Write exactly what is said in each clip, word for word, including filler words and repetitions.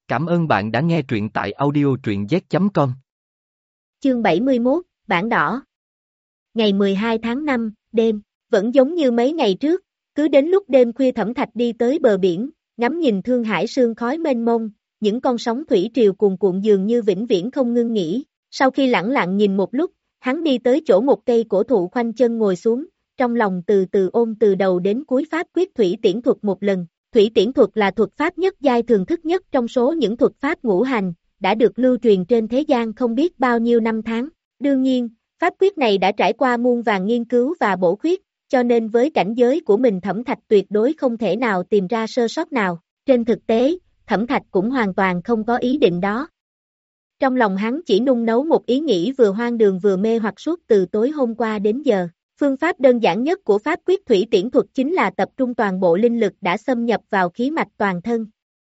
Cảm ơn bạn đã nghe truyện tại audio truyện z chấm com. Chương bảy mươi mốt, Bản đỏ. Ngày mười hai tháng năm, đêm, vẫn giống như mấy ngày trước, cứ đến lúc đêm khuya Thẩm Thạch đi tới bờ biển, ngắm nhìn thương hải sương khói mênh mông, những con sóng thủy triều cuồn cuộn dường như vĩnh viễn không ngưng nghỉ. Sau khi lẳng lặng nhìn một lúc, hắn đi tới chỗ một cây cổ thụ khoanh chân ngồi xuống, trong lòng từ từ ôm từ đầu đến cuối pháp quyết thủy tiễn thuật một lần. Thủy tiễn thuật là thuật pháp nhất giai thường thức nhất trong số những thuật pháp ngũ hành, đã được lưu truyền trên thế gian không biết bao nhiêu năm tháng. Đương nhiên, pháp quyết này đã trải qua muôn vàn nghiên cứu và bổ khuyết, cho nên với cảnh giới của mình Thẩm Thạch tuyệt đối không thể nào tìm ra sơ sót nào. Trên thực tế, Thẩm Thạch cũng hoàn toàn không có ý định đó. Trong lòng hắn chỉ nung nấu một ý nghĩ vừa hoang đường vừa mê hoặc suốt từ tối hôm qua đến giờ. Phương pháp đơn giản nhất của pháp quyết thủy tiễn thuật chính là tập trung toàn bộ linh lực đã xâm nhập vào khí mạch toàn thân.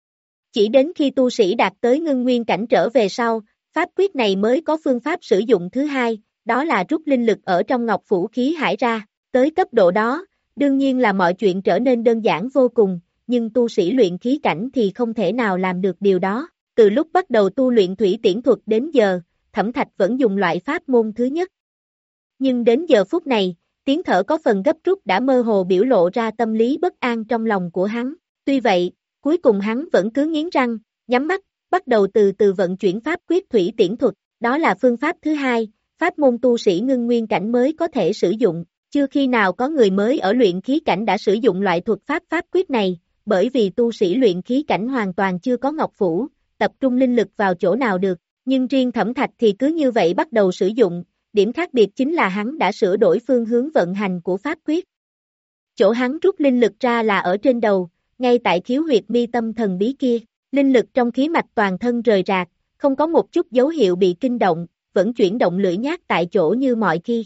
Chỉ đến khi tu sĩ đạt tới ngưng nguyên cảnh trở về sau, pháp quyết này mới có phương pháp sử dụng thứ hai, đó là rút linh lực ở trong ngọc phủ khí hải ra. Tới cấp độ đó, đương nhiên là mọi chuyện trở nên đơn giản vô cùng, nhưng tu sĩ luyện khí cảnh thì không thể nào làm được điều đó. Từ lúc bắt đầu tu luyện thủy tiễn thuật đến giờ, Thẩm Thạch vẫn dùng loại pháp môn thứ nhất. Nhưng đến giờ phút này, tiếng thở có phần gấp rút đã mơ hồ biểu lộ ra tâm lý bất an trong lòng của hắn. Tuy vậy, cuối cùng hắn vẫn cứ nghiến răng, nhắm mắt, bắt đầu từ từ vận chuyển pháp quyết thủy tiễn thuật. Đó là phương pháp thứ hai, pháp môn tu sĩ ngưng nguyên cảnh mới có thể sử dụng. Chưa khi nào có người mới ở luyện khí cảnh đã sử dụng loại thuật pháp pháp quyết này, bởi vì tu sĩ luyện khí cảnh hoàn toàn chưa có ngọc phủ, tập trung linh lực vào chỗ nào được. Nhưng riêng Thẩm Thạch thì cứ như vậy bắt đầu sử dụng. Điểm khác biệt chính là hắn đã sửa đổi phương hướng vận hành của pháp quyết. Chỗ hắn rút linh lực ra là ở trên đầu, ngay tại khiếu huyệt mi tâm thần bí kia. Linh lực trong khí mạch toàn thân rời rạc, không có một chút dấu hiệu bị kinh động, vẫn chuyển động lưỡi nhác tại chỗ như mọi khi.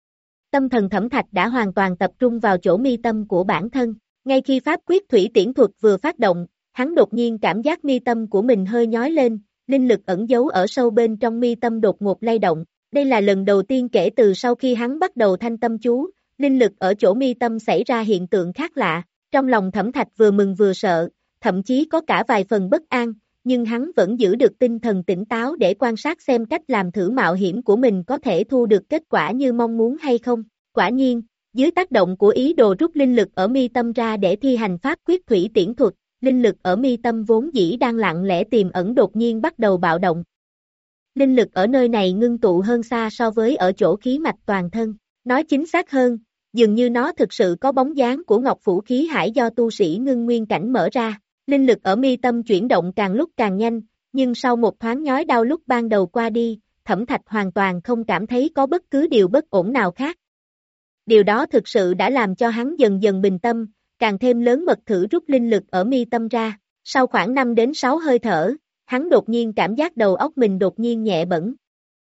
Tâm thần Thẩm Thạch đã hoàn toàn tập trung vào chỗ mi tâm của bản thân. Ngay khi pháp quyết thủy tiễn thuật vừa phát động, hắn đột nhiên cảm giác mi tâm của mình hơi nhói lên, linh lực ẩn giấu ở sâu bên trong mi tâm đột ngột lay động. Đây là lần đầu tiên kể từ sau khi hắn bắt đầu thanh tâm chú, linh lực ở chỗ mi tâm xảy ra hiện tượng khác lạ. Trong lòng Thẩm Thạch vừa mừng vừa sợ, thậm chí có cả vài phần bất an, nhưng hắn vẫn giữ được tinh thần tỉnh táo để quan sát xem cách làm thử mạo hiểm của mình có thể thu được kết quả như mong muốn hay không. Quả nhiên, dưới tác động của ý đồ rút linh lực ở mi tâm ra để thi hành pháp quyết thủy tiễn thuật, linh lực ở mi tâm vốn dĩ đang lặng lẽ tiềm ẩn đột nhiên bắt đầu bạo động. Linh lực ở nơi này ngưng tụ hơn xa so với ở chỗ khí mạch toàn thân. Nói chính xác hơn, dường như nó thực sự có bóng dáng của ngọc phủ khí hải do tu sĩ ngưng nguyên cảnh mở ra. Linh lực ở mi tâm chuyển động càng lúc càng nhanh, nhưng sau một thoáng nhói đau lúc ban đầu qua đi, Thẩm Thạch hoàn toàn không cảm thấy có bất cứ điều bất ổn nào khác. Điều đó thực sự đã làm cho hắn dần dần bình tâm, càng thêm lớn mật thử rút linh lực ở mi tâm ra. Sau khoảng năm đến sáu hơi thở, hắn đột nhiên cảm giác đầu óc mình đột nhiên nhẹ bẫng.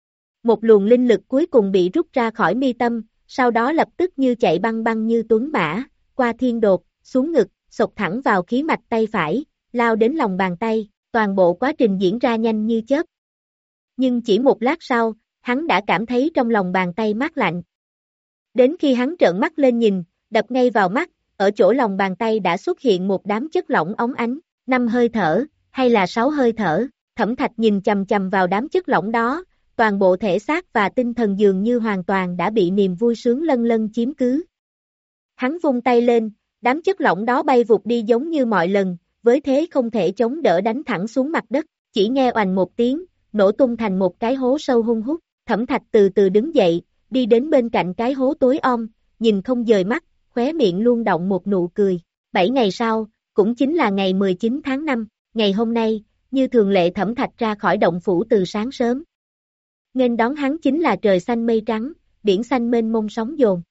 Một luồng linh lực cuối cùng bị rút ra khỏi mi tâm, sau đó lập tức như chạy băng băng như tuấn mã, qua thiên đột, xuống ngực, xộc thẳng vào khí mạch tay phải, lao đến lòng bàn tay, toàn bộ quá trình diễn ra nhanh như chớp. Nhưng chỉ một lát sau, hắn đã cảm thấy trong lòng bàn tay mát lạnh. Đến khi hắn trợn mắt lên nhìn, đập ngay vào mắt, ở chỗ lòng bàn tay đã xuất hiện một đám chất lỏng óng ánh, năm hơi thở, hay là sáu hơi thở. Thẩm Thạch nhìn chằm chằm vào đám chất lỏng đó, toàn bộ thể xác và tinh thần dường như hoàn toàn đã bị niềm vui sướng lân lân chiếm cứ. Hắn vung tay lên, đám chất lỏng đó bay vụt đi giống như mọi lần, với thế không thể chống đỡ đánh thẳng xuống mặt đất, chỉ nghe oành một tiếng, nổ tung thành một cái hố sâu hun hút. Thẩm Thạch từ từ đứng dậy, đi đến bên cạnh cái hố tối om, nhìn không dời mắt, khóe miệng luôn động một nụ cười. Bảy ngày sau, cũng chính là ngày mười chín tháng năm, ngày hôm nay, như thường lệ Thẩm Thạch ra khỏi động phủ từ sáng sớm. Nghênh đón hắn chính là trời xanh mây trắng, biển xanh mênh mông sóng dồn.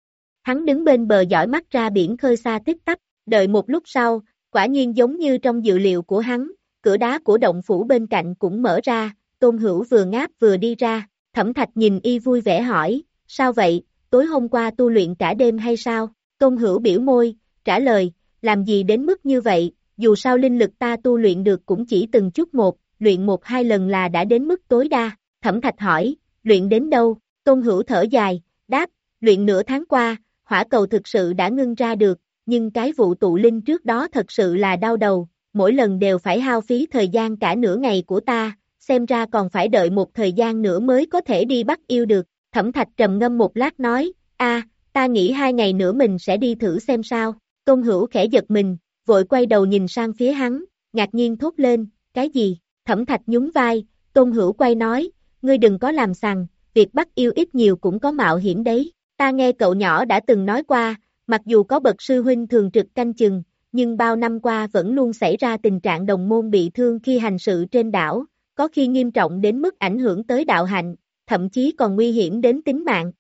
Hắn đứng bên bờ dõi mắt ra biển khơi xa tích tắp, đợi một lúc sau, quả nhiên giống như trong dự liệu của hắn, cửa đá của động phủ bên cạnh cũng mở ra, Tôn Hữu vừa ngáp vừa đi ra. Thẩm Thạch nhìn y vui vẻ hỏi, sao vậy, tối hôm qua tu luyện cả đêm hay sao? Tôn Hữu biểu môi, trả lời, làm gì đến mức như vậy, dù sao linh lực ta tu luyện được cũng chỉ từng chút một, luyện một hai lần là đã đến mức tối đa. Thẩm Thạch hỏi, luyện đến đâu? Tôn Hữu thở dài, đáp, luyện nửa tháng qua, hỏa cầu thực sự đã ngưng ra được, nhưng cái vụ tụ linh trước đó thật sự là đau đầu, mỗi lần đều phải hao phí thời gian cả nửa ngày của ta, xem ra còn phải đợi một thời gian nữa mới có thể đi bắt yêu được. Thẩm Thạch trầm ngâm một lát nói, a, ta nghĩ hai ngày nữa mình sẽ đi thử xem sao. Tôn Hữu khẽ giật mình, vội quay đầu nhìn sang phía hắn, ngạc nhiên thốt lên, cái gì? Thẩm Thạch nhún vai, Tôn Hữu quay nói, ngươi đừng có làm sằng, việc bắt yêu ít nhiều cũng có mạo hiểm đấy. Ta nghe cậu nhỏ đã từng nói qua, mặc dù có bậc sư huynh thường trực canh chừng, nhưng bao năm qua vẫn luôn xảy ra tình trạng đồng môn bị thương khi hành sự trên đảo, có khi nghiêm trọng đến mức ảnh hưởng tới đạo hạnh, thậm chí còn nguy hiểm đến tính mạng.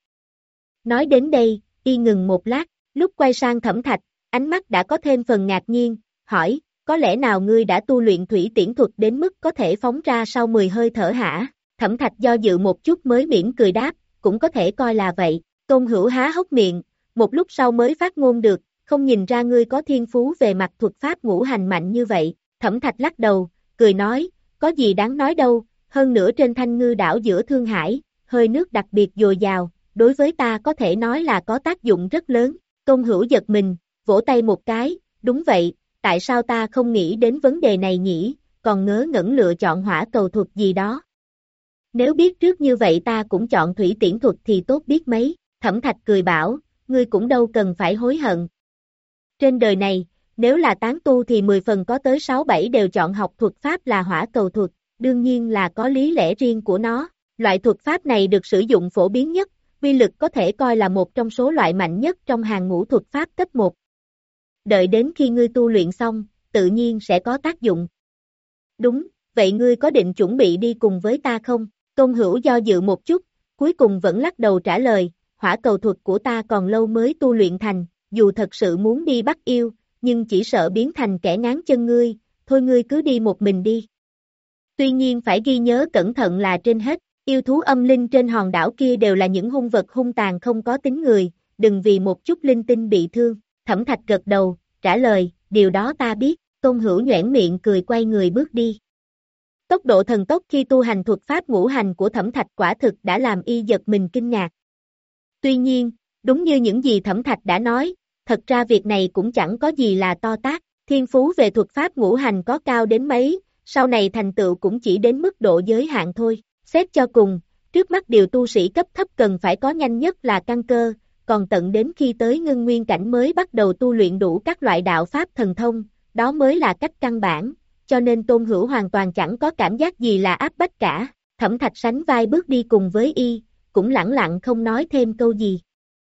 Nói đến đây, y ngừng một lát, lúc quay sang Thẩm Thạch, ánh mắt đã có thêm phần ngạc nhiên, hỏi, có lẽ nào ngươi đã tu luyện thủy tiễn thuật đến mức có thể phóng ra sau mười hơi thở hả? Thẩm Thạch do dự một chút mới mỉm cười đáp, cũng có thể coi là vậy. Tôn Hữu há hốc miệng, một lúc sau mới phát ngôn được, không nhìn ra ngươi có thiên phú về mặt thuật pháp ngũ hành mạnh như vậy. Thẩm Thạch lắc đầu, cười nói, có gì đáng nói đâu, hơn nữa trên Thanh Ngư đảo giữa Thương Hải, hơi nước đặc biệt dồi dào, đối với ta có thể nói là có tác dụng rất lớn. Tôn Hữu giật mình, vỗ tay một cái, đúng vậy, tại sao ta không nghĩ đến vấn đề này nhỉ, còn ngớ ngẩn lựa chọn hỏa cầu thuật gì đó. Nếu biết trước như vậy ta cũng chọn thủy tiễn thuật thì tốt biết mấy. Thẩm Thạch cười bảo, ngươi cũng đâu cần phải hối hận. Trên đời này, nếu là tán tu thì mười phần có tới sáu bảy đều chọn học thuật pháp là hỏa cầu thuật, đương nhiên là có lý lẽ riêng của nó. Loại thuật pháp này được sử dụng phổ biến nhất, uy lực có thể coi là một trong số loại mạnh nhất trong hàng ngũ thuật pháp cấp một. Đợi đến khi ngươi tu luyện xong, tự nhiên sẽ có tác dụng. Đúng, vậy ngươi có định chuẩn bị đi cùng với ta không? Tôn Hữu do dự một chút, cuối cùng vẫn lắc đầu trả lời, hỏa cầu thuật của ta còn lâu mới tu luyện thành, dù thật sự muốn đi bắt yêu, nhưng chỉ sợ biến thành kẻ ngáng chân ngươi, thôi ngươi cứ đi một mình đi. Tuy nhiên phải ghi nhớ cẩn thận là trên hết, yêu thú âm linh trên hòn đảo kia đều là những hung vật hung tàn không có tính người, đừng vì một chút linh tinh bị thương. Thẩm Thạch gật đầu, trả lời, điều đó ta biết. Tôn Hữu nhoẻn miệng cười quay người bước đi. Tốc độ thần tốc khi tu hành thuật pháp ngũ hành của Thẩm Thạch quả thực đã làm y giật mình kinh ngạc. Tuy nhiên, đúng như những gì Thẩm Thạch đã nói, thật ra việc này cũng chẳng có gì là to tát, thiên phú về thuật pháp ngũ hành có cao đến mấy, sau này thành tựu cũng chỉ đến mức độ giới hạn thôi. Xét cho cùng, trước mắt điều tu sĩ cấp thấp cần phải có nhanh nhất là căn cơ, còn tận đến khi tới ngưng nguyên cảnh mới bắt đầu tu luyện đủ các loại đạo pháp thần thông, đó mới là cách căn bản, cho nên Tôn Hữu hoàn toàn chẳng có cảm giác gì là áp bách cả. Thẩm Thạch sánh vai bước đi cùng với y, cũng lẳng lặng không nói thêm câu gì.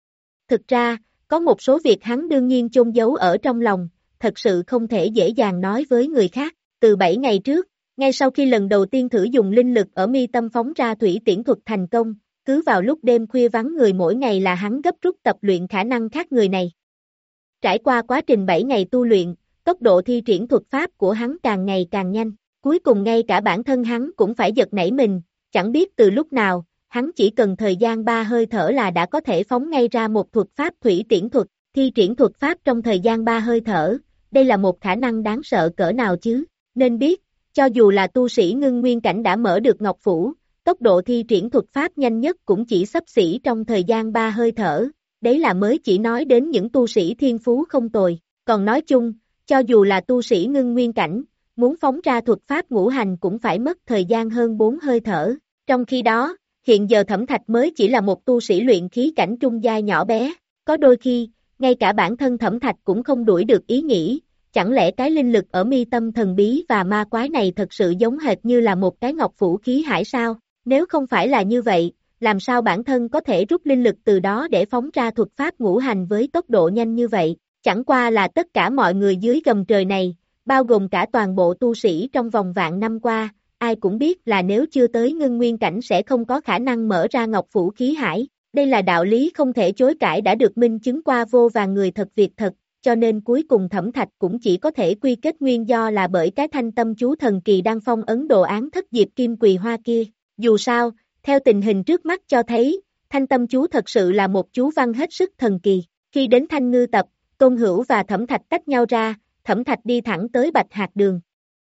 Thực ra, có một số việc hắn đương nhiên chôn giấu ở trong lòng, thật sự không thể dễ dàng nói với người khác. Từ bảy ngày trước, ngay sau khi lần đầu tiên thử dùng linh lực ở mi tâm phóng ra thủy tiễn thuật thành công, cứ vào lúc đêm khuya vắng người mỗi ngày là hắn gấp rút tập luyện khả năng khác người này. Trải qua quá trình bảy ngày tu luyện, tốc độ thi triển thuật pháp của hắn càng ngày càng nhanh, cuối cùng ngay cả bản thân hắn cũng phải giật nảy mình, chẳng biết từ lúc nào, hắn chỉ cần thời gian ba hơi thở là đã có thể phóng ngay ra một thuật pháp thủy tiễn thuật, thi triển thuật pháp trong thời gian ba hơi thở, đây là một khả năng đáng sợ cỡ nào chứ, nên biết, cho dù là tu sĩ ngưng nguyên cảnh đã mở được ngọc phủ, tốc độ thi triển thuật pháp nhanh nhất cũng chỉ xấp xỉ trong thời gian ba hơi thở, đấy là mới chỉ nói đến những tu sĩ thiên phú không tồi, còn nói chung, cho dù là tu sĩ ngưng nguyên cảnh, muốn phóng ra thuật pháp ngũ hành cũng phải mất thời gian hơn bốn hơi thở, trong khi đó, hiện giờ Thẩm Thạch mới chỉ là một tu sĩ luyện khí cảnh trung giai nhỏ bé, có đôi khi, ngay cả bản thân Thẩm Thạch cũng không đuổi được ý nghĩ, chẳng lẽ cái linh lực ở mi tâm thần bí và ma quái này thật sự giống hệt như là một cái ngọc phủ khí hải sao? Nếu không phải là như vậy, làm sao bản thân có thể rút linh lực từ đó để phóng ra thuật pháp ngũ hành với tốc độ nhanh như vậy? Chẳng qua là tất cả mọi người dưới gầm trời này, bao gồm cả toàn bộ tu sĩ trong vòng vạn năm qua, ai cũng biết là nếu chưa tới ngưng nguyên cảnh sẽ không có khả năng mở ra ngọc phủ khí hải. Đây là đạo lý không thể chối cãi đã được minh chứng qua vô vàn người thật việc thật, cho nên cuối cùng Thẩm Thạch cũng chỉ có thể quy kết nguyên do là bởi cái thanh tâm chú thần kỳ đang phong ấn đồ án thất diệp kim quỳ hoa kia. Dù sao, theo tình hình trước mắt cho thấy, thanh tâm chú thật sự là một chú văn hết sức thần kỳ. Khi đến Thanh Ngư tập, Tôn Hữu và Thẩm Thạch tách nhau ra, Thẩm Thạch đi thẳng tới Bạch Hạc Đường.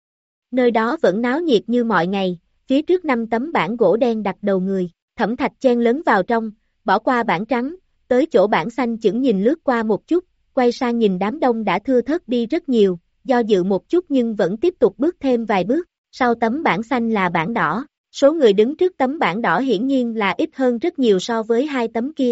Nơi đó vẫn náo nhiệt như mọi ngày, phía trước năm tấm bảng gỗ đen đặt đầu người, Thẩm Thạch chen lấn vào trong, bỏ qua bảng trắng, tới chỗ bảng xanh chững nhìn lướt qua một chút, quay sang nhìn đám đông đã thưa thớt đi rất nhiều, do dự một chút nhưng vẫn tiếp tục bước thêm vài bước, sau tấm bảng xanh là bảng đỏ, số người đứng trước tấm bảng đỏ hiển nhiên là ít hơn rất nhiều so với hai tấm kia.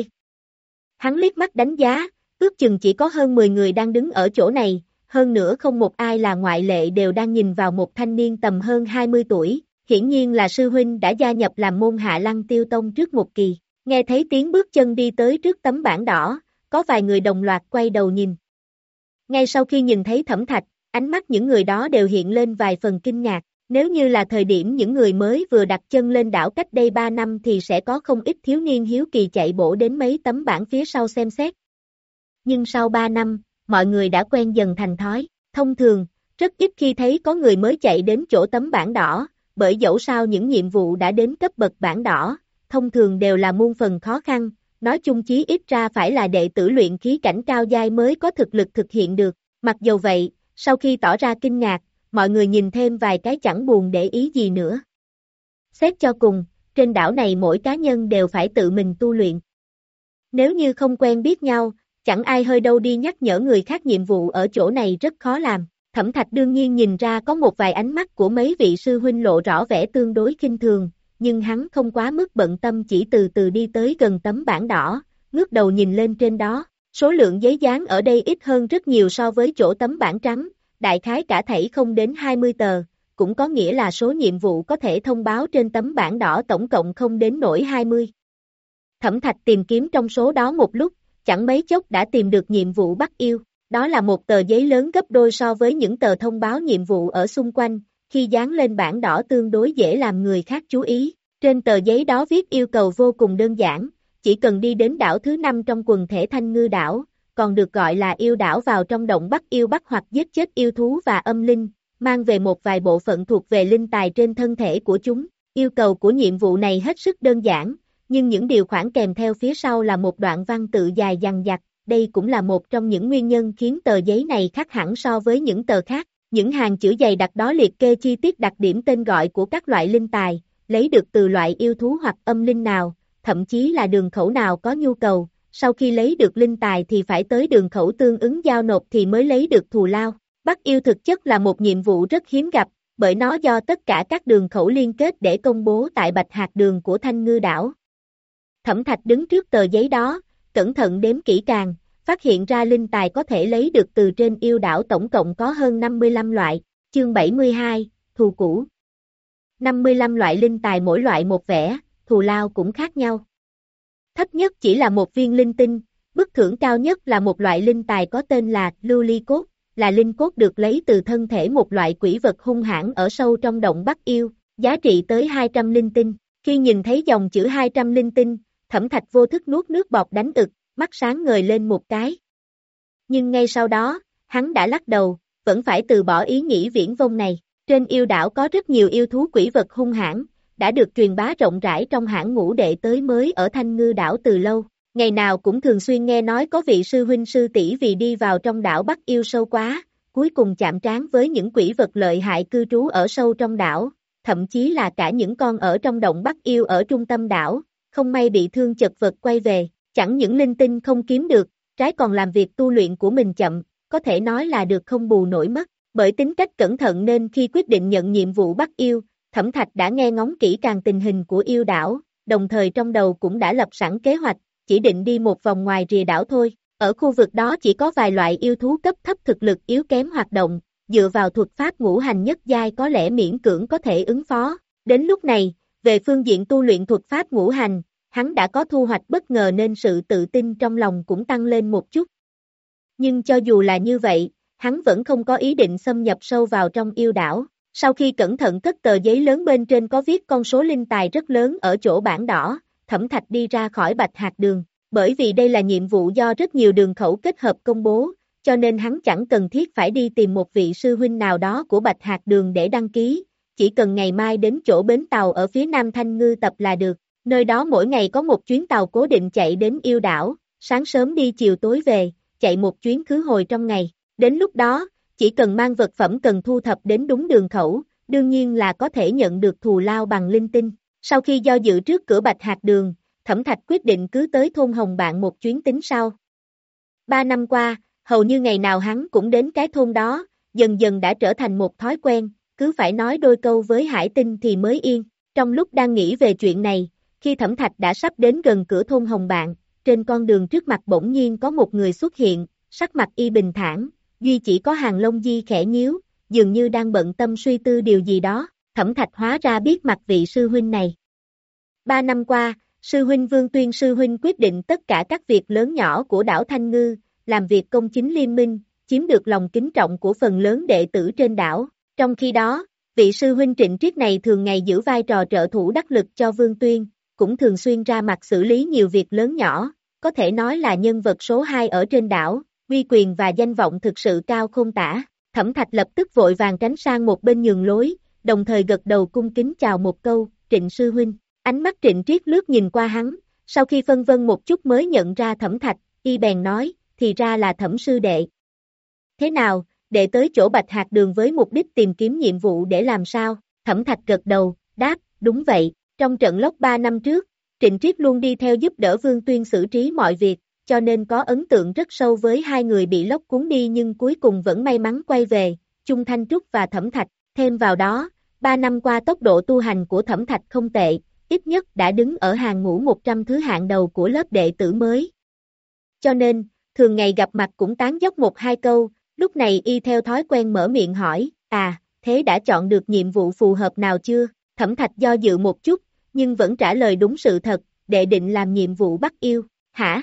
Hắn liếc mắt đánh giá, ước chừng chỉ có hơn mười người đang đứng ở chỗ này, hơn nữa không một ai là ngoại lệ đều đang nhìn vào một thanh niên tầm hơn hai mươi tuổi, hiển nhiên là sư huynh đã gia nhập làm môn Hạ Lăng Tiêu Tông trước một kỳ. Nghe thấy tiếng bước chân đi tới trước tấm bảng đỏ, có vài người đồng loạt quay đầu nhìn. Ngay sau khi nhìn thấy Thẩm Thạch, ánh mắt những người đó đều hiện lên vài phần kinh ngạc. Nếu như là thời điểm những người mới vừa đặt chân lên đảo cách đây ba năm thì sẽ có không ít thiếu niên hiếu kỳ chạy bổ đến mấy tấm bảng phía sau xem xét. Nhưng sau ba năm, mọi người đã quen dần thành thói. Thông thường, rất ít khi thấy có người mới chạy đến chỗ tấm bảng đỏ, bởi dẫu sao những nhiệm vụ đã đến cấp bậc bảng đỏ, thông thường đều là muôn phần khó khăn, nói chung chí ít ra phải là đệ tử luyện khí cảnh cao giai mới có thực lực thực hiện được. Mặc dù vậy, sau khi tỏ ra kinh ngạc, mọi người nhìn thêm vài cái chẳng buồn để ý gì nữa. Xét cho cùng, trên đảo này mỗi cá nhân đều phải tự mình tu luyện. Nếu như không quen biết nhau, chẳng ai hơi đâu đi nhắc nhở người khác nhiệm vụ ở chỗ này rất khó làm. Thẩm Thạch đương nhiên nhìn ra có một vài ánh mắt của mấy vị sư huynh lộ rõ vẻ tương đối khinh thường, nhưng hắn không quá mức bận tâm, chỉ từ từ đi tới gần tấm bảng đỏ, ngước đầu nhìn lên trên đó. Số lượng giấy dán ở đây ít hơn rất nhiều so với chỗ tấm bảng trắng, đại khái cả thảy không đến hai mươi tờ, cũng có nghĩa là số nhiệm vụ có thể thông báo trên tấm bảng đỏ tổng cộng không đến nổi hai mươi. Thẩm Thạch tìm kiếm trong số đó một lúc, chẳng mấy chốc đã tìm được nhiệm vụ bắt yêu. Đó là một tờ giấy lớn gấp đôi so với những tờ thông báo nhiệm vụ ở xung quanh, khi dán lên bảng đỏ tương đối dễ làm người khác chú ý. Trên tờ giấy đó viết yêu cầu vô cùng đơn giản, chỉ cần đi đến đảo thứ năm trong quần thể Thanh Ngư đảo, còn được gọi là yêu đảo, vào trong động bắt yêu bắt hoặc giết chết yêu thú và âm linh, mang về một vài bộ phận thuộc về linh tài trên thân thể của chúng. Yêu cầu của nhiệm vụ này hết sức đơn giản, nhưng những điều khoản kèm theo phía sau là một đoạn văn tự dài dằng dặc. Đây cũng là một trong những nguyên nhân khiến tờ giấy này khác hẳn so với những tờ khác. Những hàng chữ dày đặc đó liệt kê chi tiết đặc điểm tên gọi của các loại linh tài, lấy được từ loại yêu thú hoặc âm linh nào, thậm chí là đường khẩu nào có nhu cầu. Sau khi lấy được linh tài thì phải tới đường khẩu tương ứng giao nộp thì mới lấy được thù lao. Bắt yêu thực chất là một nhiệm vụ rất hiếm gặp, bởi nó do tất cả các đường khẩu liên kết để công bố tại Bạch Hạc Đường của Thanh Ngư đảo. Thẩm Thạch đứng trước tờ giấy đó, cẩn thận đếm kỹ càng, phát hiện ra linh tài có thể lấy được từ trên yêu đảo tổng cộng có hơn năm mươi lăm loại. Chương bảy mươi hai, thù cũ. năm mươi lăm loại linh tài, mỗi loại một vẻ, thù lao cũng khác nhau. Thấp nhất chỉ là một viên linh tinh, bức thưởng cao nhất là một loại linh tài có tên là lưu ly cốt, là linh cốt được lấy từ thân thể một loại quỷ vật hung hãn ở sâu trong động bắt yêu, giá trị tới hai trăm linh tinh. Khi nhìn thấy dòng chữ hai trăm linh tinh, Thẩm Thạch vô thức nuốt nước bọt đánh ực, mắt sáng ngời lên một cái. Nhưng ngay sau đó, hắn đã lắc đầu, vẫn phải từ bỏ ý nghĩ viển vông này. Trên yêu đảo có rất nhiều yêu thú quỷ vật hung hãn, đã được truyền bá rộng rãi trong hãng ngũ đệ tới mới ở Thanh Ngư đảo từ lâu. Ngày nào cũng thường xuyên nghe nói có vị sư huynh sư tỷ vì đi vào trong đảo bắt yêu sâu quá, cuối cùng chạm trán với những quỷ vật lợi hại cư trú ở sâu trong đảo, thậm chí là cả những con ở trong động bắt yêu ở trung tâm đảo, không may bị thương chật vật quay về, chẳng những linh tinh không kiếm được, trái còn làm việc tu luyện của mình chậm, có thể nói là được không bù nổi mất. Bởi tính cách cẩn thận nên khi quyết định nhận nhiệm vụ bắt yêu, Thẩm Thạch đã nghe ngóng kỹ càng tình hình của yêu đảo, đồng thời trong đầu cũng đã lập sẵn kế hoạch, chỉ định đi một vòng ngoài rìa đảo thôi. Ở khu vực đó chỉ có vài loại yêu thú cấp thấp thực lực yếu kém hoạt động, dựa vào thuật pháp ngũ hành nhất giai có lẽ miễn cưỡng có thể ứng phó. Đến lúc này, về phương diện tu luyện thuật pháp ngũ hành, hắn đã có thu hoạch bất ngờ nên sự tự tin trong lòng cũng tăng lên một chút. Nhưng cho dù là như vậy, hắn vẫn không có ý định xâm nhập sâu vào trong yêu đảo. Sau khi cẩn thận cất tờ giấy lớn bên trên có viết con số linh tài rất lớn ở chỗ bảng đỏ, Thẩm Thạch đi ra khỏi Bạch Hạc Đường. Bởi vì đây là nhiệm vụ do rất nhiều đường khẩu kết hợp công bố, cho nên hắn chẳng cần thiết phải đi tìm một vị sư huynh nào đó của Bạch Hạc Đường để đăng ký, chỉ cần ngày mai đến chỗ bến tàu ở phía nam Thanh Ngư tập là được. Nơi đó mỗi ngày có một chuyến tàu cố định chạy đến yêu đảo, sáng sớm đi chiều tối về, chạy một chuyến khứ hồi trong ngày. Đến lúc đó, chỉ cần mang vật phẩm cần thu thập đến đúng đường khẩu, đương nhiên là có thể nhận được thù lao bằng linh tinh. Sau khi do dự trước cửa Bạch Hạc Đường, Thẩm Thạch quyết định cứ tới thôn Hồng Bạn một chuyến tính sau. Ba năm qua, hầu như ngày nào hắn cũng đến cái thôn đó, dần dần đã trở thành một thói quen, cứ phải nói đôi câu với Hải Tinh thì mới yên. Trong lúc đang nghĩ về chuyện này, khi Thẩm Thạch đã sắp đến gần cửa thôn Hồng Bạn, trên con đường trước mặt bỗng nhiên có một người xuất hiện, sắc mặt y bình thản, duy chỉ có hàng lông di khẽ nhíu, dường như đang bận tâm suy tư điều gì đó. Thẩm Thạch hóa ra biết mặt vị sư huynh này. Ba năm qua, sư huynh Vương Tuyên sư huynh quyết định tất cả các việc lớn nhỏ của đảo Thanh Ngư, làm việc công chính liên minh, chiếm được lòng kính trọng của phần lớn đệ tử trên đảo. Trong khi đó, vị sư huynh Trịnh Triết này thường ngày giữ vai trò trợ thủ đắc lực cho Vương Tuyên, cũng thường xuyên ra mặt xử lý nhiều việc lớn nhỏ, có thể nói là nhân vật số hai ở trên đảo, uy quyền và danh vọng thực sự cao không tả. Thẩm Thạch lập tức vội vàng tránh sang một bên nhường lối, đồng thời gật đầu cung kính chào một câu, Trịnh sư huynh. Ánh mắt Trịnh Triết lướt nhìn qua hắn, sau khi phân vân một chút mới nhận ra Thẩm Thạch, y bèn nói, thì ra là Thẩm sư đệ. Thế nào, đệ tới chỗ Bạch Hạc Đường với mục đích tìm kiếm nhiệm vụ để làm sao? Thẩm Thạch gật đầu, đáp, đúng vậy, trong trận lốc ba năm trước, Trịnh Triết luôn đi theo giúp đỡ Vương Tuyên xử trí mọi việc, cho nên có ấn tượng rất sâu với hai người bị lốc cuốn đi nhưng cuối cùng vẫn may mắn quay về, Chung Thanh Trúc và Thẩm Thạch, thêm vào đó, ba năm qua tốc độ tu hành của Thẩm Thạch không tệ, ít nhất đã đứng ở hàng ngũ một trăm thứ hạng đầu của lớp đệ tử mới. Cho nên, thường ngày gặp mặt cũng tán dóc một hai câu, lúc này y theo thói quen mở miệng hỏi, à, thế đã chọn được nhiệm vụ phù hợp nào chưa? Thẩm Thạch do dự một chút, nhưng vẫn trả lời đúng sự thật, đệ định làm nhiệm vụ bắt yêu, hả?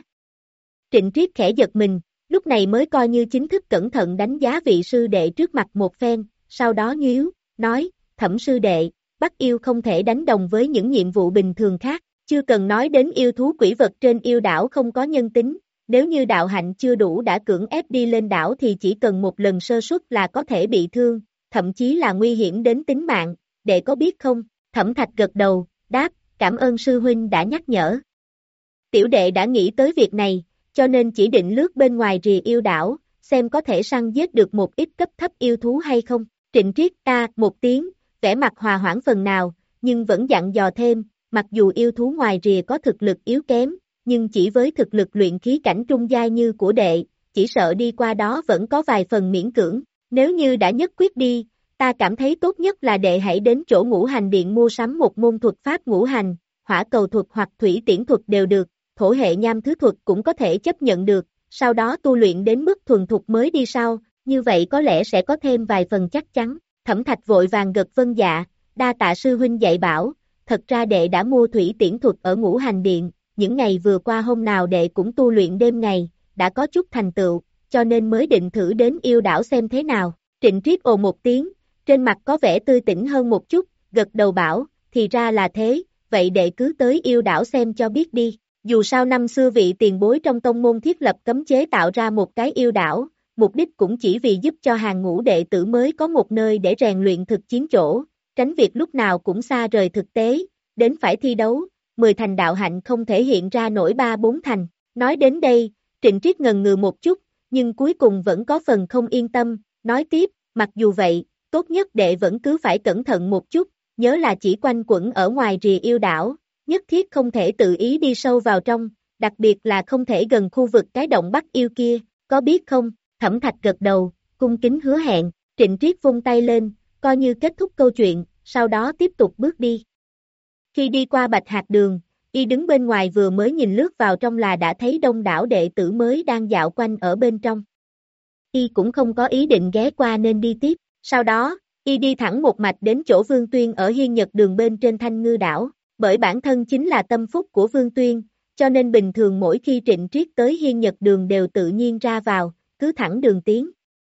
Trịnh Triết khẽ giật mình, lúc này mới coi như chính thức cẩn thận đánh giá vị sư đệ trước mặt một phen, sau đó nhíu, nói, Thẩm sư đệ, bắt yêu không thể đánh đồng với những nhiệm vụ bình thường khác, chưa cần nói đến yêu thú quỷ vật trên yêu đảo không có nhân tính, nếu như đạo hạnh chưa đủ đã cưỡng ép đi lên đảo thì chỉ cần một lần sơ suất là có thể bị thương, thậm chí là nguy hiểm đến tính mạng, đệ có biết không? Thẩm Thạch gật đầu, đáp, cảm ơn sư huynh đã nhắc nhở. Tiểu đệ đã nghĩ tới việc này, cho nên chỉ định lướt bên ngoài rìa yêu đảo, xem có thể săn giết được một ít cấp thấp yêu thú hay không. Trịnh Triết ta một tiếng, vẻ mặt hòa hoãn phần nào, nhưng vẫn dặn dò thêm, mặc dù yêu thú ngoài rìa có thực lực yếu kém, nhưng chỉ với thực lực luyện khí cảnh trung giai như của đệ, chỉ sợ đi qua đó vẫn có vài phần miễn cưỡng. Nếu như đã nhất quyết đi, ta cảm thấy tốt nhất là đệ hãy đến chỗ Ngũ Hành Điện mua sắm một môn thuật pháp ngũ hành, hỏa cầu thuật hoặc thủy tiễn thuật đều được, thổ hệ nham thứ thuật cũng có thể chấp nhận được, sau đó tu luyện đến mức thuần thục mới đi sau, như vậy có lẽ sẽ có thêm vài phần chắc chắn. Thẩm Thạch vội vàng gật vâng dạ, đa tạ sư huynh dạy bảo, thật ra đệ đã mua thủy tiễn thuật ở Ngũ Hành Điện, những ngày vừa qua hôm nào đệ cũng tu luyện đêm ngày, đã có chút thành tựu, cho nên mới định thử đến yêu đảo xem thế nào. Trịnh Triết ồ một tiếng, trên mặt có vẻ tươi tỉnh hơn một chút, gật đầu bảo, thì ra là thế, vậy đệ cứ tới yêu đảo xem cho biết đi. Dù sao năm xưa vị tiền bối trong tông môn thiết lập cấm chế tạo ra một cái yêu đảo, mục đích cũng chỉ vì giúp cho hàng ngũ đệ tử mới có một nơi để rèn luyện thực chiến chỗ, tránh việc lúc nào cũng xa rời thực tế, đến phải thi đấu, mười thành đạo hạnh không thể hiện ra nổi ba bốn thành. Nói đến đây, Trịnh Triết ngần ngừ một chút, nhưng cuối cùng vẫn có phần không yên tâm, nói tiếp, mặc dù vậy, tốt nhất đệ vẫn cứ phải cẩn thận một chút, nhớ là chỉ quanh quẩn ở ngoài rìa yêu đảo, nhất thiết không thể tự ý đi sâu vào trong, đặc biệt là không thể gần khu vực cái động bắt yêu kia, có biết không? Thẩm Thạch gật đầu, cung kính hứa hẹn, Trịnh Triết vung tay lên, coi như kết thúc câu chuyện, sau đó tiếp tục bước đi. Khi đi qua Bạch Hạc Đường, y đứng bên ngoài vừa mới nhìn lướt vào trong là đã thấy đông đảo đệ tử mới đang dạo quanh ở bên trong. Y cũng không có ý định ghé qua nên đi tiếp, sau đó, y đi thẳng một mạch đến chỗ Vương Tuyên ở Hiên Nhật Đường bên trên Thanh Ngư đảo, bởi bản thân chính là tâm phúc của Vương Tuyên, cho nên bình thường mỗi khi Trịnh Triết tới Hiên Nhật Đường đều tự nhiên ra vào, cứ thẳng đường tiến.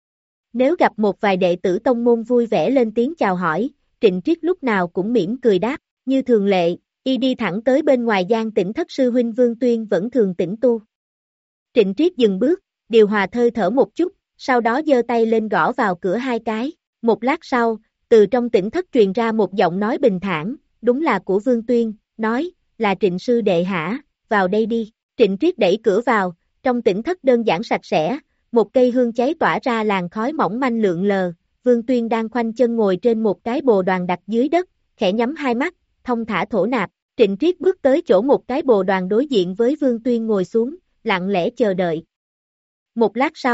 Nếu gặp một vài đệ tử tông môn vui vẻ lên tiếng chào hỏi, Trịnh Triết lúc nào cũng mỉm cười đáp, như thường lệ, y đi thẳng tới bên ngoài gian Tĩnh Thất sư huynh Vương Tuyên vẫn thường tĩnh tu. Trịnh Triết dừng bước, điều hòa hơi thở một chút, sau đó giơ tay lên gõ vào cửa hai cái, một lát sau, từ trong Tĩnh Thất truyền ra một giọng nói bình thản, đúng là của Vương Tuyên, nói, là Trịnh sư đệ hả, vào đây đi. Trịnh Triết đẩy cửa vào, trong Tĩnh Thất đơn giản sạch sẽ, một cây hương cháy tỏa ra làn khói mỏng manh lượn lờ, Vương Tuyên đang khoanh chân ngồi trên một cái bồ đoàn đặt dưới đất, khẽ nhắm hai mắt, thông thả thổ nạp. Trịnh Triết bước tới chỗ một cái bồ đoàn đối diện với Vương Tuyên ngồi xuống, lặng lẽ chờ đợi. Một lát sau,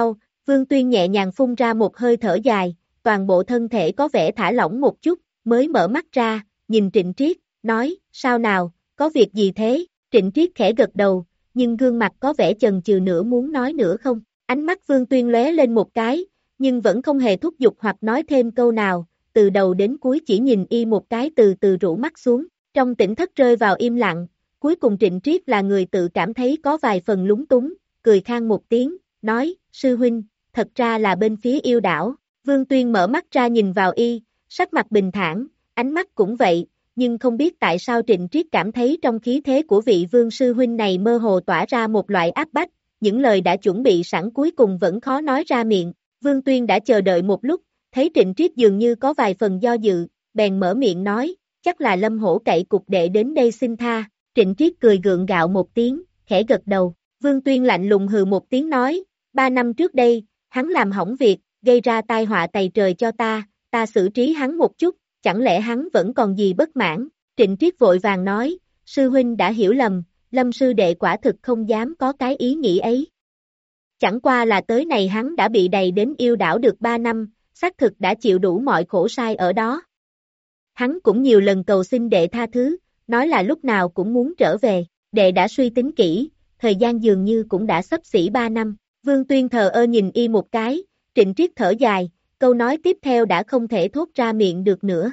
Vương Tuyên nhẹ nhàng phun ra một hơi thở dài, toàn bộ thân thể có vẻ thả lỏng một chút, mới mở mắt ra, nhìn Trịnh Triết, nói, sao nào, có việc gì thế? Trịnh Triết khẽ gật đầu, nhưng gương mặt có vẻ chần chừ nữa muốn nói nữa không? Ánh mắt Vương Tuyên lóe lên một cái, nhưng vẫn không hề thúc giục hoặc nói thêm câu nào, từ đầu đến cuối chỉ nhìn y một cái từ từ rũ mắt xuống, trong tỉnh thất rơi vào im lặng, cuối cùng Trịnh Triết là người tự cảm thấy có vài phần lúng túng, cười khan một tiếng, nói, sư huynh, thật ra là bên phía yêu đảo. Vương Tuyên mở mắt ra nhìn vào y, sắc mặt bình thản, ánh mắt cũng vậy, nhưng không biết tại sao Trịnh Triết cảm thấy trong khí thế của vị Vương sư huynh này mơ hồ tỏa ra một loại áp bách, những lời đã chuẩn bị sẵn cuối cùng vẫn khó nói ra miệng. Vương Tuyên đã chờ đợi một lúc, thấy Trịnh Triết dường như có vài phần do dự, bèn mở miệng nói, chắc là Lâm Hổ cậy cục đệ đến đây xin tha. Trịnh Triết cười gượng gạo một tiếng, khẽ gật đầu. Vương Tuyên lạnh lùng hừ một tiếng nói, ba năm trước đây, hắn làm hỏng việc, gây ra tai họa tày trời cho ta, ta xử trí hắn một chút, chẳng lẽ hắn vẫn còn gì bất mãn? Trịnh Triết vội vàng nói, sư huynh đã hiểu lầm, Lâm sư đệ quả thực không dám có cái ý nghĩ ấy. Chẳng qua là tới này hắn đã bị đầy đến yêu đảo được ba năm, xác thực đã chịu đủ mọi khổ sai ở đó. Hắn cũng nhiều lần cầu xin đệ tha thứ, nói là lúc nào cũng muốn trở về, đệ đã suy tính kỹ, thời gian dường như cũng đã xấp xỉ ba năm. Vương Tuyên thờ ơ nhìn y một cái, Trịnh Triết thở dài, câu nói tiếp theo đã không thể thốt ra miệng được nữa.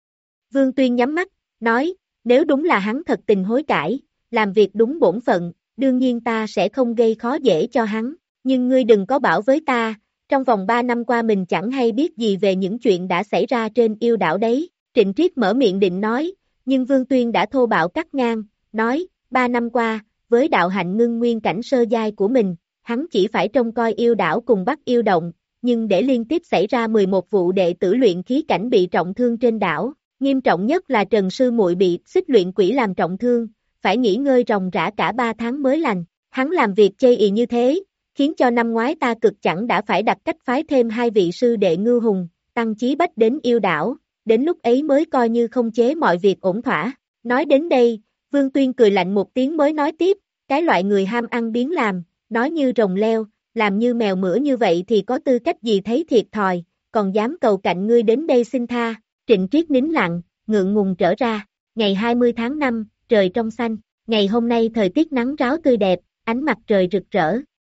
Vương Tuyên nhắm mắt, nói, nếu đúng là hắn thật tình hối cải, làm việc đúng bổn phận, đương nhiên ta sẽ không gây khó dễ cho hắn, nhưng ngươi đừng có bảo với ta, trong vòng ba năm qua mình chẳng hay biết gì về những chuyện đã xảy ra trên yêu đảo đấy. Trịnh Triết mở miệng định nói, nhưng Vương Tuyên đã thô bạo cắt ngang, nói, ba năm qua, với đạo hạnh ngưng nguyên cảnh sơ giai của mình, hắn chỉ phải trông coi yêu đảo cùng bắt yêu động, nhưng để liên tiếp xảy ra mười một vụ đệ tử luyện khí cảnh bị trọng thương trên đảo, nghiêm trọng nhất là Trần Sư Muội bị xích luyện quỷ làm trọng thương, phải nghỉ ngơi ròng rã cả ba tháng mới lành. Hắn làm việc chây ỳ như thế, khiến cho năm ngoái ta cực chẳng đã phải đặt cách phái thêm hai vị sư đệ Ngưu Hùng, Tăng Chí Bách đến yêu đảo, đến lúc ấy mới coi như không chế mọi việc ổn thỏa. Nói đến đây, Vương Tuyên cười lạnh một tiếng mới nói tiếp, cái loại người ham ăn biến làm, nói như rồng leo, làm như mèo mửa như vậy thì có tư cách gì thấy thiệt thòi, còn dám cầu cạnh ngươi đến đây xin tha. Trịnh Triết nín lặng, ngượng ngùng trở ra, ngày hai mươi tháng năm, trời trong xanh, ngày hôm nay thời tiết nắng ráo tươi đẹp, ánh mặt trời rực rỡ.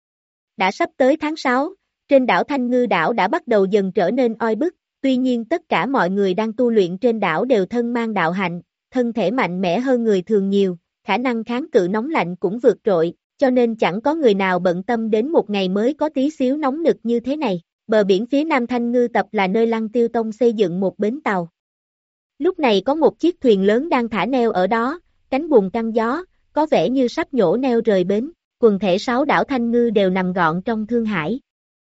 Đã sắp tới tháng sáu, trên đảo Thanh Ngư đảo đã bắt đầu dần trở nên oi bức, tuy nhiên tất cả mọi người đang tu luyện trên đảo đều thân mang đạo hạnh, thân thể mạnh mẽ hơn người thường nhiều, khả năng kháng cự nóng lạnh cũng vượt trội, cho nên chẳng có người nào bận tâm đến một ngày mới có tí xíu nóng nực như thế này. Bờ biển phía nam Thanh Ngư tập là nơi Lăng Tiêu Tông xây dựng một bến tàu. Lúc này có một chiếc thuyền lớn đang thả neo ở đó, cánh buồm căng gió, có vẻ như sắp nhổ neo rời bến, quần thể sáu đảo Thanh Ngư đều nằm gọn trong thương hải.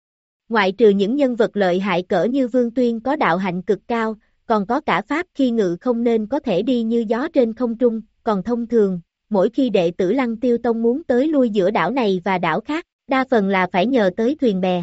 Ngoại trừ những nhân vật lợi hại cỡ như Vương Tuyên có đạo hạnh cực cao, còn có cả pháp khi ngự không nên có thể đi như gió trên không trung, còn thông thường, mỗi khi đệ tử Lăng Tiêu Tông muốn tới lui giữa đảo này và đảo khác, đa phần là phải nhờ tới thuyền bè.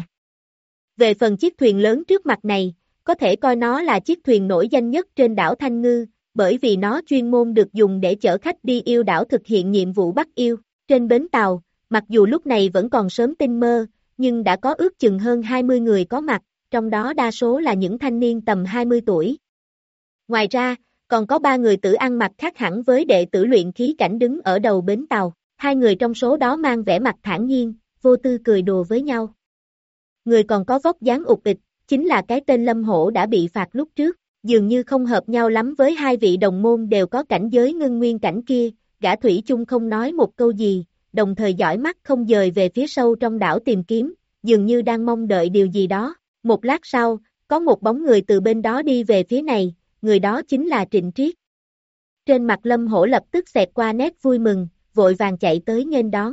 Về phần chiếc thuyền lớn trước mặt này, có thể coi nó là chiếc thuyền nổi danh nhất trên đảo Thanh Ngư, bởi vì nó chuyên môn được dùng để chở khách đi yêu đảo thực hiện nhiệm vụ bắt yêu. Trên bến tàu, mặc dù lúc này vẫn còn sớm tinh mơ, nhưng đã có ước chừng hơn hai mươi người có mặt, trong đó đa số là những thanh niên tầm hai mươi tuổi. Ngoài ra, còn có ba người tử ăn mặc khác hẳn với đệ tử luyện khí cảnh đứng ở đầu bến tàu, hai người trong số đó mang vẻ mặt thản nhiên, vô tư cười đùa với nhau. Người còn có vóc dáng ụt ịch, chính là cái tên Lâm Hổ đã bị phạt lúc trước, dường như không hợp nhau lắm với hai vị đồng môn đều có cảnh giới ngưng nguyên cảnh kia, gã thủy chung không nói một câu gì, đồng thời dõi mắt không dời về phía sâu trong đảo tìm kiếm, dường như đang mong đợi điều gì đó. Một lát sau, có một bóng người từ bên đó đi về phía này, người đó chính là Trịnh Triết. Trên mặt Lâm Hổ lập tức xẹt qua nét vui mừng, vội vàng chạy tới nghênh đón.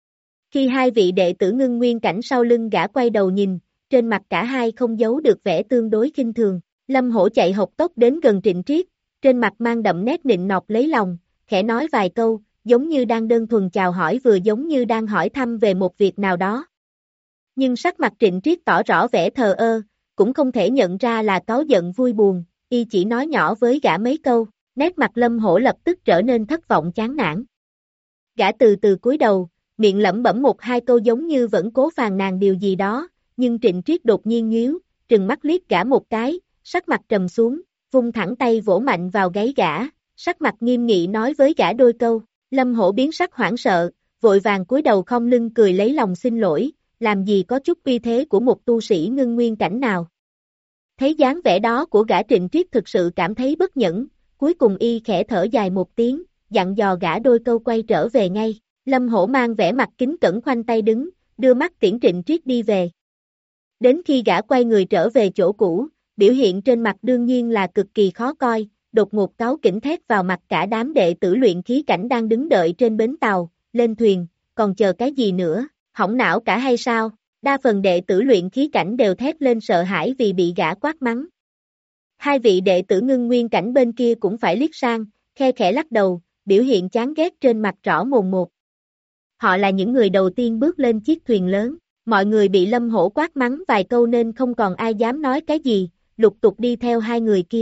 Khi hai vị đệ tử ngưng nguyên cảnh sau lưng gã quay đầu nhìn, trên mặt cả hai không giấu được vẻ tương đối khinh thường. Lâm Hổ chạy hộc tốc đến gần Trịnh Triết, trên mặt mang đậm nét nịnh nọt lấy lòng, khẽ nói vài câu, giống như đang đơn thuần chào hỏi vừa giống như đang hỏi thăm về một việc nào đó. Nhưng sắc mặt Trịnh Triết tỏ rõ vẻ thờ ơ, cũng không thể nhận ra là cáu giận vui buồn, y chỉ nói nhỏ với gã mấy câu, nét mặt Lâm Hổ lập tức trở nên thất vọng chán nản. Gã từ từ cúi đầu, miệng lẩm bẩm một hai câu giống như vẫn cố phàn nàn điều gì đó, nhưng Trịnh Triết đột nhiên nhíu, trừng mắt liếc gã một cái, sắc mặt trầm xuống, vung thẳng tay vỗ mạnh vào gáy gã, sắc mặt nghiêm nghị nói với gã đôi câu. Lâm Hổ biến sắc hoảng sợ, vội vàng cúi đầu khom lưng cười lấy lòng xin lỗi, làm gì có chút uy thế của một tu sĩ ngưng nguyên cảnh nào. Thấy dáng vẻ đó của gã Trịnh Triết thực sự cảm thấy bất nhẫn, cuối cùng y khẽ thở dài một tiếng, dặn dò gã đôi câu quay trở về ngay. Lâm Hổ mang vẻ mặt kính cẩn khoanh tay đứng, đưa mắt tiễn Trịnh Triết đi về. Đến khi gã quay người trở về chỗ cũ, biểu hiện trên mặt đương nhiên là cực kỳ khó coi, đột ngột cáu kỉnh thét vào mặt cả đám đệ tử luyện khí cảnh đang đứng đợi trên bến tàu, lên thuyền, còn chờ cái gì nữa, hỏng não cả hay sao? Đa phần đệ tử luyện khí cảnh đều thét lên sợ hãi vì bị gã quát mắng. Hai vị đệ tử ngưng nguyên cảnh bên kia cũng phải liếc sang, khe khẽ lắc đầu, biểu hiện chán ghét trên mặt rõ mồn một. Họ là những người đầu tiên bước lên chiếc thuyền lớn, mọi người bị Lâm Hổ quát mắng vài câu nên không còn ai dám nói cái gì, lục tục đi theo hai người kia.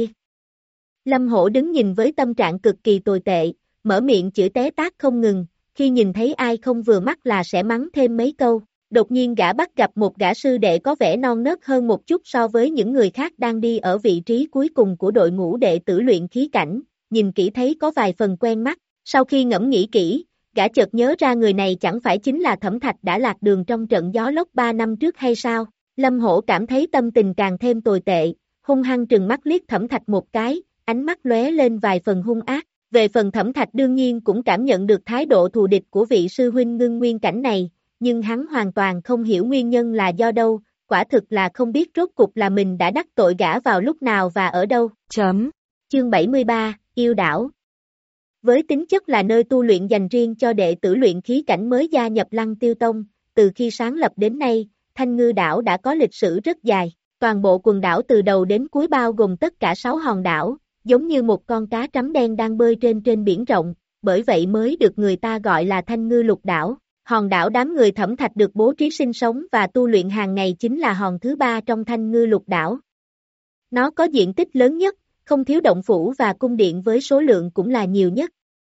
Lâm Hổ đứng nhìn với tâm trạng cực kỳ tồi tệ, mở miệng chửi té tát không ngừng, khi nhìn thấy ai không vừa mắt là sẽ mắng thêm mấy câu. Đột nhiên gã bắt gặp một gã sư đệ có vẻ non nớt hơn một chút so với những người khác đang đi ở vị trí cuối cùng của đội ngũ đệ tử luyện khí cảnh, nhìn kỹ thấy có vài phần quen mắt, sau khi ngẫm nghĩ kỹ, gã chợt nhớ ra người này chẳng phải chính là Thẩm Thạch đã lạc đường trong trận gió lốc ba năm trước hay sao. Lâm Hổ cảm thấy tâm tình càng thêm tồi tệ, hung hăng trừng mắt liếc Thẩm Thạch một cái, ánh mắt lóe lên vài phần hung ác. Về phần Thẩm Thạch đương nhiên cũng cảm nhận được thái độ thù địch của vị sư huynh ngưng nguyên cảnh này, nhưng hắn hoàn toàn không hiểu nguyên nhân là do đâu, quả thực là không biết rốt cục là mình đã đắc tội gã vào lúc nào và ở đâu. Chấm. Chương bảy mươi ba, Yêu Đảo. Với tính chất là nơi tu luyện dành riêng cho đệ tử luyện khí cảnh mới gia nhập Lăng Tiêu Tông, từ khi sáng lập đến nay, Thanh Ngư Đảo đã có lịch sử rất dài. Toàn bộ quần đảo từ đầu đến cuối bao gồm tất cả sáu hòn đảo, giống như một con cá trắm đen đang bơi trên trên biển rộng, bởi vậy mới được người ta gọi là Thanh Ngư Lục Đảo. Hòn đảo đám người Thẩm Thạch được bố trí sinh sống và tu luyện hàng ngày chính là hòn thứ ba trong Thanh Ngư Lục Đảo. Nó có diện tích lớn nhất, không thiếu động phủ và cung điện với số lượng cũng là nhiều nhất.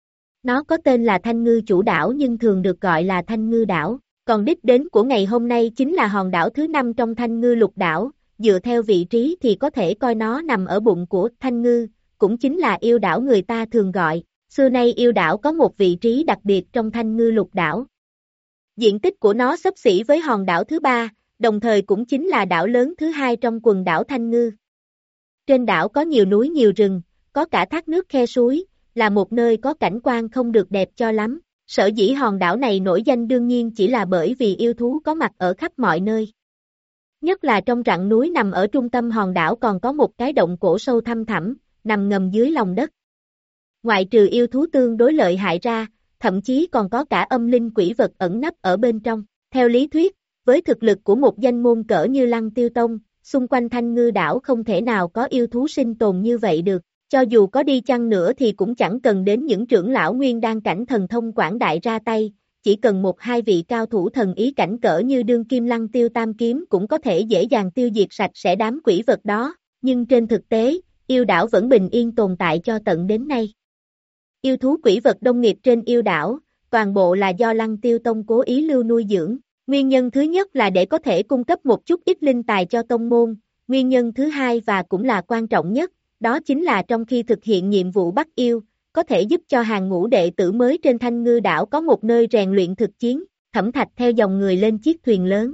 Nó có tên là Thanh Ngư Chủ Đảo nhưng thường được gọi là Thanh Ngư Đảo, còn đích đến của ngày hôm nay chính là hòn đảo thứ năm trong Thanh Ngư Lục Đảo, dựa theo vị trí thì có thể coi nó nằm ở bụng của Thanh Ngư, cũng chính là yêu đảo người ta thường gọi. Xưa nay yêu đảo có một vị trí đặc biệt trong Thanh Ngư Lục Đảo. Diện tích của nó xấp xỉ với hòn đảo thứ ba, đồng thời cũng chính là đảo lớn thứ hai trong quần đảo Thanh Ngư. Trên đảo có nhiều núi nhiều rừng, có cả thác nước khe suối, là một nơi có cảnh quan không được đẹp cho lắm. Sở dĩ hòn đảo này nổi danh đương nhiên chỉ là bởi vì yêu thú có mặt ở khắp mọi nơi. Nhất là trong rặng núi nằm ở trung tâm hòn đảo còn có một cái động cổ sâu thăm thẳm, nằm ngầm dưới lòng đất. Ngoại trừ yêu thú tương đối lợi hại ra, thậm chí còn có cả âm linh quỷ vật ẩn nấp ở bên trong. Theo lý thuyết, với thực lực của một danh môn cỡ như Lăng Tiêu Tông, xung quanh Thanh Ngư đảo không thể nào có yêu thú sinh tồn như vậy được. Cho dù có đi chăng nữa thì cũng chẳng cần đến những trưởng lão nguyên đan cảnh thần thông quảng đại ra tay, chỉ cần một hai vị cao thủ thần ý cảnh cỡ như đương kim Lăng Tiêu Tam Kiếm cũng có thể dễ dàng tiêu diệt sạch sẽ đám quỷ vật đó. Nhưng trên thực tế, yêu đảo vẫn bình yên tồn tại cho tận đến nay. Yêu thú quỷ vật đông nghịt trên yêu đảo, toàn bộ là do Lăng Tiêu Tông cố ý lưu nuôi dưỡng. Nguyên nhân thứ nhất là để có thể cung cấp một chút ít linh tài cho tông môn. Nguyên nhân thứ hai và cũng là quan trọng nhất, đó chính là trong khi thực hiện nhiệm vụ bắt yêu, có thể giúp cho hàng ngũ đệ tử mới trên Thanh Ngư đảo có một nơi rèn luyện thực chiến. Thẩm Thạch theo dòng người lên chiếc thuyền lớn.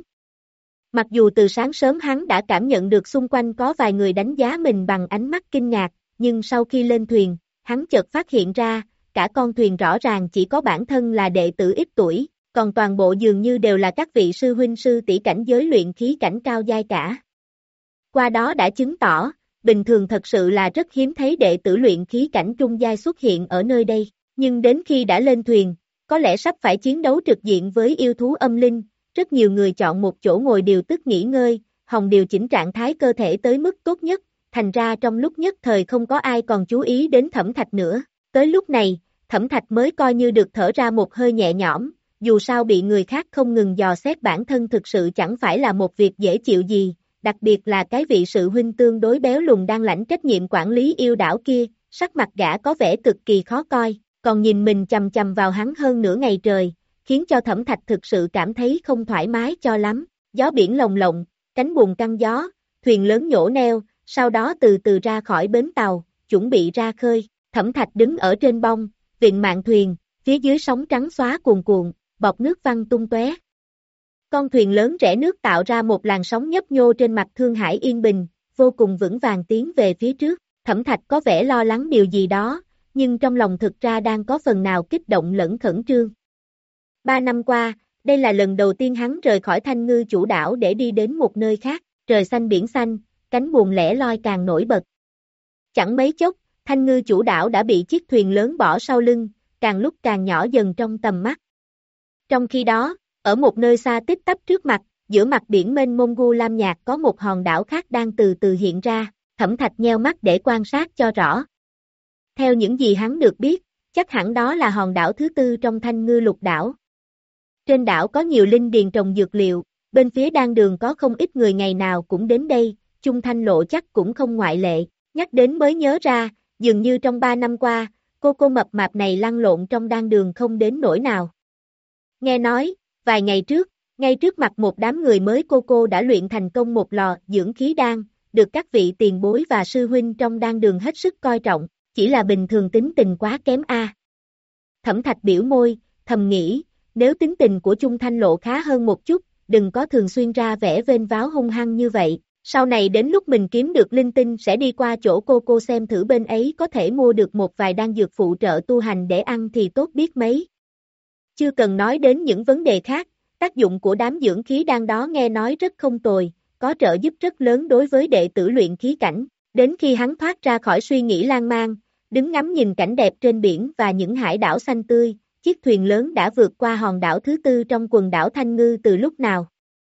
Mặc dù từ sáng sớm hắn đã cảm nhận được xung quanh có vài người đánh giá mình bằng ánh mắt kinh ngạc, nhưng sau khi lên thuyền, hắn chợt phát hiện ra, cả con thuyền rõ ràng chỉ có bản thân là đệ tử ít tuổi, còn toàn bộ dường như đều là các vị sư huynh sư tỷ cảnh giới luyện khí cảnh cao giai cả. Qua đó đã chứng tỏ, bình thường thật sự là rất hiếm thấy đệ tử luyện khí cảnh trung giai xuất hiện ở nơi đây, nhưng đến khi đã lên thuyền, có lẽ sắp phải chiến đấu trực diện với yêu thú âm linh, rất nhiều người chọn một chỗ ngồi điều tức nghỉ ngơi, hòng điều chỉnh trạng thái cơ thể tới mức tốt nhất, thành ra trong lúc nhất thời không có ai còn chú ý đến Thẩm Thạch nữa. Tới lúc này, Thẩm Thạch mới coi như được thở ra một hơi nhẹ nhõm, dù sao bị người khác không ngừng dò xét bản thân thực sự chẳng phải là một việc dễ chịu gì, đặc biệt là cái vị sư huynh tương đối béo lùn đang lãnh trách nhiệm quản lý yêu đảo kia, sắc mặt gã có vẻ cực kỳ khó coi, còn nhìn mình chằm chằm vào hắn hơn nửa ngày trời, khiến cho Thẩm Thạch thực sự cảm thấy không thoải mái cho lắm. Gió biển lồng lộng, cánh buồm căng gió, thuyền lớn nhổ neo, sau đó từ từ ra khỏi bến tàu, chuẩn bị ra khơi. Thẩm Thạch đứng ở trên bông, vịn mạn thuyền, phía dưới sóng trắng xóa cuồn cuộn, bọt nước văng tung tóe. Con thuyền lớn rẽ nước tạo ra một làn sóng nhấp nhô trên mặt Thương Hải yên bình, vô cùng vững vàng tiến về phía trước. Thẩm Thạch có vẻ lo lắng điều gì đó, nhưng trong lòng thực ra đang có phần nào kích động lẫn khẩn trương. Ba năm qua, đây là lần đầu tiên hắn rời khỏi Thanh Ngư chủ đảo để đi đến một nơi khác, trời xanh biển xanh, cánh buồm lẻ loi càng nổi bật. Chẳng mấy chốc, Thanh Ngư chủ đảo đã bị chiếc thuyền lớn bỏ sau lưng, càng lúc càng nhỏ dần trong tầm mắt. Trong khi đó, ở một nơi xa tít tắp trước mặt, giữa mặt biển mênh mông gu lam nhạt có một hòn đảo khác đang từ từ hiện ra. Thẩm Thạch nheo mắt để quan sát cho rõ. Theo những gì hắn được biết, chắc hẳn đó là hòn đảo thứ tư trong Thanh Ngư lục đảo. Trên đảo có nhiều linh điền trồng dược liệu, bên phía đan đường có không ít người ngày nào cũng đến đây, Chung Thanh Lộ chắc cũng không ngoại lệ. Nhắc đến mới nhớ ra, dường như trong ba năm qua, cô cô mập mạp này lăn lộn trong đan đường không đến nỗi nào. Nghe nói, vài ngày trước, ngay trước mặt một đám người mới cô cô đã luyện thành công một lò dưỡng khí đan, được các vị tiền bối và sư huynh trong đan đường hết sức coi trọng, chỉ là bình thường tính tình quá kém a. À. Thẩm Thạch biểu môi, thầm nghĩ, nếu tính tình của Chung Thanh Lộ khá hơn một chút, đừng có thường xuyên ra vẻ vênh váo hung hăng như vậy, sau này đến lúc mình kiếm được linh tinh sẽ đi qua chỗ cô cô xem thử bên ấy có thể mua được một vài đan dược phụ trợ tu hành để ăn thì tốt biết mấy. Chưa cần nói đến những vấn đề khác, tác dụng của đám dưỡng khí đan đó nghe nói rất không tồi, có trợ giúp rất lớn đối với đệ tử luyện khí cảnh. Đến khi hắn thoát ra khỏi suy nghĩ lan man, đứng ngắm nhìn cảnh đẹp trên biển và những hải đảo xanh tươi, chiếc thuyền lớn đã vượt qua hòn đảo thứ tư trong quần đảo Thanh Ngư từ lúc nào.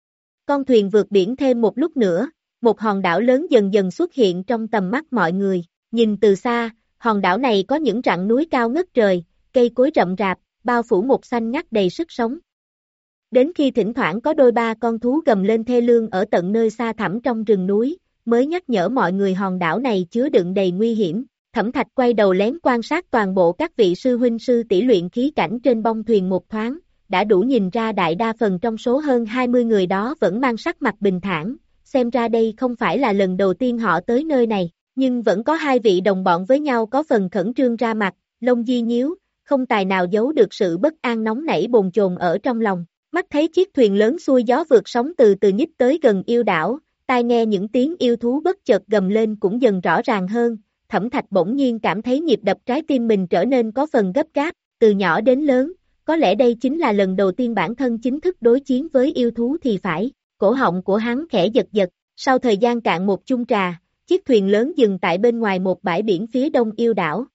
Con thuyền vượt biển thêm một lúc nữa, một hòn đảo lớn dần dần xuất hiện trong tầm mắt mọi người. Nhìn từ xa, hòn đảo này có những rặng núi cao ngất trời, cây cối rậm rạp, bao phủ một xanh ngắt đầy sức sống. Đến khi thỉnh thoảng có đôi ba con thú gầm lên thê lương ở tận nơi xa thẳm trong rừng núi, mới nhắc nhở mọi người hòn đảo này chứa đựng đầy nguy hiểm. Thẩm Thạch quay đầu lén quan sát toàn bộ các vị sư huynh sư tỷ luyện khí cảnh trên bông thuyền một thoáng, đã đủ nhìn ra đại đa phần trong số hơn hai mươi người đó vẫn mang sắc mặt bình thản, xem ra đây không phải là lần đầu tiên họ tới nơi này, nhưng vẫn có hai vị đồng bọn với nhau có phần khẩn trương ra mặt, lông di nhíu, không tài nào giấu được sự bất an nóng nảy bồn chồn ở trong lòng. Mắt thấy chiếc thuyền lớn xuôi gió vượt sóng từ từ nhích tới gần yêu đảo, tai nghe những tiếng yêu thú bất chợt gầm lên cũng dần rõ ràng hơn, Thẩm Thạch bỗng nhiên cảm thấy nhịp đập trái tim mình trở nên có phần gấp gáp, từ nhỏ đến lớn, có lẽ đây chính là lần đầu tiên bản thân chính thức đối chiến với yêu thú thì phải, cổ họng của hắn khẽ giật giật, sau thời gian cạn một chung trà, chiếc thuyền lớn dừng tại bên ngoài một bãi biển phía đông yêu đảo.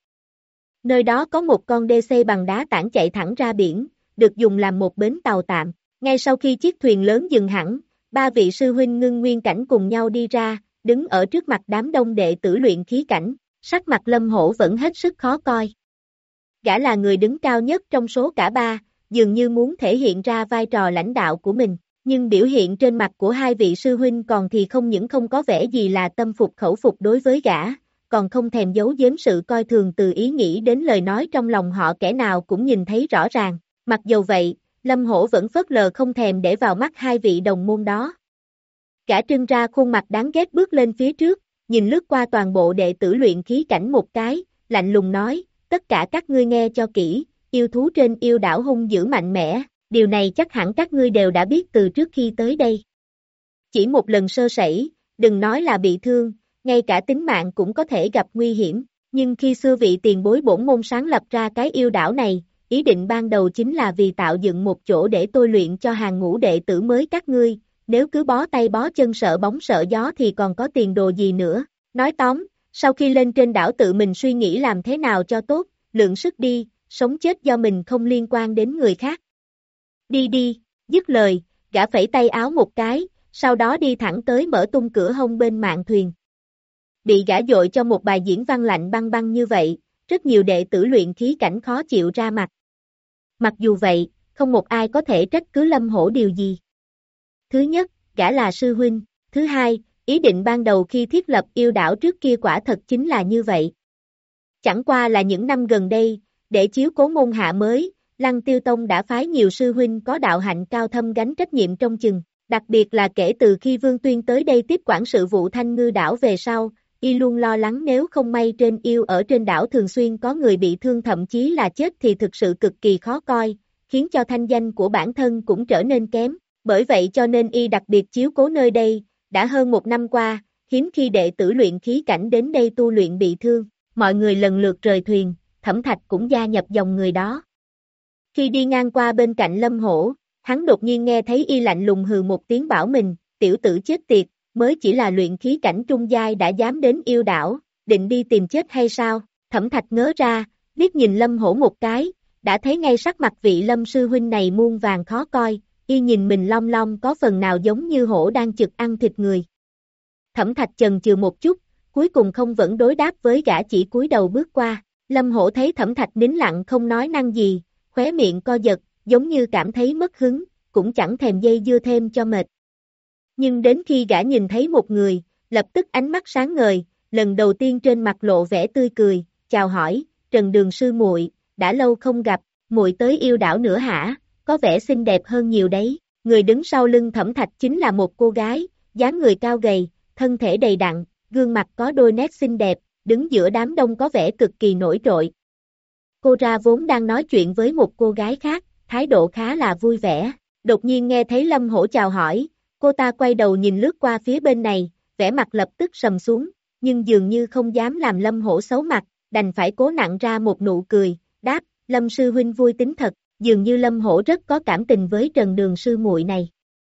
Nơi đó có một con đê xây bằng đá tảng chạy thẳng ra biển, được dùng làm một bến tàu tạm. Ngay sau khi chiếc thuyền lớn dừng hẳn, ba vị sư huynh ngưng nguyên cảnh cùng nhau đi ra, đứng ở trước mặt đám đông đệ tử luyện khí cảnh, sắc mặt Lâm Hổ vẫn hết sức khó coi. Gã là người đứng cao nhất trong số cả ba, dường như muốn thể hiện ra vai trò lãnh đạo của mình, nhưng biểu hiện trên mặt của hai vị sư huynh còn thì không những không có vẻ gì là tâm phục khẩu phục đối với gã, còn không thèm giấu giếm sự coi thường từ ý nghĩ đến lời nói trong lòng họ kẻ nào cũng nhìn thấy rõ ràng, mặc dầu vậy, Lâm Hổ vẫn phớt lờ không thèm để vào mắt hai vị đồng môn đó. Gã trưng ra khuôn mặt đáng ghét bước lên phía trước, nhìn lướt qua toàn bộ đệ tử luyện khí cảnh một cái, lạnh lùng nói, tất cả các ngươi nghe cho kỹ, yêu thú trên yêu đảo hung dữ mạnh mẽ, điều này chắc hẳn các ngươi đều đã biết từ trước khi tới đây. Chỉ một lần sơ sẩy, đừng nói là bị thương, ngay cả tính mạng cũng có thể gặp nguy hiểm, nhưng khi xưa vị tiền bối bổn môn sáng lập ra cái yêu đảo này, ý định ban đầu chính là vì tạo dựng một chỗ để tôi luyện cho hàng ngũ đệ tử mới các ngươi, nếu cứ bó tay bó chân sợ bóng sợ gió thì còn có tiền đồ gì nữa. Nói tóm, sau khi lên trên đảo tự mình suy nghĩ làm thế nào cho tốt, lượng sức đi, sống chết do mình không liên quan đến người khác. Đi đi, dứt lời, gã phẩy tay áo một cái, sau đó đi thẳng tới mở tung cửa hông bên mạn thuyền. Bị gã dội cho một bài diễn văn lạnh băng băng như vậy, rất nhiều đệ tử luyện khí cảnh khó chịu ra mặt. Mặc dù vậy, không một ai có thể trách cứ Lâm Hổ điều gì. Thứ nhất, gã là sư huynh. Thứ hai, ý định ban đầu khi thiết lập yêu đảo trước kia quả thật chính là như vậy. Chẳng qua là những năm gần đây, để chiếu cố môn hạ mới, Lăng Tiêu Tông đã phái nhiều sư huynh có đạo hạnh cao thâm gánh trách nhiệm trong chừng. Đặc biệt là kể từ khi Vương Tuyên tới đây tiếp quản sự vụ Thanh Ngư đảo về sau, y luôn lo lắng nếu không may trên yêu ở trên đảo thường xuyên có người bị thương thậm chí là chết thì thực sự cực kỳ khó coi, khiến cho thanh danh của bản thân cũng trở nên kém. Bởi vậy cho nên y đặc biệt chiếu cố nơi đây, đã hơn một năm qua, hiếm khi đệ tử luyện khí cảnh đến đây tu luyện bị thương, mọi người lần lượt rời thuyền, Thẩm Thạch cũng gia nhập dòng người đó. Khi đi ngang qua bên cạnh Lâm Hổ, hắn đột nhiên nghe thấy y lạnh lùng hừ một tiếng bảo mình, tiểu tử chết tiệt, mới chỉ là luyện khí cảnh trung giai đã dám đến yêu đảo, định đi tìm chết hay sao? Thẩm Thạch ngớ ra, liếc nhìn Lâm Hổ một cái, đã thấy ngay sắc mặt vị Lâm sư huynh này muôn vàng khó coi, y nhìn mình long long có phần nào giống như hổ đang chực ăn thịt người. Thẩm Thạch chần chừ một chút, cuối cùng không vẫn đối đáp với gã, chỉ cúi đầu bước qua. Lâm Hổ thấy Thẩm Thạch nín lặng không nói năng gì, khóe miệng co giật, giống như cảm thấy mất hứng, cũng chẳng thèm dây dưa thêm cho mệt. Nhưng đến khi gã nhìn thấy một người, lập tức ánh mắt sáng ngời, lần đầu tiên trên mặt lộ vẻ tươi cười, chào hỏi, Trần Đường sư muội, đã lâu không gặp, muội tới yêu đảo nữa hả, có vẻ xinh đẹp hơn nhiều đấy. Người đứng sau lưng Thẩm Thạch chính là một cô gái, dáng người cao gầy, thân thể đầy đặn, gương mặt có đôi nét xinh đẹp, đứng giữa đám đông có vẻ cực kỳ nổi trội. Cô ra vốn đang nói chuyện với một cô gái khác, thái độ khá là vui vẻ, đột nhiên nghe thấy Lâm Hổ chào hỏi, cô ta quay đầu nhìn lướt qua phía bên này, vẻ mặt lập tức sầm xuống, nhưng dường như không dám làm Lâm Hổ xấu mặt, đành phải cố nặn ra một nụ cười, đáp, Lâm sư huynh vui tính thật, dường như Lâm Hổ rất có cảm tình với Trần Đường sư muội này.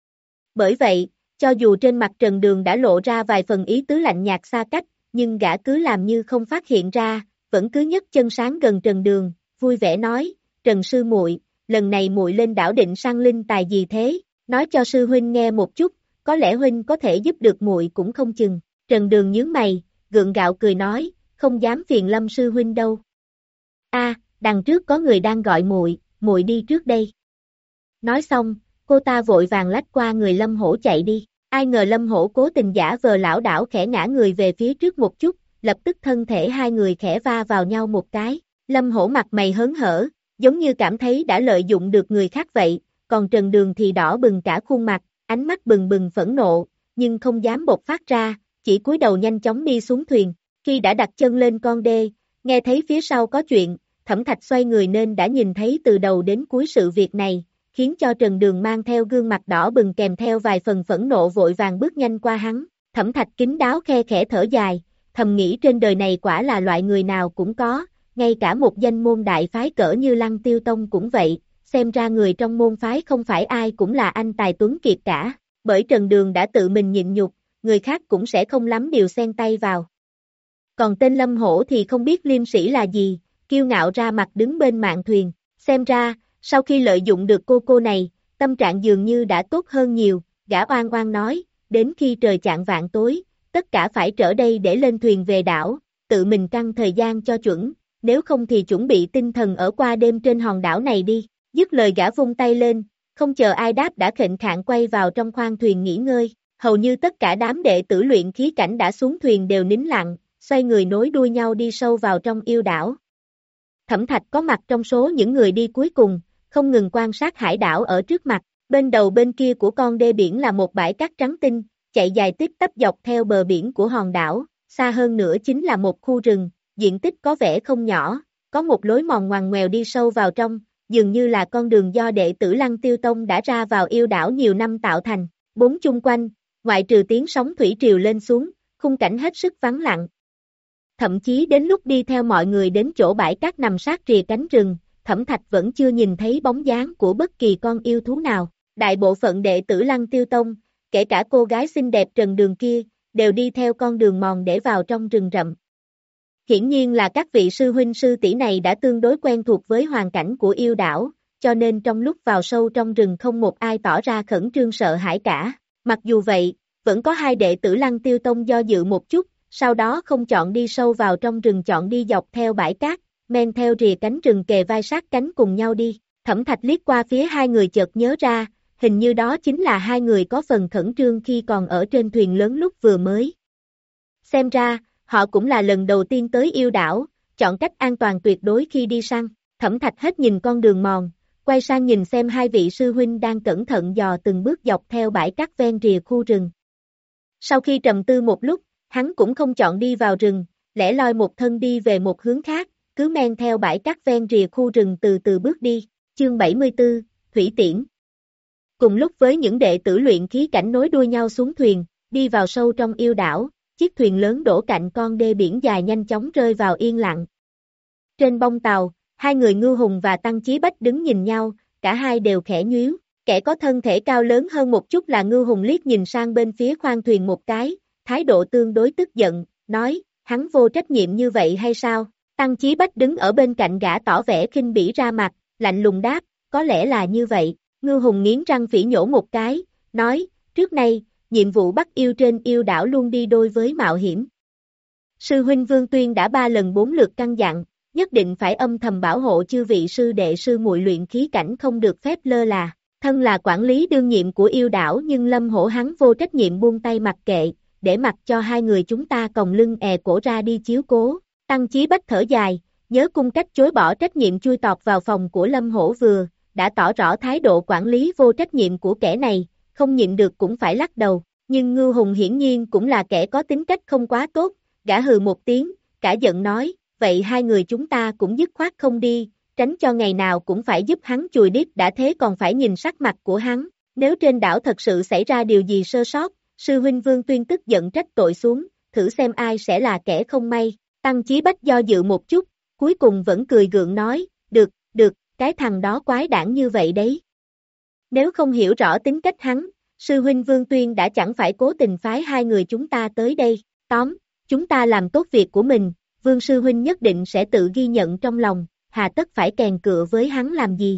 Bởi vậy, cho dù trên mặt Trần Đường đã lộ ra vài phần ý tứ lạnh nhạt xa cách, nhưng gã cứ làm như không phát hiện ra, vẫn cứ nhấc chân sáng gần Trần Đường, vui vẻ nói, Trần sư muội, lần này muội lên đảo định săn linh tài gì thế, nói cho sư huynh nghe một chút, có lẽ huynh có thể giúp được muội cũng không chừng. Trần Đường nhướng mày, gượng gạo cười nói, không dám phiền Lâm sư huynh đâu. A, đằng trước có người đang gọi muội, muội đi trước đây. Nói xong, cô ta vội vàng lách qua người Lâm Hổ chạy đi. Ai ngờ Lâm Hổ cố tình giả vờ lảo đảo khẽ ngã người về phía trước một chút, lập tức thân thể hai người khẽ va vào nhau một cái. Lâm Hổ mặt mày hớn hở, giống như cảm thấy đã lợi dụng được người khác vậy, còn Trần Đường thì đỏ bừng cả khuôn mặt, ánh mắt bừng bừng phẫn nộ, nhưng không dám bộc phát ra, chỉ cúi đầu nhanh chóng đi xuống thuyền. Khi đã đặt chân lên con đê, nghe thấy phía sau có chuyện, Thẩm Thạch xoay người nên đã nhìn thấy từ đầu đến cuối sự việc này, khiến cho Trần Đường mang theo gương mặt đỏ bừng kèm theo vài phần phẫn nộ vội vàng bước nhanh qua hắn. Thẩm Thạch kín đáo khe khẽ thở dài, thầm nghĩ trên đời này quả là loại người nào cũng có, ngay cả một danh môn đại phái cỡ như Lăng Tiêu Tông cũng vậy, xem ra người trong môn phái không phải ai cũng là anh tài tuấn kiệt cả, bởi Trần Đường đã tự mình nhịn nhục, người khác cũng sẽ không lắm điều xen tay vào. Còn tên Lâm Hổ thì không biết liêm sĩ là gì, kiêu ngạo ra mặt đứng bên mạn thuyền, xem ra, sau khi lợi dụng được cô cô này, tâm trạng dường như đã tốt hơn nhiều, gã oan oan nói, đến khi trời chạng vạng tối, tất cả phải trở đây để lên thuyền về đảo, tự mình căng thời gian cho chuẩn, nếu không thì chuẩn bị tinh thần ở qua đêm trên hòn đảo này đi. Dứt lời gã vung tay lên, không chờ ai đáp đã khệnh khạng quay vào trong khoang thuyền nghỉ ngơi, hầu như tất cả đám đệ tử luyện khí cảnh đã xuống thuyền đều nín lặng, xoay người nối đuôi nhau đi sâu vào trong yêu đảo. Thẩm Thạch có mặt trong số những người đi cuối cùng, không ngừng quan sát hải đảo ở trước mặt, bên đầu bên kia của con đê biển là một bãi cát trắng tinh, chạy dài tiếp tắp dọc theo bờ biển của hòn đảo, xa hơn nữa chính là một khu rừng, diện tích có vẻ không nhỏ, có một lối mòn ngoằn ngoèo đi sâu vào trong, dường như là con đường do đệ tử Lăng Tiêu Tông đã ra vào yêu đảo nhiều năm tạo thành, bốn chung quanh, ngoại trừ tiếng sóng thủy triều lên xuống, khung cảnh hết sức vắng lặng. Thậm chí đến lúc đi theo mọi người đến chỗ bãi cát nằm sát rìa cánh rừng, Thẩm Thạch vẫn chưa nhìn thấy bóng dáng của bất kỳ con yêu thú nào. Đại bộ phận đệ tử Lăng Tiêu Tông, kể cả cô gái xinh đẹp Trần Đường kia, đều đi theo con đường mòn để vào trong rừng rậm. Hiển nhiên là các vị sư huynh sư tỷ này đã tương đối quen thuộc với hoàn cảnh của yêu đảo, cho nên trong lúc vào sâu trong rừng không một ai tỏ ra khẩn trương sợ hãi cả. Mặc dù vậy, vẫn có hai đệ tử Lăng Tiêu Tông do dự một chút, sau đó không chọn đi sâu vào trong rừng chọn đi dọc theo bãi cát, men theo rìa cánh rừng kề vai sát cánh cùng nhau đi. Thẩm Thạch liếc qua phía hai người chợt nhớ ra, hình như đó chính là hai người có phần khẩn trương khi còn ở trên thuyền lớn lúc vừa mới. Xem ra, họ cũng là lần đầu tiên tới yêu đảo, chọn cách an toàn tuyệt đối khi đi săn. Thẩm Thạch hết nhìn con đường mòn, quay sang nhìn xem hai vị sư huynh đang cẩn thận dò từng bước dọc theo bãi cát ven rìa khu rừng. Sau khi trầm tư một lúc, hắn cũng không chọn đi vào rừng, lẻ loi một thân đi về một hướng khác, cứ men theo bãi cát ven rìa khu rừng từ từ bước đi. Chương bảy mươi tư, Thủy Tiễn. Cùng lúc với những đệ tử luyện khí cảnh nối đuôi nhau xuống thuyền, đi vào sâu trong yêu đảo, chiếc thuyền lớn đổ cạnh con đê biển dài nhanh chóng rơi vào yên lặng. Trên bông tàu, hai người Ngưu Hùng và Tăng Chí Bách đứng nhìn nhau, cả hai đều khẽ nhíu, kẻ có thân thể cao lớn hơn một chút là Ngưu Hùng liếc nhìn sang bên phía khoang thuyền một cái, thái độ tương đối tức giận, nói, hắn vô trách nhiệm như vậy hay sao? Tăng Chí Bách đứng ở bên cạnh gã tỏ vẻ khinh bỉ ra mặt, lạnh lùng đáp, có lẽ là như vậy. Ngưu Hùng nghiến răng phỉ nhổ một cái, nói, trước nay, nhiệm vụ bắt yêu trên yêu đảo luôn đi đôi với mạo hiểm. Sư huynh Vương Tuyên đã ba lần bốn lượt căn dặn, nhất định phải âm thầm bảo hộ chư vị sư đệ sư muội luyện khí cảnh không được phép lơ là. Thân là quản lý đương nhiệm của yêu đảo nhưng Lâm Hổ hắn vô trách nhiệm buông tay mặc kệ, để mặc cho hai người chúng ta còng lưng è cổ ra đi chiếu cố. Tăng Chí Bách thở dài, nhớ cung cách chối bỏ trách nhiệm chui tọt vào phòng của Lâm Hổ vừa, đã tỏ rõ thái độ quản lý vô trách nhiệm của kẻ này, không nhịn được cũng phải lắc đầu, nhưng Ngưu Hùng hiển nhiên cũng là kẻ có tính cách không quá tốt, gã hừ một tiếng, cả giận nói, vậy hai người chúng ta cũng dứt khoát không đi, tránh cho ngày nào cũng phải giúp hắn chùi đít đã thế còn phải nhìn sắc mặt của hắn, nếu trên đảo thật sự xảy ra điều gì sơ sót, sư huynh Vương Tuyên tức giận trách tội xuống, thử xem ai sẽ là kẻ không may. Tăng Chí Bách do dự một chút, cuối cùng vẫn cười gượng nói, được, được, cái thằng đó quái đản như vậy đấy. Nếu không hiểu rõ tính cách hắn, sư huynh Vương Tuyên đã chẳng phải cố tình phái hai người chúng ta tới đây, tóm, chúng ta làm tốt việc của mình, Vương sư huynh nhất định sẽ tự ghi nhận trong lòng, hà tất phải kèn cựa với hắn làm gì.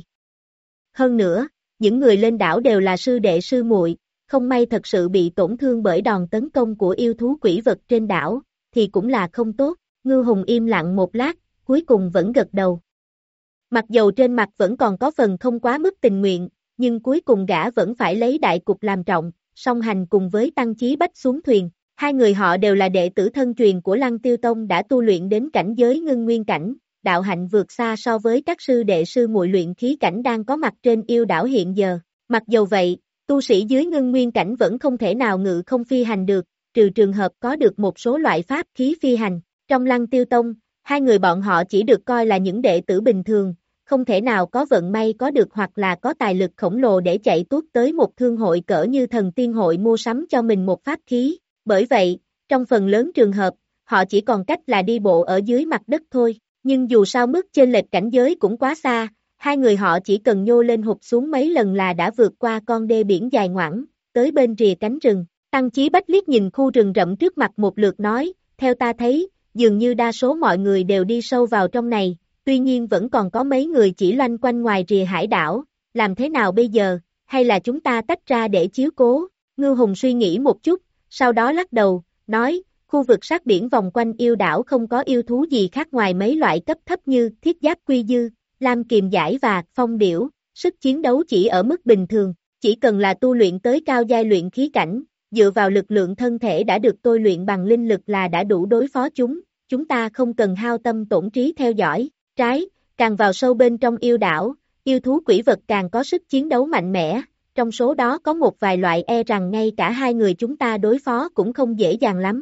Hơn nữa, những người lên đảo đều là sư đệ sư muội, không may thật sự bị tổn thương bởi đòn tấn công của yêu thú quỷ vật trên đảo, thì cũng là không tốt. Ngưu Hùng im lặng một lát, cuối cùng vẫn gật đầu. Mặc dầu trên mặt vẫn còn có phần không quá mức tình nguyện, nhưng cuối cùng gã vẫn phải lấy đại cục làm trọng, song hành cùng với Tăng Chí Bách xuống thuyền. Hai người họ đều là đệ tử thân truyền của Lăng Tiêu Tông đã tu luyện đến cảnh giới ngưng nguyên cảnh, đạo hạnh vượt xa so với các sư đệ sư muội luyện khí cảnh đang có mặt trên yêu đảo hiện giờ. Mặc dầu vậy, tu sĩ dưới ngưng nguyên cảnh vẫn không thể nào ngự không phi hành được, trừ trường hợp có được một số loại pháp khí phi hành. Trong Lăng Tiêu Tông, hai người bọn họ chỉ được coi là những đệ tử bình thường, không thể nào có vận may có được hoặc là có tài lực khổng lồ để chạy tuốt tới một thương hội cỡ như Thần Tiên Hội mua sắm cho mình một pháp khí. Bởi vậy, trong phần lớn trường hợp, họ chỉ còn cách là đi bộ ở dưới mặt đất thôi. Nhưng dù sao mức chênh lệch cảnh giới cũng quá xa, hai người họ chỉ cần nhô lên hụt xuống mấy lần là đã vượt qua con đê biển dài ngoẵng, tới bên rìa cánh rừng. Tăng Chí Bách liếc nhìn khu rừng rậm trước mặt một lượt nói, theo ta thấy, dường như đa số mọi người đều đi sâu vào trong này, tuy nhiên vẫn còn có mấy người chỉ loanh quanh ngoài rìa hải đảo, làm thế nào bây giờ, hay là chúng ta tách ra để chiếu cố? Ngưu Hùng suy nghĩ một chút, sau đó lắc đầu, nói, khu vực sát biển vòng quanh yêu đảo không có yêu thú gì khác ngoài mấy loại cấp thấp như thiết giáp quy dư, lam kiềm giải và phong điểu, sức chiến đấu chỉ ở mức bình thường, chỉ cần là tu luyện tới cao giai luyện khí cảnh, dựa vào lực lượng thân thể đã được tôi luyện bằng linh lực là đã đủ đối phó chúng, chúng ta không cần hao tâm tổn trí theo dõi. Trái, càng vào sâu bên trong yêu đảo, yêu thú quỷ vật càng có sức chiến đấu mạnh mẽ, trong số đó có một vài loại e rằng ngay cả hai người chúng ta đối phó cũng không dễ dàng lắm.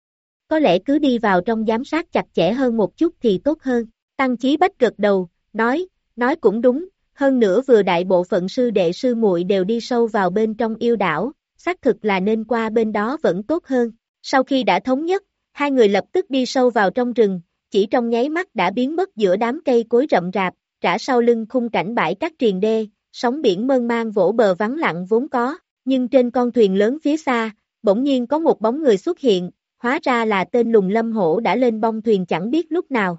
Có lẽ cứ đi vào trong giám sát chặt chẽ hơn một chút thì tốt hơn. Tăng Chí Bách gật đầu, nói, nói cũng đúng, hơn nữa vừa đại bộ phận sư đệ sư muội đều đi sâu vào bên trong yêu đảo, xác thực là nên qua bên đó vẫn tốt hơn. Sau khi đã thống nhất, hai người lập tức đi sâu vào trong rừng, chỉ trong nháy mắt đã biến mất giữa đám cây cối rậm rạp, trả sau lưng khung cảnh bãi cát triền đê, sóng biển mênh mang vỗ bờ vắng lặng vốn có, nhưng trên con thuyền lớn phía xa, bỗng nhiên có một bóng người xuất hiện, hóa ra là tên lùng Lâm Hổ đã lên bông thuyền chẳng biết lúc nào.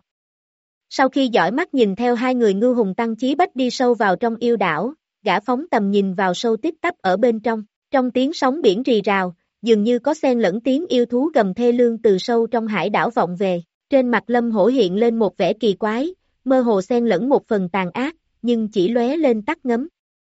Sau khi dõi mắt nhìn theo hai người Ngưu Hùng Tăng Chí Bách đi sâu vào trong yêu đảo, gã phóng tầm nhìn vào sâu tít tắp ở bên trong, trong tiếng sóng biển rì rào, dường như có xen lẫn tiếng yêu thú gầm thê lương từ sâu trong hải đảo vọng về, trên mặt Lâm Hổ hiện lên một vẻ kỳ quái, mơ hồ xen lẫn một phần tàn ác, nhưng chỉ lóe lên tắt ngấm.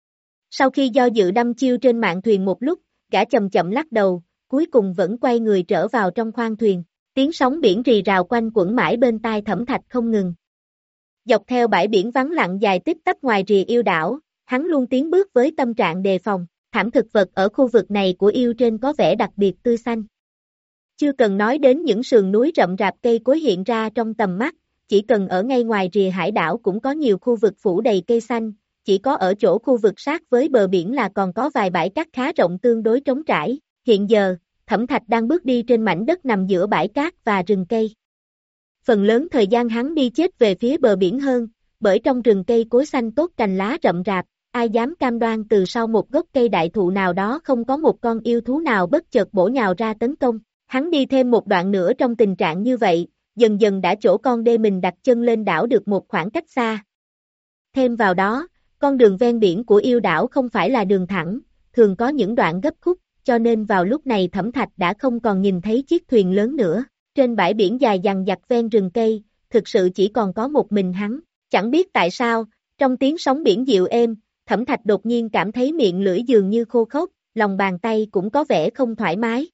Sau khi do dự đâm chiêu trên mạn thuyền một lúc, gã chậm chậm lắc đầu, cuối cùng vẫn quay người trở vào trong khoang thuyền, tiếng sóng biển rì rào quanh quẩn mãi bên tai Thẩm Thạch không ngừng. Dọc theo bãi biển vắng lặng dài tít tắp ngoài rìa yêu đảo, hắn luôn tiến bước với tâm trạng đề phòng. Thảm thực vật ở khu vực này của yêu trên có vẻ đặc biệt tươi xanh. Chưa cần nói đến những sườn núi rậm rạp cây cối hiện ra trong tầm mắt, chỉ cần ở ngay ngoài rìa hải đảo cũng có nhiều khu vực phủ đầy cây xanh, chỉ có ở chỗ khu vực sát với bờ biển là còn có vài bãi cát khá rộng tương đối trống trải. Hiện giờ, Thẩm Thạch đang bước đi trên mảnh đất nằm giữa bãi cát và rừng cây. Phần lớn thời gian hắn đi chết về phía bờ biển hơn, bởi trong rừng cây cối xanh tốt cành lá rậm rạp, ai dám cam đoan từ sau một gốc cây đại thụ nào đó không có một con yêu thú nào bất chợt bổ nhào ra tấn công. Hắn đi thêm một đoạn nữa trong tình trạng như vậy, dần dần đã chỗ con đê mình đặt chân lên đảo được một khoảng cách xa. Thêm vào đó, con đường ven biển của yêu đảo không phải là đường thẳng, thường có những đoạn gấp khúc, cho nên vào lúc này Thẩm Thạch đã không còn nhìn thấy chiếc thuyền lớn nữa. Trên bãi biển dài dằng dặc ven rừng cây, thực sự chỉ còn có một mình hắn. Chẳng biết tại sao, trong tiếng sóng biển dịu êm, Thẩm Thạch đột nhiên cảm thấy miệng lưỡi dường như khô khốc, lòng bàn tay cũng có vẻ không thoải mái.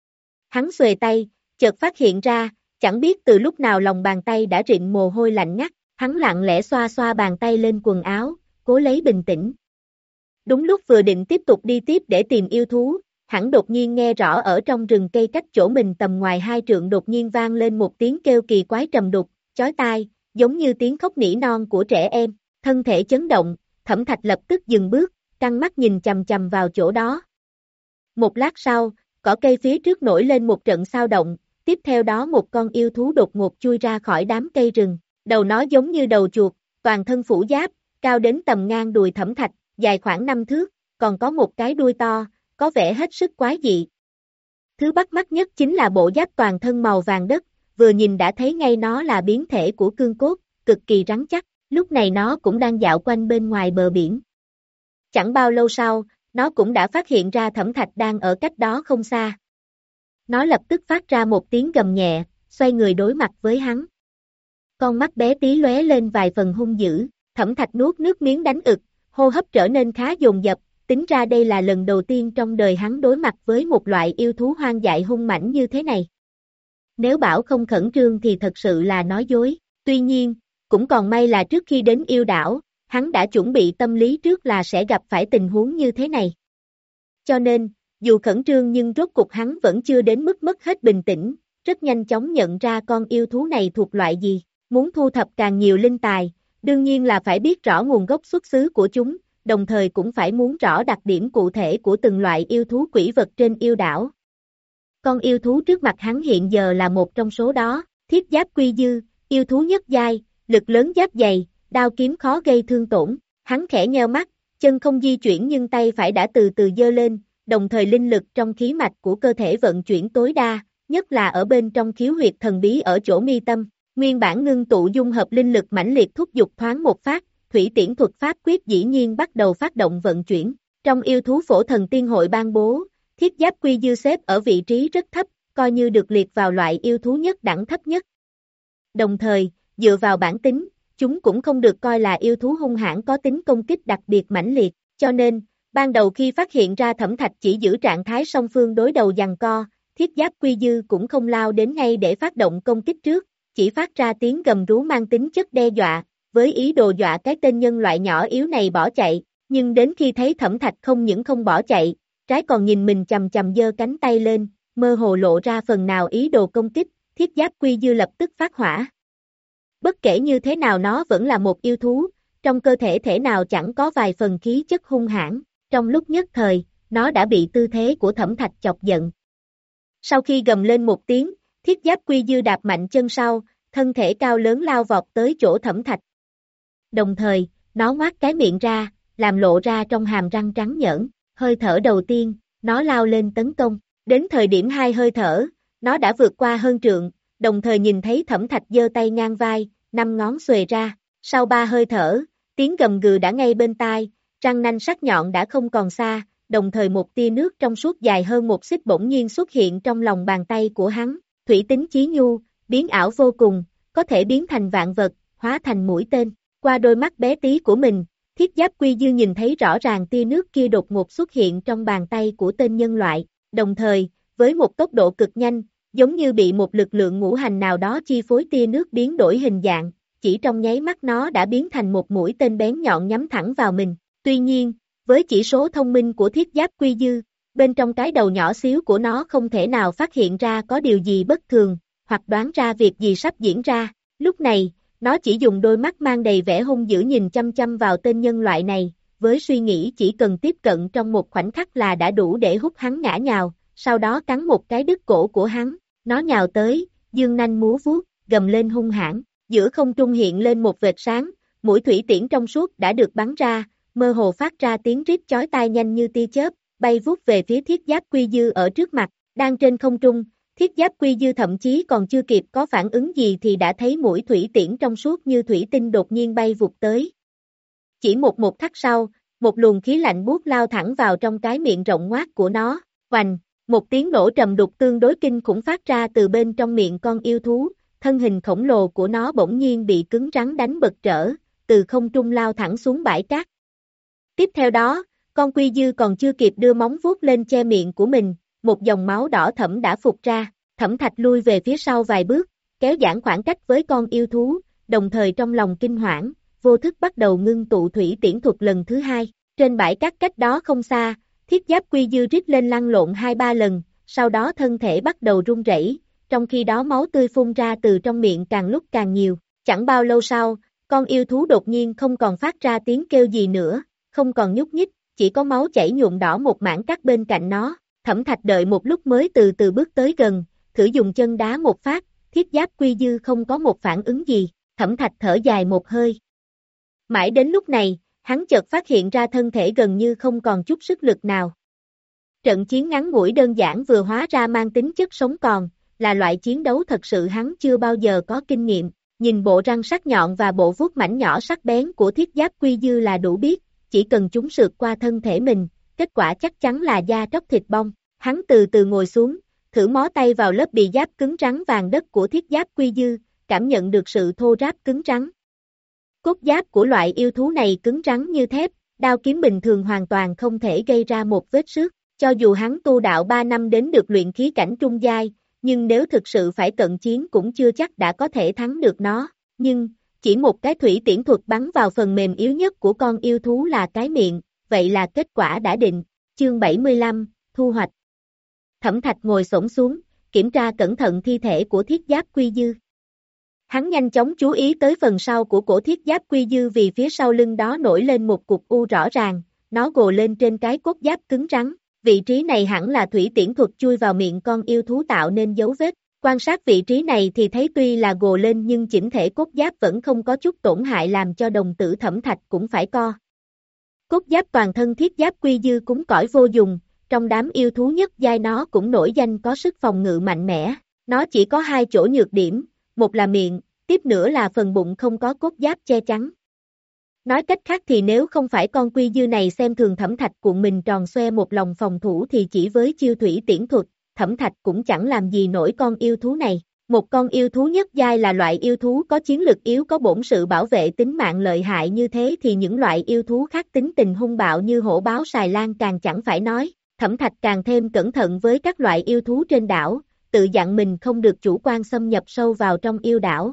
Hắn xuề tay, chợt phát hiện ra, chẳng biết từ lúc nào lòng bàn tay đã rịn mồ hôi lạnh ngắt, hắn lặng lẽ xoa xoa bàn tay lên quần áo, cố lấy bình tĩnh. Đúng lúc vừa định tiếp tục đi tiếp để tìm yêu thú, hắn đột nhiên nghe rõ ở trong rừng cây cách chỗ mình tầm ngoài hai trượng đột nhiên vang lên một tiếng kêu kỳ quái trầm đục, chói tai, giống như tiếng khóc nỉ non của trẻ em. Thân thể chấn động, Thẩm Thạch lập tức dừng bước, căng mắt nhìn chằm chằm vào chỗ đó. Một lát sau, cỏ cây phía trước nổi lên một trận xao động, tiếp theo đó một con yêu thú đột ngột chui ra khỏi đám cây rừng. Đầu nó giống như đầu chuột, toàn thân phủ giáp, cao đến tầm ngang đùi Thẩm Thạch, dài khoảng năm thước, còn có một cái đuôi to, có vẻ hết sức quái dị. Thứ bắt mắt nhất chính là bộ giáp toàn thân màu vàng đất, vừa nhìn đã thấy ngay nó là biến thể của cương cốt, cực kỳ rắn chắc, lúc này nó cũng đang dạo quanh bên ngoài bờ biển. Chẳng bao lâu sau, nó cũng đã phát hiện ra Thẩm Thạch đang ở cách đó không xa. Nó lập tức phát ra một tiếng gầm nhẹ, xoay người đối mặt với hắn. Con mắt bé tí lóe lên vài phần hung dữ, Thẩm Thạch nuốt nước miếng đánh ực, hô hấp trở nên khá dồn dập, tính ra đây là lần đầu tiên trong đời hắn đối mặt với một loại yêu thú hoang dại hung mãnh như thế này. Nếu bảo không khẩn trương thì thật sự là nói dối, tuy nhiên, cũng còn may là trước khi đến yêu đảo, hắn đã chuẩn bị tâm lý trước là sẽ gặp phải tình huống như thế này. Cho nên, dù khẩn trương nhưng rốt cục hắn vẫn chưa đến mức mất hết bình tĩnh, rất nhanh chóng nhận ra con yêu thú này thuộc loại gì. Muốn thu thập càng nhiều linh tài, đương nhiên là phải biết rõ nguồn gốc xuất xứ của chúng, đồng thời cũng phải muốn rõ đặc điểm cụ thể của từng loại yêu thú quỷ vật trên yêu đảo. Con yêu thú trước mặt hắn hiện giờ là một trong số đó, Thiết Giáp Quy Dư, yêu thú nhất giai, lực lớn giáp dày, đao kiếm khó gây thương tổn. Hắn khẽ nheo mắt, chân không di chuyển nhưng tay phải đã từ từ giơ lên, đồng thời linh lực trong khí mạch của cơ thể vận chuyển tối đa, nhất là ở bên trong khiếu huyệt thần bí ở chỗ mi tâm. Nguyên bản ngưng tụ dung hợp linh lực mãnh liệt thúc giục thoáng một phát, thủy tiễn thuật pháp quyết dĩ nhiên bắt đầu phát động vận chuyển. Trong yêu thú phổ thần tiên hội ban bố, Thiết Giáp Quy Dư xếp ở vị trí rất thấp, coi như được liệt vào loại yêu thú nhất đẳng thấp nhất. Đồng thời, dựa vào bản tính, chúng cũng không được coi là yêu thú hung hãn có tính công kích đặc biệt mãnh liệt, cho nên, ban đầu khi phát hiện ra Thẩm Thạch chỉ giữ trạng thái song phương đối đầu giằng co, Thiết Giáp Quy Dư cũng không lao đến ngay để phát động công kích trước, chỉ phát ra tiếng gầm rú mang tính chất đe dọa, với ý đồ dọa cái tên nhân loại nhỏ yếu này bỏ chạy, nhưng đến khi thấy Thẩm Thạch không những không bỏ chạy, trái còn nhìn mình chầm chầm giơ cánh tay lên, mơ hồ lộ ra phần nào ý đồ công kích, Thiết Giáp Quy Dư lập tức phát hỏa. Bất kể như thế nào nó vẫn là một yêu thú, trong cơ thể thể nào chẳng có vài phần khí chất hung hãn, trong lúc nhất thời, nó đã bị tư thế của Thẩm Thạch chọc giận. Sau khi gầm lên một tiếng, Thiết Giáp Quy Dư đạp mạnh chân sau, thân thể cao lớn lao vọt tới chỗ Thẩm Thạch. Đồng thời, nó ngoác cái miệng ra, làm lộ ra trong hàm răng trắng nhởn, hơi thở đầu tiên, nó lao lên tấn công. Đến thời điểm hai hơi thở, nó đã vượt qua hơn trượng, đồng thời nhìn thấy Thẩm Thạch giơ tay ngang vai, năm ngón xuề ra. Sau ba hơi thở, tiếng gầm gừ đã ngay bên tai, răng nanh sắc nhọn đã không còn xa, đồng thời một tia nước trong suốt dài hơn một xích bỗng nhiên xuất hiện trong lòng bàn tay của hắn. Thủy tính chí nhu, biến ảo vô cùng, có thể biến thành vạn vật, hóa thành mũi tên. Qua đôi mắt bé tí của mình, Thiết Giáp Quy Dư nhìn thấy rõ ràng tia nước kia đột ngột xuất hiện trong bàn tay của tên nhân loại, đồng thời, với một tốc độ cực nhanh, giống như bị một lực lượng ngũ hành nào đó chi phối tia nước biến đổi hình dạng, chỉ trong nháy mắt nó đã biến thành một mũi tên bén nhọn nhắm thẳng vào mình. Tuy nhiên, với chỉ số thông minh của thiết giáp quy dư, bên trong cái đầu nhỏ xíu của nó không thể nào phát hiện ra có điều gì bất thường, hoặc đoán ra việc gì sắp diễn ra. Lúc này, nó chỉ dùng đôi mắt mang đầy vẻ hung dữ nhìn chăm chăm vào tên nhân loại này, với suy nghĩ chỉ cần tiếp cận trong một khoảnh khắc là đã đủ để hút hắn ngã nhào, sau đó cắn một cái đứt cổ của hắn. Nó nhào tới, dương nanh múa vuốt, gầm lên hung hãn, giữa không trung hiện lên một vệt sáng, mũi thủy tiễn trong suốt đã được bắn ra, mơ hồ phát ra tiếng rít chói tai nhanh như tia chớp, bay vút về phía thiết giáp quy dư ở trước mặt. Đang trên không trung, thiết giáp quy dư thậm chí còn chưa kịp có phản ứng gì thì đã thấy mũi thủy tiễn trong suốt như thủy tinh đột nhiên bay vụt tới. Chỉ một một khắc sau, một luồng khí lạnh buốt lao thẳng vào trong cái miệng rộng ngoác của nó, oành, một tiếng nổ trầm đục tương đối kinh khủng phát ra từ bên trong miệng con yêu thú, thân hình khổng lồ của nó bỗng nhiên bị cứng rắn đánh bật trở, từ không trung lao thẳng xuống bãi cát. Tiếp theo đó, con quy dư còn chưa kịp đưa móng vuốt lên che miệng của mình, một dòng máu đỏ thẫm đã phụt ra. Thẩm Thạch lui về phía sau vài bước, kéo giãn khoảng cách với con yêu thú, đồng thời trong lòng kinh hoảng, vô thức bắt đầu ngưng tụ thủy tiễn thuật lần thứ hai. Trên bãi cát cách đó không xa, thiết giáp quy dư rít lên lăn lộn hai ba lần, sau đó thân thể bắt đầu run rẩy, trong khi đó máu tươi phun ra từ trong miệng càng lúc càng nhiều. Chẳng bao lâu sau, con yêu thú đột nhiên không còn phát ra tiếng kêu gì nữa, không còn nhúc nhích, chỉ có máu chảy nhuộm đỏ một mảng cát bên cạnh nó. Thẩm Thạch đợi một lúc mới từ từ bước tới gần, thử dùng chân đá một phát, thiết giáp quy dư không có một phản ứng gì. Thẩm Thạch thở dài một hơi. Mãi đến lúc này, hắn chợt phát hiện ra thân thể gần như không còn chút sức lực nào. Trận chiến ngắn ngủi đơn giản vừa hóa ra mang tính chất sống còn, là loại chiến đấu thật sự hắn chưa bao giờ có kinh nghiệm. Nhìn bộ răng sắc nhọn và bộ vuốt mảnh nhỏ sắc bén của thiết giáp quy dư là đủ biết, chỉ cần chúng sượt qua thân thể mình, kết quả chắc chắn là da tróc thịt bong. Hắn từ từ ngồi xuống, thử mó tay vào lớp bì giáp cứng rắn vàng đất của thiết giáp quy dư, cảm nhận được sự thô ráp cứng rắn. Cốt giáp của loại yêu thú này cứng rắn như thép, đao kiếm bình thường hoàn toàn không thể gây ra một vết xước. Cho dù hắn tu đạo ba năm đến được luyện khí cảnh trung giai, nhưng nếu thực sự phải cận chiến cũng chưa chắc đã có thể thắng được nó. Nhưng, chỉ một cái thủy tiễn thuật bắn vào phần mềm yếu nhất của con yêu thú là cái miệng, vậy là kết quả đã định. Chương bảy mươi lăm, Thu hoạch. Thẩm Thạch ngồi xổm xuống, kiểm tra cẩn thận thi thể của thiết giáp quy dư. Hắn nhanh chóng chú ý tới phần sau của cổ thiết giáp quy dư vì phía sau lưng đó nổi lên một cục u rõ ràng, nó gồ lên trên cái cốt giáp cứng rắn. Vị trí này hẳn là thủy tiễn thuật chui vào miệng con yêu thú tạo nên dấu vết. Quan sát vị trí này thì thấy tuy là gồ lên nhưng chỉnh thể cốt giáp vẫn không có chút tổn hại làm cho đồng tử Thẩm Thạch cũng phải co. Cốt giáp toàn thân thiết giáp quy dư cứng cỏi vô dùng, trong đám yêu thú nhất giai nó cũng nổi danh có sức phòng ngự mạnh mẽ. Nó chỉ có hai chỗ nhược điểm, một là miệng, tiếp nữa là phần bụng không có cốt giáp che chắn. Nói cách khác thì nếu không phải con quy dư này xem thường Thẩm Thạch cuộn mình tròn xoe một lòng phòng thủ thì chỉ với chiêu thủy tiễn thuật, Thẩm Thạch cũng chẳng làm gì nổi con yêu thú này. Một con yêu thú nhất giai là loại yêu thú có chiến lực yếu có bổn sự bảo vệ tính mạng lợi hại như thế thì những loại yêu thú khác tính tình hung bạo như hổ báo sài lan càng chẳng phải nói. Thẩm Thạch càng thêm cẩn thận với các loại yêu thú trên đảo, tự dặn mình không được chủ quan xâm nhập sâu vào trong yêu đảo.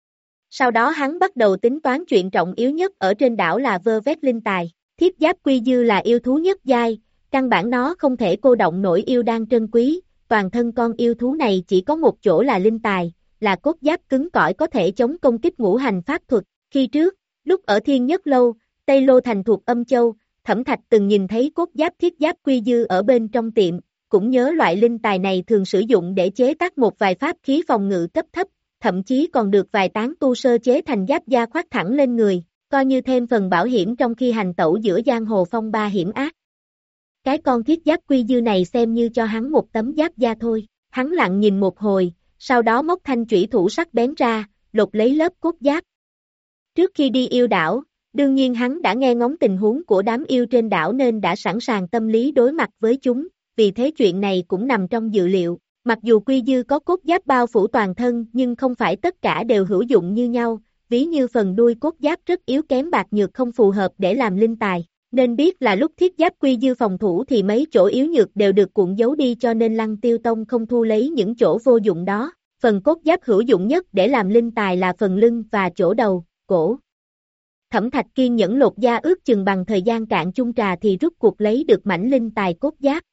Sau đó hắn bắt đầu tính toán chuyện trọng yếu nhất ở trên đảo là vơ vét linh tài. Thiết giáp quy dư là yêu thú nhất giai, căn bản nó không thể cô động nổi yêu đan trân quý, toàn thân con yêu thú này chỉ có một chỗ là linh tài, là cốt giáp cứng cỏi có thể chống công kích ngũ hành pháp thuật. Khi trước, lúc ở Thiên Nhất Lâu, Tây Lô Thành thuộc Âm Châu, Thẩm Thạch từng nhìn thấy cốt giáp thiết giáp quy dư ở bên trong tiệm, cũng nhớ loại linh tài này thường sử dụng để chế tác một vài pháp khí phòng ngự cấp thấp, thậm chí còn được vài tán tu sơ chế thành giáp da khoác thẳng lên người, coi như thêm phần bảo hiểm trong khi hành tẩu giữa giang hồ phong ba hiểm ác. Cái con thiết giáp quy dư này xem như cho hắn một tấm giáp da thôi, hắn lặng nhìn một hồi, sau đó móc thanh chủy thủ sắc bén ra, lột lấy lớp cốt giáp. Trước khi đi yêu đảo, đương nhiên hắn đã nghe ngóng tình huống của đám yêu trên đảo nên đã sẵn sàng tâm lý đối mặt với chúng, vì thế chuyện này cũng nằm trong dự liệu. Mặc dù quy dư có cốt giáp bao phủ toàn thân nhưng không phải tất cả đều hữu dụng như nhau, ví như phần đuôi cốt giáp rất yếu kém bạc nhược không phù hợp để làm linh tài. Nên biết là lúc thiết giáp quy dư phòng thủ thì mấy chỗ yếu nhược đều được cuộn giấu đi cho nên Lăng Tiêu Tông không thu lấy những chỗ vô dụng đó. Phần cốt giáp hữu dụng nhất để làm linh tài là phần lưng và chỗ đầu, cổ. Thẩm Thạch kiên nhẫn lột da ước chừng bằng thời gian cạn chung trà thì rút cuộc lấy được mảnh linh tài cốt giáp.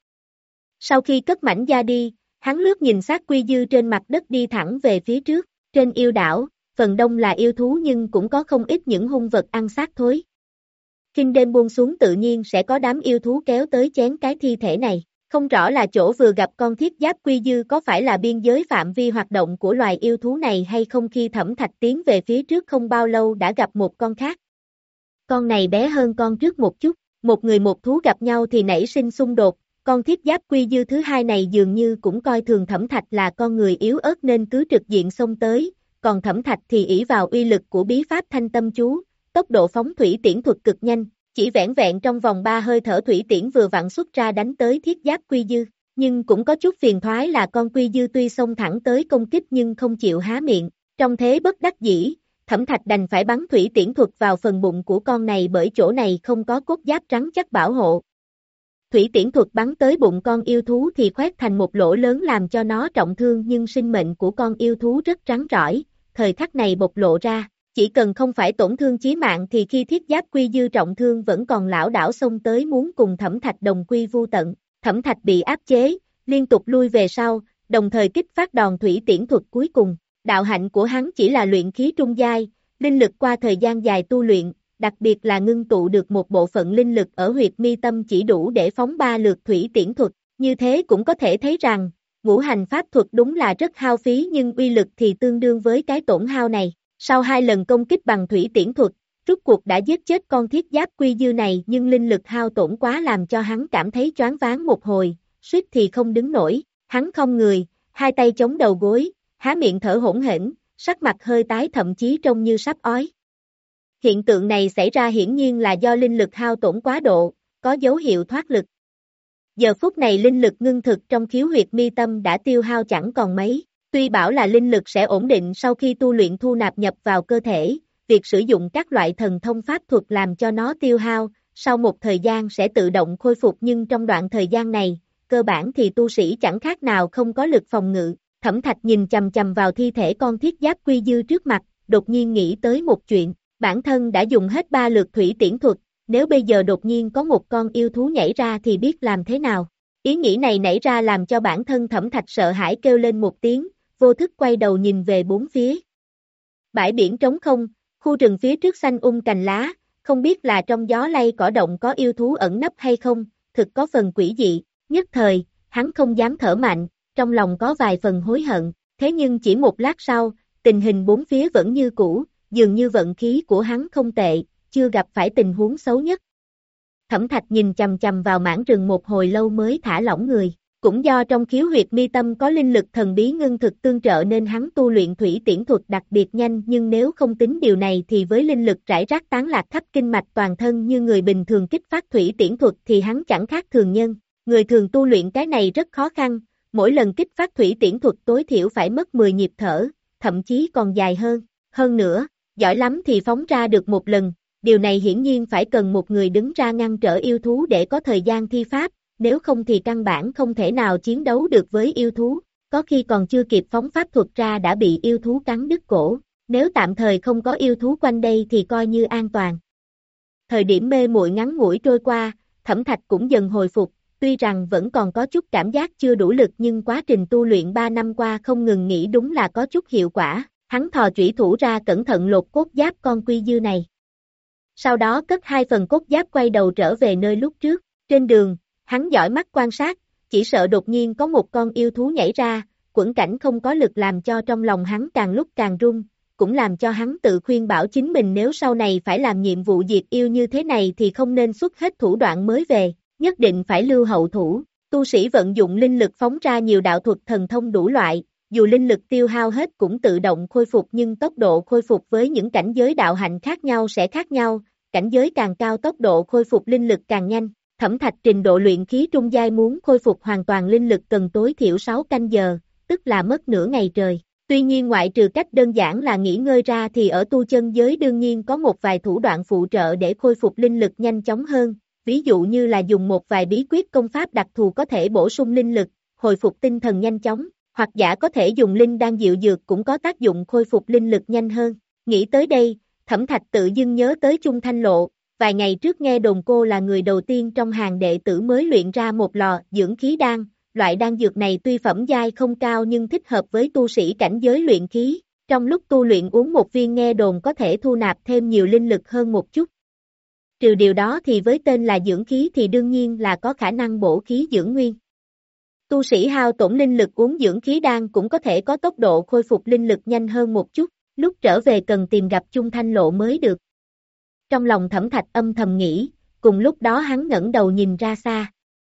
Sau khi cất mảnh da đi, hắn lướt nhìn xác quy dư trên mặt đất đi thẳng về phía trước. Trên yêu đảo, phần đông là yêu thú nhưng cũng có không ít những hung vật ăn xác thối. Khi đêm buông xuống tự nhiên sẽ có đám yêu thú kéo tới chén cái thi thể này. Không rõ là chỗ vừa gặp con thiết giáp quy dư có phải là biên giới phạm vi hoạt động của loài yêu thú này hay không. Khi Thẩm Thạch tiến về phía trước không bao lâu đã gặp một con khác. Con này bé hơn con trước một chút, một người một thú gặp nhau thì nảy sinh xung đột. Con thiết giáp quy dư thứ hai này dường như cũng coi thường Thẩm Thạch là con người yếu ớt nên cứ trực diện xông tới, còn Thẩm Thạch thì ỷ vào uy lực của bí pháp thanh tâm chú, tốc độ phóng thủy tiễn thuật cực nhanh, chỉ vẻn vẹn trong vòng ba hơi thở thủy tiễn vừa vặn xuất ra đánh tới thiết giáp quy dư, nhưng cũng có chút phiền toái là con quy dư tuy xông thẳng tới công kích nhưng không chịu há miệng, trong thế bất đắc dĩ, Thẩm Thạch đành phải bắn thủy tiễn thuật vào phần bụng của con này bởi chỗ này không có cốt giáp trắng chắc bảo hộ. Thủy tiễn thuật bắn tới bụng con yêu thú thì khoét thành một lỗ lớn làm cho nó trọng thương nhưng sinh mệnh của con yêu thú rất rắn rỏi, thời khắc này bộc lộ ra, chỉ cần không phải tổn thương chí mạng thì khi thiết giáp quy dư trọng thương vẫn còn lảo đảo xông tới muốn cùng Thẩm Thạch đồng quy vu tận, Thẩm Thạch bị áp chế, liên tục lui về sau, đồng thời kích phát đòn thủy tiễn thuật cuối cùng, đạo hạnh của hắn chỉ là luyện khí trung giai, linh lực qua thời gian dài tu luyện, đặc biệt là ngưng tụ được một bộ phận linh lực ở huyệt mi tâm chỉ đủ để phóng ba lượt thủy tiễn thuật, như thế cũng có thể thấy rằng, ngũ hành pháp thuật đúng là rất hao phí nhưng uy lực thì tương đương với cái tổn hao này. Sau hai lần công kích bằng thủy tiễn thuật, rút cuộc đã giết chết con thiết giáp quy dư này nhưng linh lực hao tổn quá làm cho hắn cảm thấy choáng váng một hồi, suýt thì không đứng nổi, hắn không người, hai tay chống đầu gối, há miệng thở hỗn hển, sắc mặt hơi tái thậm chí trông như sắp ói. Hiện tượng này xảy ra hiển nhiên là do linh lực hao tổn quá độ, có dấu hiệu thoát lực. Giờ phút này linh lực ngưng thực trong khiếu huyệt mi tâm đã tiêu hao chẳng còn mấy, tuy bảo là linh lực sẽ ổn định sau khi tu luyện thu nạp nhập vào cơ thể, việc sử dụng các loại thần thông pháp thuật làm cho nó tiêu hao, sau một thời gian sẽ tự động khôi phục nhưng trong đoạn thời gian này, cơ bản thì tu sĩ chẳng khác nào không có lực phòng ngự. Thẩm Thạch nhìn chằm chằm vào thi thể con thiết giáp quy dư trước mặt, đột nhiên nghĩ tới một chuyện, bản thân đã dùng hết ba lượt thủy tiễn thuật, nếu bây giờ đột nhiên có một con yêu thú nhảy ra thì biết làm thế nào. Ý nghĩ này nảy ra làm cho bản thân Thẩm Thạch sợ hãi kêu lên một tiếng, vô thức quay đầu nhìn về bốn phía. Bãi biển trống không, khu rừng phía trước xanh um cành lá, không biết là trong gió lay cỏ động có yêu thú ẩn nấp hay không, thực có phần quỷ dị, nhất thời, hắn không dám thở mạnh, trong lòng có vài phần hối hận, thế nhưng chỉ một lát sau, tình hình bốn phía vẫn như cũ, dường như vận khí của hắn không tệ, chưa gặp phải tình huống xấu nhất. Thẩm Thạch nhìn chằm chằm vào mảng rừng một hồi lâu mới thả lỏng người, cũng do trong khiếu huyệt mi tâm có linh lực thần bí ngưng thực tương trợ nên hắn tu luyện thủy tiễn thuật đặc biệt nhanh nhưng nếu không tính điều này thì với linh lực rải rác tán lạc khắp kinh mạch toàn thân như người bình thường kích phát thủy tiễn thuật thì hắn chẳng khác thường nhân, người thường tu luyện cái này rất khó khăn, mỗi lần kích phát thủy tiễn thuật tối thiểu phải mất mười nhịp thở, thậm chí còn dài hơn, hơn nữa, giỏi lắm thì phóng ra được một lần, điều này hiển nhiên phải cần một người đứng ra ngăn trở yêu thú để có thời gian thi pháp, nếu không thì căn bản không thể nào chiến đấu được với yêu thú, có khi còn chưa kịp phóng pháp thuật ra đã bị yêu thú cắn đứt cổ, nếu tạm thời không có yêu thú quanh đây thì coi như an toàn. Thời điểm mê muội ngắn ngủi trôi qua, Thẩm Thạch cũng dần hồi phục, tuy rằng vẫn còn có chút cảm giác chưa đủ lực nhưng quá trình tu luyện ba năm qua không ngừng nghỉ đúng là có chút hiệu quả, hắn thò chủy thủ ra cẩn thận lột cốt giáp con quy dư này. Sau đó cất hai phần cốt giáp quay đầu trở về nơi lúc trước, trên đường, hắn dõi mắt quan sát, chỉ sợ đột nhiên có một con yêu thú nhảy ra, quẫn cảnh không có lực làm cho trong lòng hắn càng lúc càng run, cũng làm cho hắn tự khuyên bảo chính mình nếu sau này phải làm nhiệm vụ diệt yêu như thế này thì không nên xuất hết thủ đoạn mới về, nhất định phải lưu hậu thủ, tu sĩ vận dụng linh lực phóng ra nhiều đạo thuật thần thông đủ loại, dù linh lực tiêu hao hết cũng tự động khôi phục nhưng tốc độ khôi phục với những cảnh giới đạo hạnh khác nhau sẽ khác nhau, cảnh giới càng cao tốc độ khôi phục linh lực càng nhanh. Thẩm Thạch trình độ luyện khí trung giai muốn khôi phục hoàn toàn linh lực cần tối thiểu sáu canh giờ, tức là mất nửa ngày trời. Tuy nhiên ngoại trừ cách đơn giản là nghỉ ngơi ra thì ở tu chân giới đương nhiên có một vài thủ đoạn phụ trợ để khôi phục linh lực nhanh chóng hơn, ví dụ như là dùng một vài bí quyết công pháp đặc thù có thể bổ sung linh lực, hồi phục tinh thần nhanh chóng, hoặc giả có thể dùng linh đan diệu dược cũng có tác dụng khôi phục linh lực nhanh hơn. Nghĩ tới đây, Thẩm Thạch tự dưng nhớ tới Chung Thanh Lộ, vài ngày trước nghe đồn cô là người đầu tiên trong hàng đệ tử mới luyện ra một lò dưỡng khí đan, loại đan dược này tuy phẩm giai không cao nhưng thích hợp với tu sĩ cảnh giới luyện khí, trong lúc tu luyện uống một viên nghe đồn có thể thu nạp thêm nhiều linh lực hơn một chút. Trừ điều đó thì với tên là dưỡng khí thì đương nhiên là có khả năng bổ khí dưỡng nguyên. Tu sĩ hao tổn linh lực uống dưỡng khí đan cũng có thể có tốc độ khôi phục linh lực nhanh hơn một chút, lúc trở về cần tìm gặp Chung Thanh Lộ mới được. Trong lòng Thẩm Thạch âm thầm nghĩ, cùng lúc đó hắn ngẩng đầu nhìn ra xa.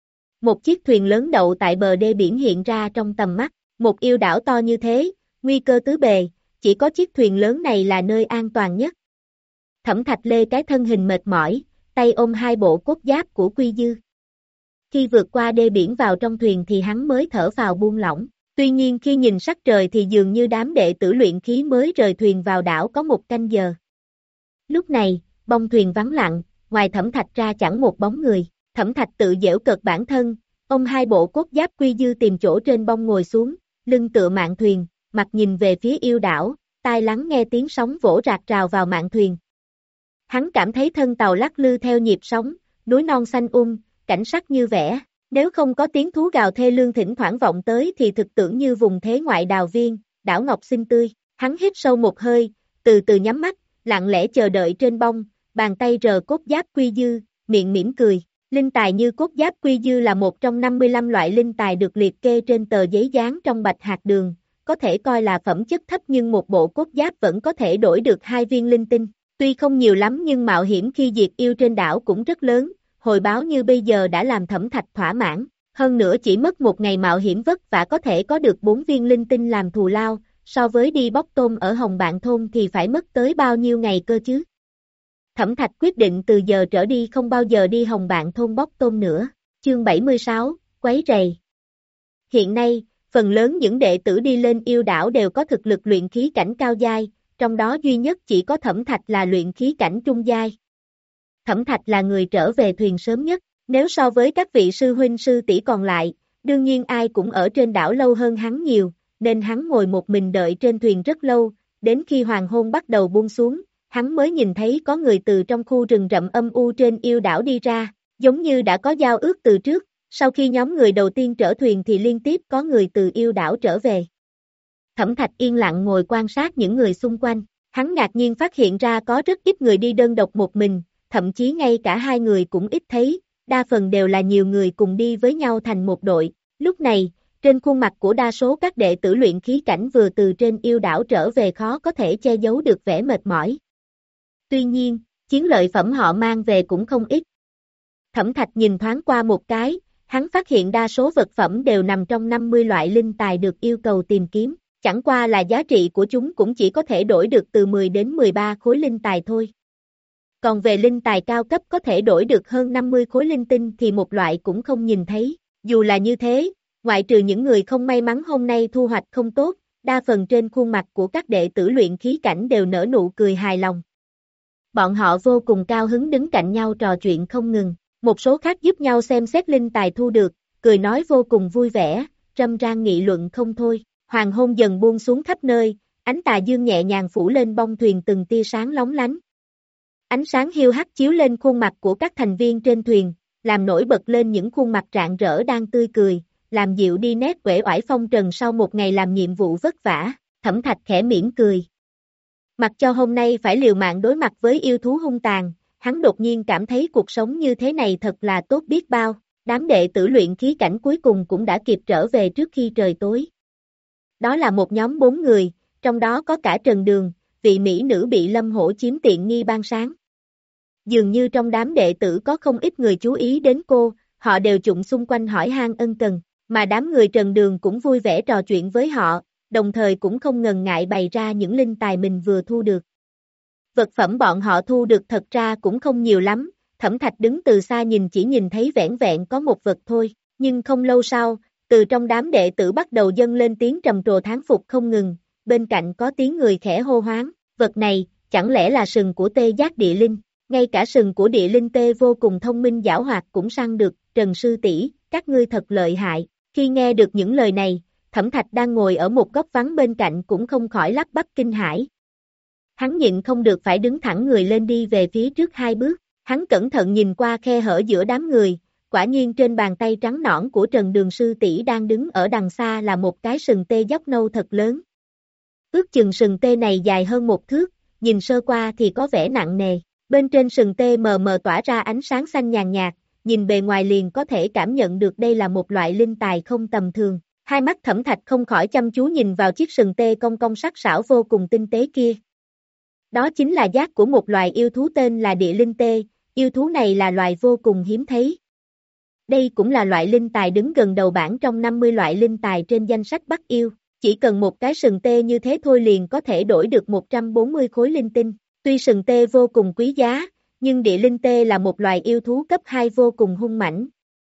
Một chiếc thuyền lớn đậu tại bờ đê biển hiện ra trong tầm mắt, một yêu đảo to như thế, nguy cơ tứ bề, chỉ có chiếc thuyền lớn này là nơi an toàn nhất. Thẩm Thạch lê cái thân hình mệt mỏi, tay ôm hai bộ cốt giáp của Quy Dư. Khi vượt qua đê biển vào trong thuyền thì hắn mới thở phào buông lỏng, tuy nhiên khi nhìn sắc trời thì dường như đám đệ tử luyện khí mới rời thuyền vào đảo có một canh giờ. Lúc này, bông thuyền vắng lặng, ngoài Thẩm Thạch ra chẳng một bóng người, Thẩm Thạch tự giễu cợt bản thân, ôm hai bộ cốt giáp Quy Dư tìm chỗ trên bông ngồi xuống, lưng tựa mạn thuyền, mặt nhìn về phía yêu đảo, tai lắng nghe tiếng sóng vỗ rạc rào vào mạn thuyền. Hắn cảm thấy thân tàu lắc lư theo nhịp sóng, núi non xanh um, cảnh sắc như vẽ, nếu không có tiếng thú gào thê lương thỉnh thoảng vọng tới thì thực tưởng như vùng thế ngoại đào viên, đảo ngọc xinh tươi. Hắn hít sâu một hơi, từ từ nhắm mắt, lặng lẽ chờ đợi trên bông, bàn tay rờ cốt giáp Quy Dư, miệng mỉm cười. Linh tài như cốt giáp Quy Dư là một trong năm mươi lăm loại linh tài được liệt kê trên tờ giấy dán trong bạch hạt đường, có thể coi là phẩm chất thấp nhưng một bộ cốt giáp vẫn có thể đổi được hai viên linh tinh. Tuy không nhiều lắm nhưng mạo hiểm khi diệt yêu trên đảo cũng rất lớn, hồi báo như bây giờ đã làm Thẩm Thạch thỏa mãn, hơn nữa chỉ mất một ngày mạo hiểm vất vả có thể có được bốn viên linh tinh làm thù lao, so với đi bóc tôm ở Hồng Bạn Thôn thì phải mất tới bao nhiêu ngày cơ chứ. Thẩm Thạch quyết định từ giờ trở đi không bao giờ đi Hồng Bạn Thôn bóc tôm nữa. Chương bảy mươi sáu, quấy rầy. Hiện nay, phần lớn những đệ tử đi lên yêu đảo đều có thực lực luyện khí cảnh cao giai, trong đó duy nhất chỉ có Thẩm Thạch là luyện khí cảnh trung giai. Thẩm Thạch là người trở về thuyền sớm nhất, nếu so với các vị sư huynh sư tỷ còn lại, đương nhiên ai cũng ở trên đảo lâu hơn hắn nhiều, nên hắn ngồi một mình đợi trên thuyền rất lâu, đến khi hoàng hôn bắt đầu buông xuống, hắn mới nhìn thấy có người từ trong khu rừng rậm âm u trên yêu đảo đi ra, giống như đã có giao ước từ trước, sau khi nhóm người đầu tiên trở thuyền thì liên tiếp có người từ yêu đảo trở về. Thẩm Thạch yên lặng ngồi quan sát những người xung quanh, hắn ngạc nhiên phát hiện ra có rất ít người đi đơn độc một mình, thậm chí ngay cả hai người cũng ít thấy, đa phần đều là nhiều người cùng đi với nhau thành một đội. Lúc này, trên khuôn mặt của đa số các đệ tử luyện khí cảnh vừa từ trên yêu đảo trở về khó có thể che giấu được vẻ mệt mỏi. Tuy nhiên, chiến lợi phẩm họ mang về cũng không ít. Thẩm Thạch nhìn thoáng qua một cái, hắn phát hiện đa số vật phẩm đều nằm trong năm mươi loại linh tài được yêu cầu tìm kiếm, chẳng qua là giá trị của chúng cũng chỉ có thể đổi được từ mười đến mười ba khối linh tài thôi. Còn về linh tài cao cấp có thể đổi được hơn năm mươi khối linh tinh thì một loại cũng không nhìn thấy, dù là như thế, ngoại trừ những người không may mắn hôm nay thu hoạch không tốt, đa phần trên khuôn mặt của các đệ tử luyện khí cảnh đều nở nụ cười hài lòng. Bọn họ vô cùng cao hứng đứng cạnh nhau trò chuyện không ngừng, một số khác giúp nhau xem xét linh tài thu được, cười nói vô cùng vui vẻ, râm ran nghị luận không thôi. Hoàng hôn dần buông xuống khắp nơi, ánh tà dương nhẹ nhàng phủ lên bông thuyền từng tia sáng lóng lánh. Ánh sáng hiu hắt chiếu lên khuôn mặt của các thành viên trên thuyền, làm nổi bật lên những khuôn mặt rạng rỡ đang tươi cười, làm dịu đi nét uể oải phong trần sau một ngày làm nhiệm vụ vất vả. Thẩm Thạch khẽ mỉm cười. Mặc cho hôm nay phải liều mạng đối mặt với yêu thú hung tàn, hắn đột nhiên cảm thấy cuộc sống như thế này thật là tốt biết bao. Đám đệ tử luyện khí cảnh cuối cùng cũng đã kịp trở về trước khi trời tối. Đó là một nhóm bốn người, trong đó có cả Trần Đường, vị mỹ nữ bị Lâm Hổ chiếm tiện nghi ban sáng. Dường như trong đám đệ tử có không ít người chú ý đến cô, họ đều chụng xung quanh hỏi han ân cần, mà đám người Trần Đường cũng vui vẻ trò chuyện với họ, đồng thời cũng không ngần ngại bày ra những linh tài mình vừa thu được. Vật phẩm bọn họ thu được thật ra cũng không nhiều lắm, Thẩm Thạch đứng từ xa nhìn chỉ nhìn thấy vẻn vẹn có một vật thôi, nhưng không lâu sau, từ trong đám đệ tử bắt đầu dâng lên tiếng trầm trồ thán phục không ngừng, bên cạnh có tiếng người khẽ hô hoáng, vật này, chẳng lẽ là sừng của tê giác địa linh, ngay cả sừng của địa linh tê vô cùng thông minh giảo hoạt cũng săn được, Trần sư tỷ, các ngươi thật lợi hại. Khi nghe được những lời này, Thẩm Thạch đang ngồi ở một góc vắng bên cạnh cũng không khỏi lắp bắp kinh hãi. Hắn nhịn không được phải đứng thẳng người lên đi về phía trước hai bước, hắn cẩn thận nhìn qua khe hở giữa đám người, quả nhiên trên bàn tay trắng nõn của Trần Đường sư tỷ đang đứng ở đằng xa là một cái sừng tê dốc nâu thật lớn. Ước chừng sừng tê này dài hơn một thước, nhìn sơ qua thì có vẻ nặng nề, bên trên sừng tê mờ mờ tỏa ra ánh sáng xanh nhàn nhạt, nhìn bề ngoài liền có thể cảm nhận được đây là một loại linh tài không tầm thường. Hai mắt Thẩm Thạch không khỏi chăm chú nhìn vào chiếc sừng tê cong cong sắc sảo vô cùng tinh tế kia. Đó chính là giác của một loài yêu thú tên là địa linh tê, yêu thú này là loài vô cùng hiếm thấy. Đây cũng là loại linh tài đứng gần đầu bảng trong năm mươi loại linh tài trên danh sách Bắc Yêu, chỉ cần một cái sừng tê như thế thôi liền có thể đổi được một trăm bốn mươi khối linh tinh. Tuy sừng tê vô cùng quý giá, nhưng địa linh tê là một loài yêu thú cấp hai vô cùng hung mãnh.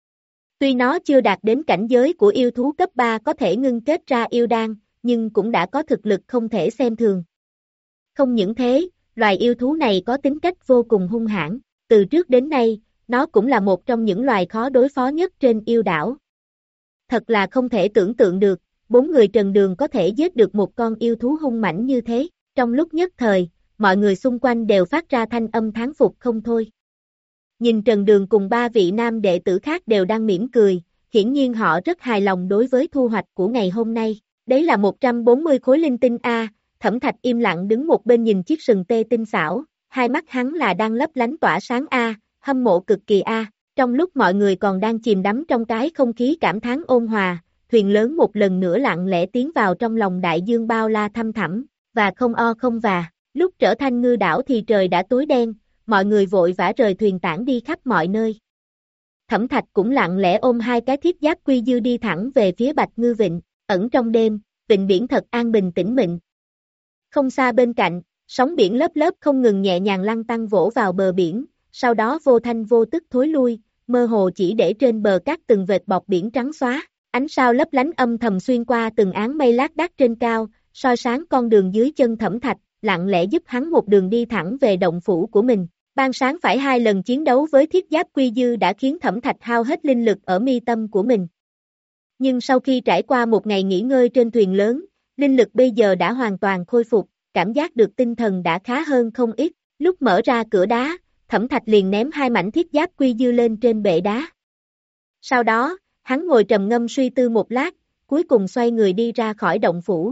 Tuy nó chưa đạt đến cảnh giới của yêu thú cấp ba có thể ngưng kết ra yêu đan, nhưng cũng đã có thực lực không thể xem thường. Không những thế, loài yêu thú này có tính cách vô cùng hung hãn, từ trước đến nay, nó cũng là một trong những loài khó đối phó nhất trên yêu đảo. Thật là không thể tưởng tượng được, bốn người Trần Đường có thể giết được một con yêu thú hung mãnh như thế, trong lúc nhất thời, mọi người xung quanh đều phát ra thanh âm thán phục không thôi. Nhìn Trần Đường cùng ba vị nam đệ tử khác đều đang mỉm cười, hiển nhiên họ rất hài lòng đối với thu hoạch của ngày hôm nay. Đấy là một trăm bốn mươi khối linh tinh A, Thẩm Thạch im lặng đứng một bên nhìn chiếc sừng tê tinh xảo, hai mắt hắn là đang lấp lánh tỏa sáng A, hâm mộ cực kỳ A. Trong lúc mọi người còn đang chìm đắm trong cái không khí cảm thán ôn hòa, thuyền lớn một lần nữa lặng lẽ tiến vào trong lòng đại dương bao la thăm thẳm, và không o không và. Lúc trở thành ngư đảo thì trời đã tối đen, mọi người vội vã rời thuyền tản đi khắp mọi nơi. Thẩm Thạch cũng lặng lẽ ôm hai cái thiết giáp quy dư đi thẳng về phía Bạch Ngư Vịnh, ẩn trong đêm, vịnh biển thật an bình tĩnh mịch. Không xa bên cạnh, sóng biển lớp lớp không ngừng nhẹ nhàng lăn tăn vỗ vào bờ biển, sau đó vô thanh vô tức thối lui, mơ hồ chỉ để trên bờ cát từng vệt bọt biển trắng xóa, ánh sao lấp lánh âm thầm xuyên qua từng áng mây lác đác trên cao, soi sáng con đường dưới chân Thẩm Thạch, lặng lẽ giúp hắn một đường đi thẳng về động phủ của mình. Ban sáng phải hai lần chiến đấu với thiết giáp quy dư đã khiến Thẩm Thạch hao hết linh lực ở mi tâm của mình. Nhưng sau khi trải qua một ngày nghỉ ngơi trên thuyền lớn, linh lực bây giờ đã hoàn toàn khôi phục, cảm giác được tinh thần đã khá hơn không ít. Lúc mở ra cửa đá, Thẩm Thạch liền ném hai mảnh thiết giáp quy dư lên trên bệ đá. Sau đó, hắn ngồi trầm ngâm suy tư một lát, cuối cùng xoay người đi ra khỏi động phủ.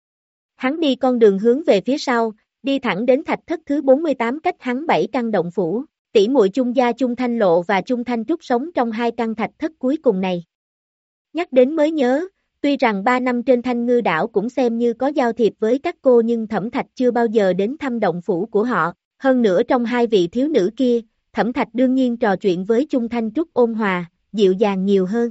Hắn đi con đường hướng về phía sau, đi thẳng đến thạch thất thứ bốn mươi tám cách hắn bảy căn động phủ, tỷ muội Chung Gia Chung Thanh Lộ và Chung Thanh Trúc sống trong hai căn thạch thất cuối cùng này. Nhắc đến mới nhớ, tuy rằng ba năm trên Thanh Ngư đảo cũng xem như có giao thiệp với các cô nhưng Thẩm Thạch chưa bao giờ đến thăm động phủ của họ, hơn nữa trong hai vị thiếu nữ kia, Thẩm Thạch đương nhiên trò chuyện với Chung Thanh Trúc ôn hòa, dịu dàng nhiều hơn.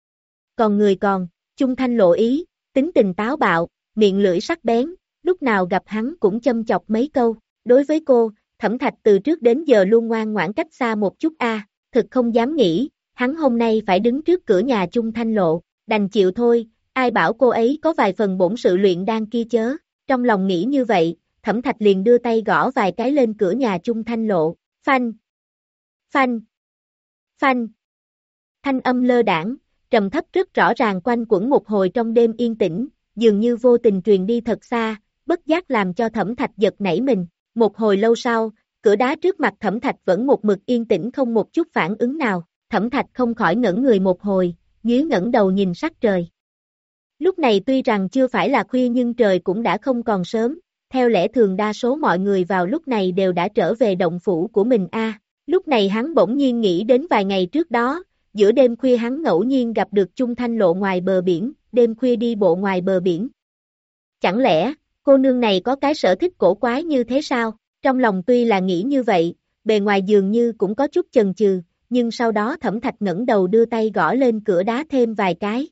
Còn người còn, Chung Thanh Lộ ý, tính tình táo bạo, miệng lưỡi sắc bén, lúc nào gặp hắn cũng châm chọc mấy câu. Đối với cô, Thẩm Thạch từ trước đến giờ luôn ngoan ngoãn cách xa một chút a, à, thực không dám nghĩ, hắn hôm nay phải đứng trước cửa nhà Chung Thanh Lộ, đành chịu thôi, ai bảo cô ấy có vài phần bổn sự luyện đan kia chớ. Trong lòng nghĩ như vậy, Thẩm Thạch liền đưa tay gõ vài cái lên cửa nhà Chung Thanh Lộ, phanh, phanh, phanh. Thanh âm lơ đãng, trầm thấp rất rõ ràng quanh quẩn một hồi trong đêm yên tĩnh, dường như vô tình truyền đi thật xa, bất giác làm cho Thẩm Thạch giật nảy mình. Một hồi lâu sau, cửa đá trước mặt Thẩm Thạch vẫn một mực yên tĩnh không một chút phản ứng nào, Thẩm Thạch không khỏi ngẩn người một hồi, nhíu ngẩng đầu nhìn sắc trời. Lúc này tuy rằng chưa phải là khuya nhưng trời cũng đã không còn sớm, theo lẽ thường đa số mọi người vào lúc này đều đã trở về động phủ của mình a. À, lúc này hắn bỗng nhiên nghĩ đến vài ngày trước đó, giữa đêm khuya hắn ngẫu nhiên gặp được Chung Thanh Lộ ngoài bờ biển, đêm khuya đi bộ ngoài bờ biển. Chẳng lẽ, cô nương này có cái sở thích cổ quái như thế sao? Trong lòng tuy là nghĩ như vậy, bề ngoài dường như cũng có chút chần chừ, nhưng sau đó Thẩm Thạch ngẩng đầu đưa tay gõ lên cửa đá thêm vài cái.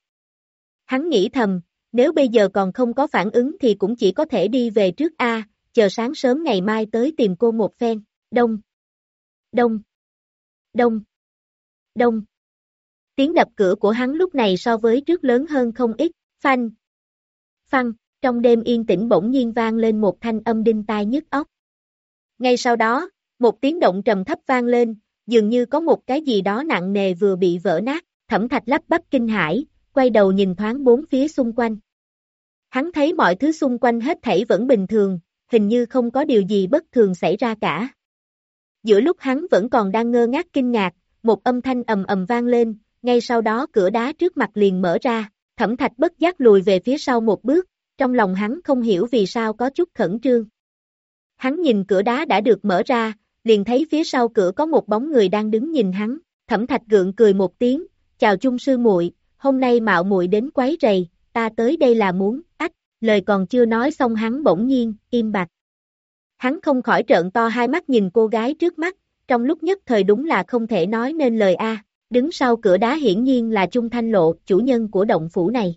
Hắn nghĩ thầm, nếu bây giờ còn không có phản ứng thì cũng chỉ có thể đi về trước a, chờ sáng sớm ngày mai tới tìm cô một phen. Đông, đông, đông, đông. Tiếng đập cửa của hắn lúc này so với trước lớn hơn không ít, phanh, phăng, trong đêm yên tĩnh bỗng nhiên vang lên một thanh âm đinh tai nhức óc. Ngay sau đó, một tiếng động trầm thấp vang lên, dường như có một cái gì đó nặng nề vừa bị vỡ nát, Thẩm Thạch lắp bắp kinh hãi, quay đầu nhìn thoáng bốn phía xung quanh. Hắn thấy mọi thứ xung quanh hết thảy vẫn bình thường, hình như không có điều gì bất thường xảy ra cả. Giữa lúc hắn vẫn còn đang ngơ ngác kinh ngạc, một âm thanh ầm ầm vang lên, ngay sau đó cửa đá trước mặt liền mở ra, Thẩm Thạch bất giác lùi về phía sau một bước, trong lòng hắn không hiểu vì sao có chút khẩn trương. Hắn nhìn cửa đá đã được mở ra, liền thấy phía sau cửa có một bóng người đang đứng nhìn hắn, Thẩm Thạch gượng cười một tiếng, chào Chung sư muội, hôm nay mạo muội đến quấy rầy, ta tới đây là muốn, ách, lời còn chưa nói xong hắn bỗng nhiên, im bặt. Hắn không khỏi trợn to hai mắt nhìn cô gái trước mắt, trong lúc nhất thời đúng là không thể nói nên lời a. Đứng sau cửa đá hiển nhiên là Chung Thanh Lộ, chủ nhân của động phủ này.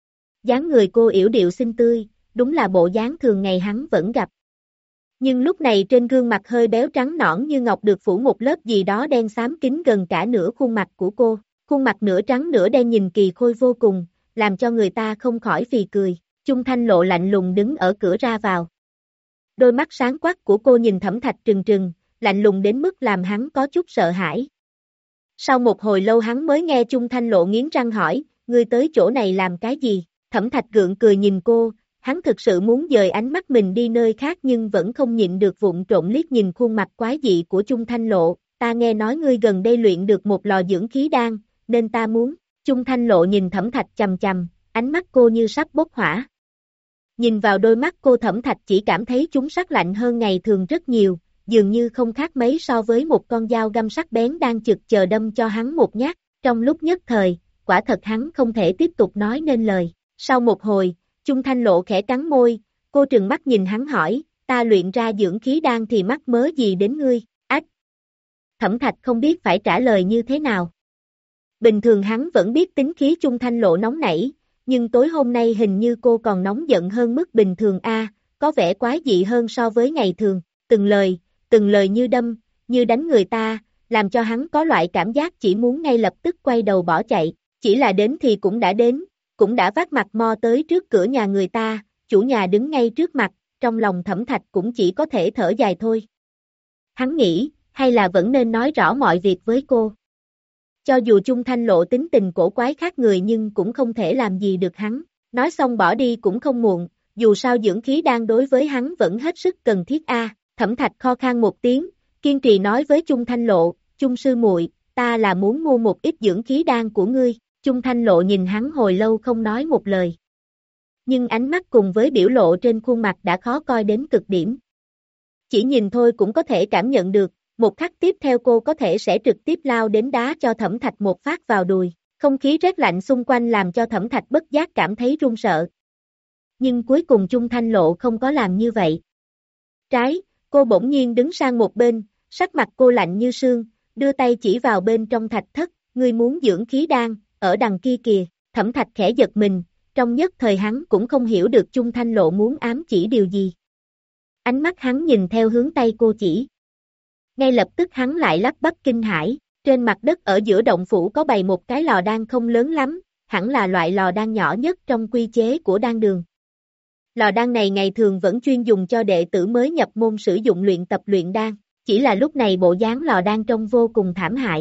Dáng người cô yểu điệu xinh tươi, đúng là bộ dáng thường ngày hắn vẫn gặp. Nhưng lúc này trên gương mặt hơi béo trắng nõn như ngọc được phủ một lớp gì đó đen xám kín gần cả nửa khuôn mặt của cô, khuôn mặt nửa trắng nửa đen nhìn kỳ khôi vô cùng, làm cho người ta không khỏi phì cười. Chung Thanh Lộ lạnh lùng đứng ở cửa ra vào. Đôi mắt sáng quắc của cô nhìn Thẩm Thạch trừng trừng, lạnh lùng đến mức làm hắn có chút sợ hãi. Sau một hồi lâu hắn mới nghe Chung Thanh Lộ nghiến răng hỏi, ngươi tới chỗ này làm cái gì? Thẩm Thạch gượng cười nhìn cô, hắn thực sự muốn dời ánh mắt mình đi nơi khác nhưng vẫn không nhịn được vụng trộm liếc nhìn khuôn mặt quái dị của Chung Thanh Lộ, ta nghe nói ngươi gần đây luyện được một lò dưỡng khí đan, nên ta muốn, Chung Thanh Lộ nhìn Thẩm Thạch chằm chằm, ánh mắt cô như sắp bốc hỏa. Nhìn vào đôi mắt cô Thẩm Thạch chỉ cảm thấy chúng sắc lạnh hơn ngày thường rất nhiều, dường như không khác mấy so với một con dao găm sắc bén đang chực chờ đâm cho hắn một nhát, trong lúc nhất thời, quả thật hắn không thể tiếp tục nói nên lời. Sau một hồi, Chung Thanh Lộ khẽ cắn môi, cô trừng mắt nhìn hắn hỏi, ta luyện ra dưỡng khí đan thì mắc mớ gì đến ngươi, ách. Thẩm Thạch không biết phải trả lời như thế nào. Bình thường hắn vẫn biết tính khí Chung Thanh Lộ nóng nảy, nhưng tối hôm nay hình như cô còn nóng giận hơn mức bình thường a, có vẻ quái dị hơn so với ngày thường, từng lời, từng lời như đâm, như đánh người ta, làm cho hắn có loại cảm giác chỉ muốn ngay lập tức quay đầu bỏ chạy, chỉ là đến thì cũng đã đến, cũng đã vác mặt mo tới trước cửa nhà người ta, chủ nhà đứng ngay trước mặt, trong lòng Thẩm Thạch cũng chỉ có thể thở dài thôi. Hắn nghĩ, hay là vẫn nên nói rõ mọi việc với cô. Cho dù Chung Thanh Lộ tính tình cổ quái khác người nhưng cũng không thể làm gì được hắn, nói xong bỏ đi cũng không muộn, dù sao dưỡng khí đan đối với hắn vẫn hết sức cần thiết a. Thẩm Thạch kho khan một tiếng, kiên trì nói với Chung Thanh Lộ, Chung sư muội, ta là muốn mua một ít dưỡng khí đan của ngươi. Chung Thanh Lộ nhìn hắn hồi lâu không nói một lời. Nhưng ánh mắt cùng với biểu lộ trên khuôn mặt đã khó coi đến cực điểm. Chỉ nhìn thôi cũng có thể cảm nhận được, một khắc tiếp theo cô có thể sẽ trực tiếp lao đến đá cho Thẩm Thạch một phát vào đùi. Không khí rét lạnh xung quanh làm cho Thẩm Thạch bất giác cảm thấy run sợ. Nhưng cuối cùng Chung Thanh Lộ không có làm như vậy. Trái, cô bỗng nhiên đứng sang một bên, sắc mặt cô lạnh như sương, đưa tay chỉ vào bên trong thạch thất, ngươi muốn dưỡng khí đan, ở đằng kia kìa. Thẩm Thạch khẽ giật mình, trong nhất thời hắn cũng không hiểu được Chung Thanh Lộ muốn ám chỉ điều gì. Ánh mắt hắn nhìn theo hướng tay cô chỉ. Ngay lập tức hắn lại lắp bắp kinh hãi, trên mặt đất ở giữa động phủ có bày một cái lò đan không lớn lắm, hẳn là loại lò đan nhỏ nhất trong quy chế của đan đường. Lò đan này ngày thường vẫn chuyên dùng cho đệ tử mới nhập môn sử dụng luyện tập luyện đan, chỉ là lúc này bộ dáng lò đan trông vô cùng thảm hại.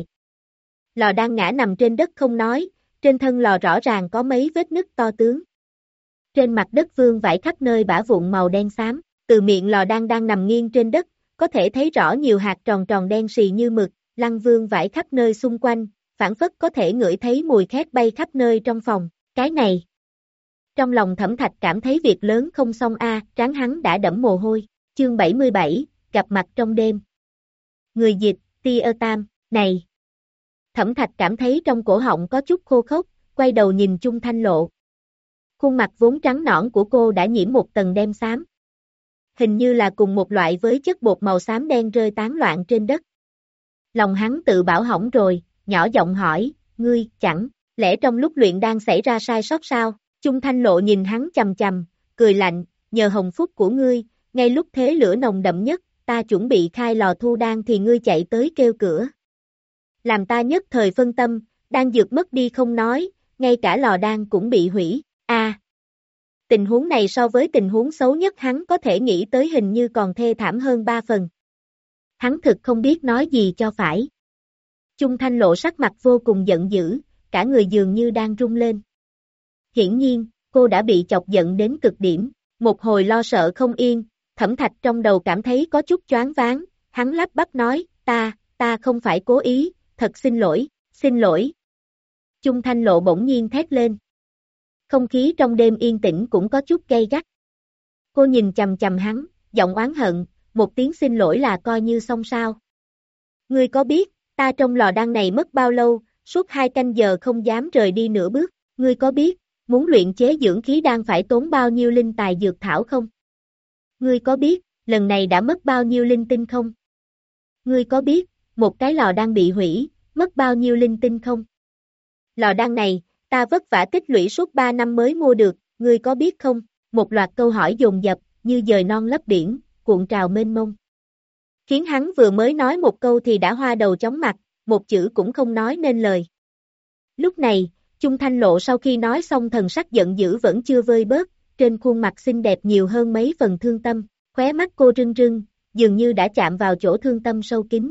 Lò đan ngã nằm trên đất không nói, trên thân lò rõ ràng có mấy vết nứt to tướng. Trên mặt đất vương vãi khắp nơi bã vụn màu đen xám, từ miệng lò đan đang nằm nghiêng trên đất, có thể thấy rõ nhiều hạt tròn tròn đen xì như mực, lăn vương vãi khắp nơi xung quanh, phảng phất có thể ngửi thấy mùi khét bay khắp nơi trong phòng, cái này. Trong lòng Thẩm Thạch cảm thấy việc lớn không xong a, trán hắn đã đẫm mồ hôi, chương bảy mươi bảy, gặp mặt trong đêm. Người dịch, Tia Tam, này. Thẩm Thạch cảm thấy trong cổ họng có chút khô khốc, quay đầu nhìn Chung Thanh Lộ. Khuôn mặt vốn trắng nõn của cô đã nhiễm một tầng đen xám. Hình như là cùng một loại với chất bột màu xám đen rơi tán loạn trên đất. Lòng hắn tự bảo hỏng rồi, nhỏ giọng hỏi, ngươi, chẳng lẽ trong lúc luyện đan xảy ra sai sót sao? Chung Thanh Lộ nhìn hắn chằm chằm, cười lạnh, nhờ hồng phúc của ngươi, ngay lúc thế lửa nồng đậm nhất, ta chuẩn bị khai lò thu đan thì ngươi chạy tới kêu cửa. Làm ta nhất thời phân tâm, đan dược mất đi không nói, ngay cả lò đan cũng bị hủy, a. À, tình huống này so với tình huống xấu nhất hắn có thể nghĩ tới hình như còn thê thảm hơn ba phần. Hắn thực không biết nói gì cho phải. Chung Thanh Lộ sắc mặt vô cùng giận dữ, cả người dường như đang rung lên. Hiển nhiên, cô đã bị chọc giận đến cực điểm, một hồi lo sợ không yên, Thẩm Thạch trong đầu cảm thấy có chút choáng váng, hắn lắp bắp nói, ta, ta không phải cố ý, thật xin lỗi, xin lỗi. Chung Thanh Lộ bỗng nhiên thét lên. Không khí trong đêm yên tĩnh cũng có chút gay gắt. Cô nhìn chằm chằm hắn, giọng oán hận, một tiếng xin lỗi là coi như xong sao. Ngươi có biết, ta trong lò đan này mất bao lâu, suốt hai canh giờ không dám rời đi nửa bước, ngươi có biết, muốn luyện chế dưỡng khí đan phải tốn bao nhiêu linh tài dược thảo không? Ngươi có biết, lần này đã mất bao nhiêu linh tinh không? Ngươi có biết, một cái lò đan bị hủy, mất bao nhiêu linh tinh không? Lò đan này, ta vất vả tích lũy suốt ba năm mới mua được, ngươi có biết không? Một loạt câu hỏi dồn dập, như dời non lấp biển, cuộn trào mênh mông. Khiến hắn vừa mới nói một câu thì đã hoa đầu chóng mặt, một chữ cũng không nói nên lời. Lúc này, Chung Thanh Lộ sau khi nói xong thần sắc giận dữ vẫn chưa vơi bớt, trên khuôn mặt xinh đẹp nhiều hơn mấy phần thương tâm, khóe mắt cô rưng rưng, dường như đã chạm vào chỗ thương tâm sâu kín.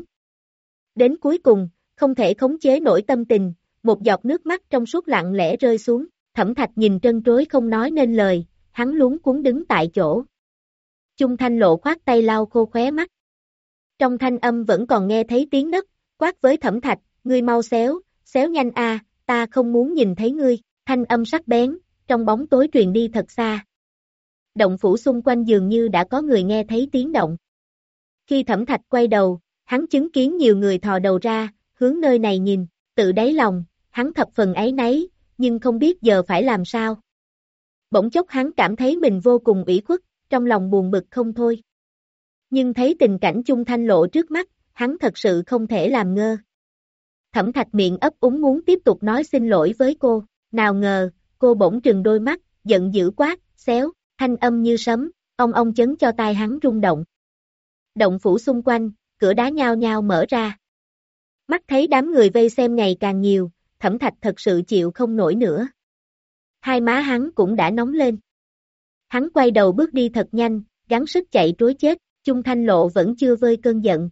Đến cuối cùng, không thể khống chế nổi tâm tình, một giọt nước mắt trong suốt lặng lẽ rơi xuống, Thẩm Thạch nhìn trân trối không nói nên lời, hắn luống cuống đứng tại chỗ. Chung Thanh Lộ khoát tay lau khô khóe mắt. Trong thanh âm vẫn còn nghe thấy tiếng nấc, quát với Thẩm Thạch, ngươi mau xéo, xéo nhanh a, ta không muốn nhìn thấy ngươi, thanh âm sắc bén, trong bóng tối truyền đi thật xa. Động phủ xung quanh dường như đã có người nghe thấy tiếng động. Khi Thẩm Thạch quay đầu, hắn chứng kiến nhiều người thò đầu ra, hướng nơi này nhìn, tự đáy lòng, hắn thập phần áy náy, nhưng không biết giờ phải làm sao. Bỗng chốc hắn cảm thấy mình vô cùng ủy khuất, trong lòng buồn bực không thôi. Nhưng thấy tình cảnh Chung Thanh Lộ trước mắt, hắn thật sự không thể làm ngơ. Thẩm Thạch miệng ấp úng muốn tiếp tục nói xin lỗi với cô, nào ngờ, cô bỗng trừng đôi mắt, giận dữ quát, xéo, thanh âm như sấm, ong ong chấn cho tai hắn rung động. Động phủ xung quanh, cửa đá nhao nhao mở ra. Mắt thấy đám người vây xem ngày càng nhiều, Thẩm Thạch thật sự chịu không nổi nữa. Hai má hắn cũng đã nóng lên. Hắn quay đầu bước đi thật nhanh, gắng sức chạy trối chết, Chung Thanh Lộ vẫn chưa vơi cơn giận.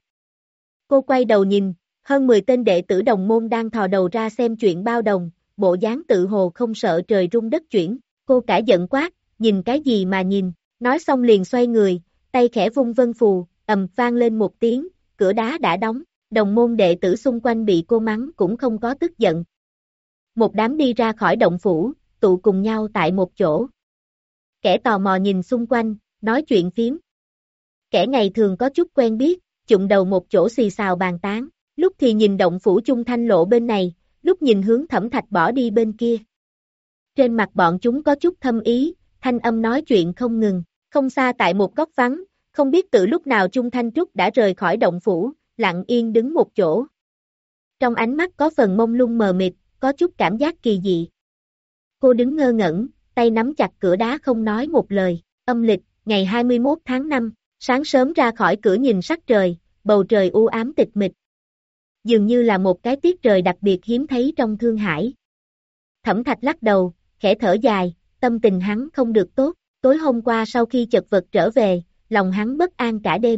Cô quay đầu nhìn, hơn mười tên đệ tử đồng môn đang thò đầu ra xem chuyện bao đồng, bộ dáng tự hồ không sợ trời rung đất chuyển, cô cả giận quát, nhìn cái gì mà nhìn, nói xong liền xoay người, tay khẽ vung vân phù, ầm vang lên một tiếng, cửa đá đã đóng, đồng môn đệ tử xung quanh bị cô mắng cũng không có tức giận. Một đám đi ra khỏi động phủ, tụ cùng nhau tại một chỗ. Kẻ tò mò nhìn xung quanh, nói chuyện phím. Kẻ ngày thường có chút quen biết, chụm đầu một chỗ xì xào bàn tán, lúc thì nhìn động phủ Chung Thanh Lộ bên này, lúc nhìn hướng Thẩm Thạch bỏ đi bên kia. Trên mặt bọn chúng có chút thâm ý, thanh âm nói chuyện không ngừng, không xa tại một góc vắng, không biết từ lúc nào Chung Thanh Trúc đã rời khỏi động phủ, lặng yên đứng một chỗ. Trong ánh mắt có phần mông lung mờ mịt, có chút cảm giác kỳ dị. Cô đứng ngơ ngẩn, tay nắm chặt cửa đá không nói một lời, âm lịch, ngày hai mươi mốt tháng năm, sáng sớm ra khỏi cửa nhìn sắc trời, bầu trời u ám tịch mịch. Dường như là một cái tiết trời đặc biệt hiếm thấy trong Thương Hải. Thẩm Thạch lắc đầu, khẽ thở dài, tâm tình hắn không được tốt, tối hôm qua sau khi chật vật trở về, lòng hắn bất an cả đêm.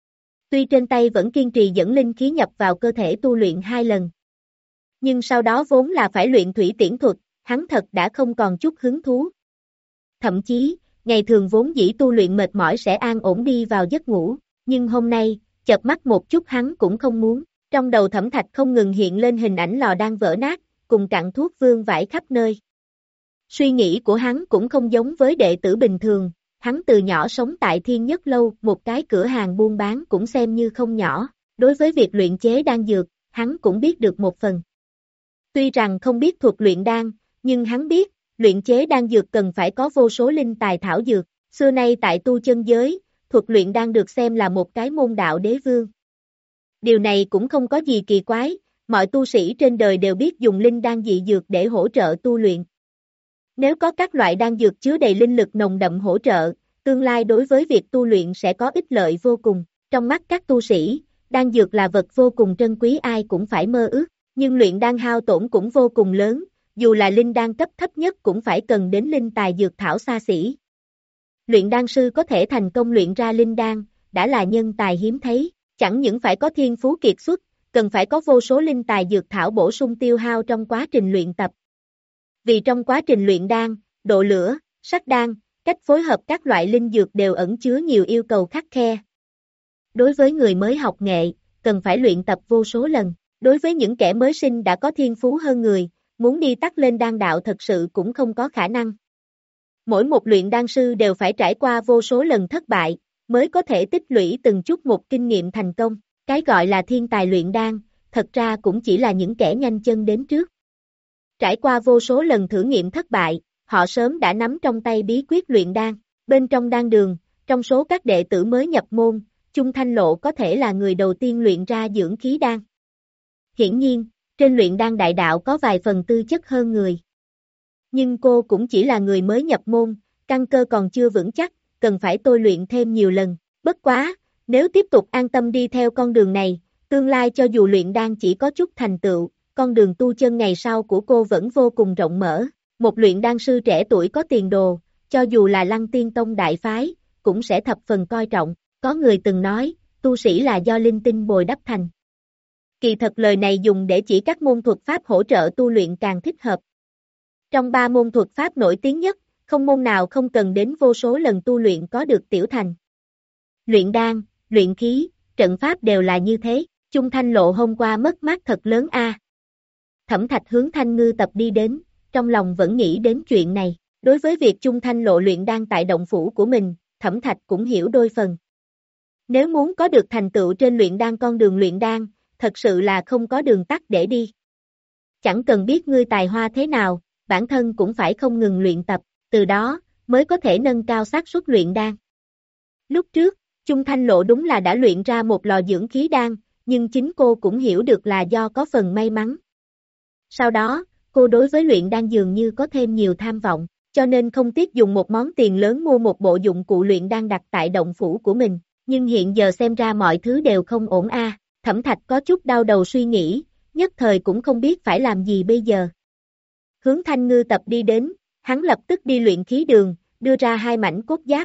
Tuy trên tay vẫn kiên trì dẫn linh khí nhập vào cơ thể tu luyện hai lần. Nhưng sau đó vốn là phải luyện thủy tiễn thuật, hắn thật đã không còn chút hứng thú. Thậm chí, ngày thường vốn dĩ tu luyện mệt mỏi sẽ an ổn đi vào giấc ngủ, nhưng hôm nay, chợp mắt một chút hắn cũng không muốn. Trong đầu Thẩm Thạch không ngừng hiện lên hình ảnh lò đan vỡ nát, cùng cặn thuốc vương vãi khắp nơi. Suy nghĩ của hắn cũng không giống với đệ tử bình thường, hắn từ nhỏ sống tại Thiên Nhất Lâu, một cái cửa hàng buôn bán cũng xem như không nhỏ, đối với việc luyện chế đan dược, hắn cũng biết được một phần. Tuy rằng không biết thuật luyện đan, nhưng hắn biết, luyện chế đan dược cần phải có vô số linh tài thảo dược, xưa nay tại tu chân giới, thuật luyện đan được xem là một cái môn đạo đế vương. Điều này cũng không có gì kỳ quái, mọi tu sĩ trên đời đều biết dùng linh đan dị dược để hỗ trợ tu luyện. Nếu có các loại đan dược chứa đầy linh lực nồng đậm hỗ trợ, tương lai đối với việc tu luyện sẽ có ích lợi vô cùng. Trong mắt các tu sĩ, đan dược là vật vô cùng trân quý ai cũng phải mơ ước, nhưng luyện đan hao tổn cũng vô cùng lớn, dù là linh đan cấp thấp nhất cũng phải cần đến linh tài dược thảo xa xỉ. Luyện đan sư có thể thành công luyện ra linh đan, đã là nhân tài hiếm thấy. Chẳng những phải có thiên phú kiệt xuất, cần phải có vô số linh tài dược thảo bổ sung tiêu hao trong quá trình luyện tập. Vì trong quá trình luyện đan, độ lửa, sắc đan, cách phối hợp các loại linh dược đều ẩn chứa nhiều yêu cầu khắt khe. Đối với người mới học nghệ, cần phải luyện tập vô số lần. Đối với những kẻ mới sinh đã có thiên phú hơn người, muốn đi tắt lên đan đạo thật sự cũng không có khả năng. Mỗi một luyện đan sư đều phải trải qua vô số lần thất bại, mới có thể tích lũy từng chút một kinh nghiệm thành công. Cái gọi là thiên tài luyện đan, thật ra cũng chỉ là những kẻ nhanh chân đến trước. Trải qua vô số lần thử nghiệm thất bại, họ sớm đã nắm trong tay bí quyết luyện đan. Bên trong đan đường, trong số các đệ tử mới nhập môn, Chung Thanh Lộ có thể là người đầu tiên luyện ra dưỡng khí đan. Hiển nhiên, trên luyện đan đại đạo có vài phần tư chất hơn người. Nhưng cô cũng chỉ là người mới nhập môn, căn cơ còn chưa vững chắc, cần phải tôi luyện thêm nhiều lần. Bất quá, nếu tiếp tục an tâm đi theo con đường này, tương lai cho dù luyện đan chỉ có chút thành tựu, con đường tu chân ngày sau của cô vẫn vô cùng rộng mở. Một luyện đan sư trẻ tuổi có tiền đồ, cho dù là Lăng Tiên Tông đại phái, cũng sẽ thập phần coi trọng. Có người từng nói, tu sĩ là do linh tinh bồi đắp thành. Kỳ thật lời này dùng để chỉ các môn thuật pháp hỗ trợ tu luyện càng thích hợp. Trong ba môn thuật pháp nổi tiếng nhất, không môn nào không cần đến vô số lần tu luyện có được tiểu thành. Luyện đan, luyện khí, trận pháp đều là như thế. Chung Thanh Lộ hôm qua mất mát thật lớn a. Thẩm Thạch hướng Thanh Ngư Tập đi đến, trong lòng vẫn nghĩ đến chuyện này. Đối với việc Chung Thanh Lộ luyện đan tại động phủ của mình, Thẩm Thạch cũng hiểu đôi phần. Nếu muốn có được thành tựu trên luyện đan con đường luyện đan, thật sự là không có đường tắt để đi. Chẳng cần biết ngươi tài hoa thế nào, bản thân cũng phải không ngừng luyện tập, từ đó mới có thể nâng cao xác suất luyện đan. Lúc trước, Chung Thanh Lộ đúng là đã luyện ra một lò dưỡng khí đan, nhưng chính cô cũng hiểu được là do có phần may mắn. Sau đó, cô đối với luyện đan dường như có thêm nhiều tham vọng, cho nên không tiếc dùng một món tiền lớn mua một bộ dụng cụ luyện đan đặt tại động phủ của mình, nhưng hiện giờ xem ra mọi thứ đều không ổn a. Thẩm Thạch có chút đau đầu suy nghĩ, nhất thời cũng không biết phải làm gì bây giờ. Hướng Thanh Ngư Tập đi đến, hắn lập tức đi luyện khí đường, đưa ra hai mảnh cốt giáp.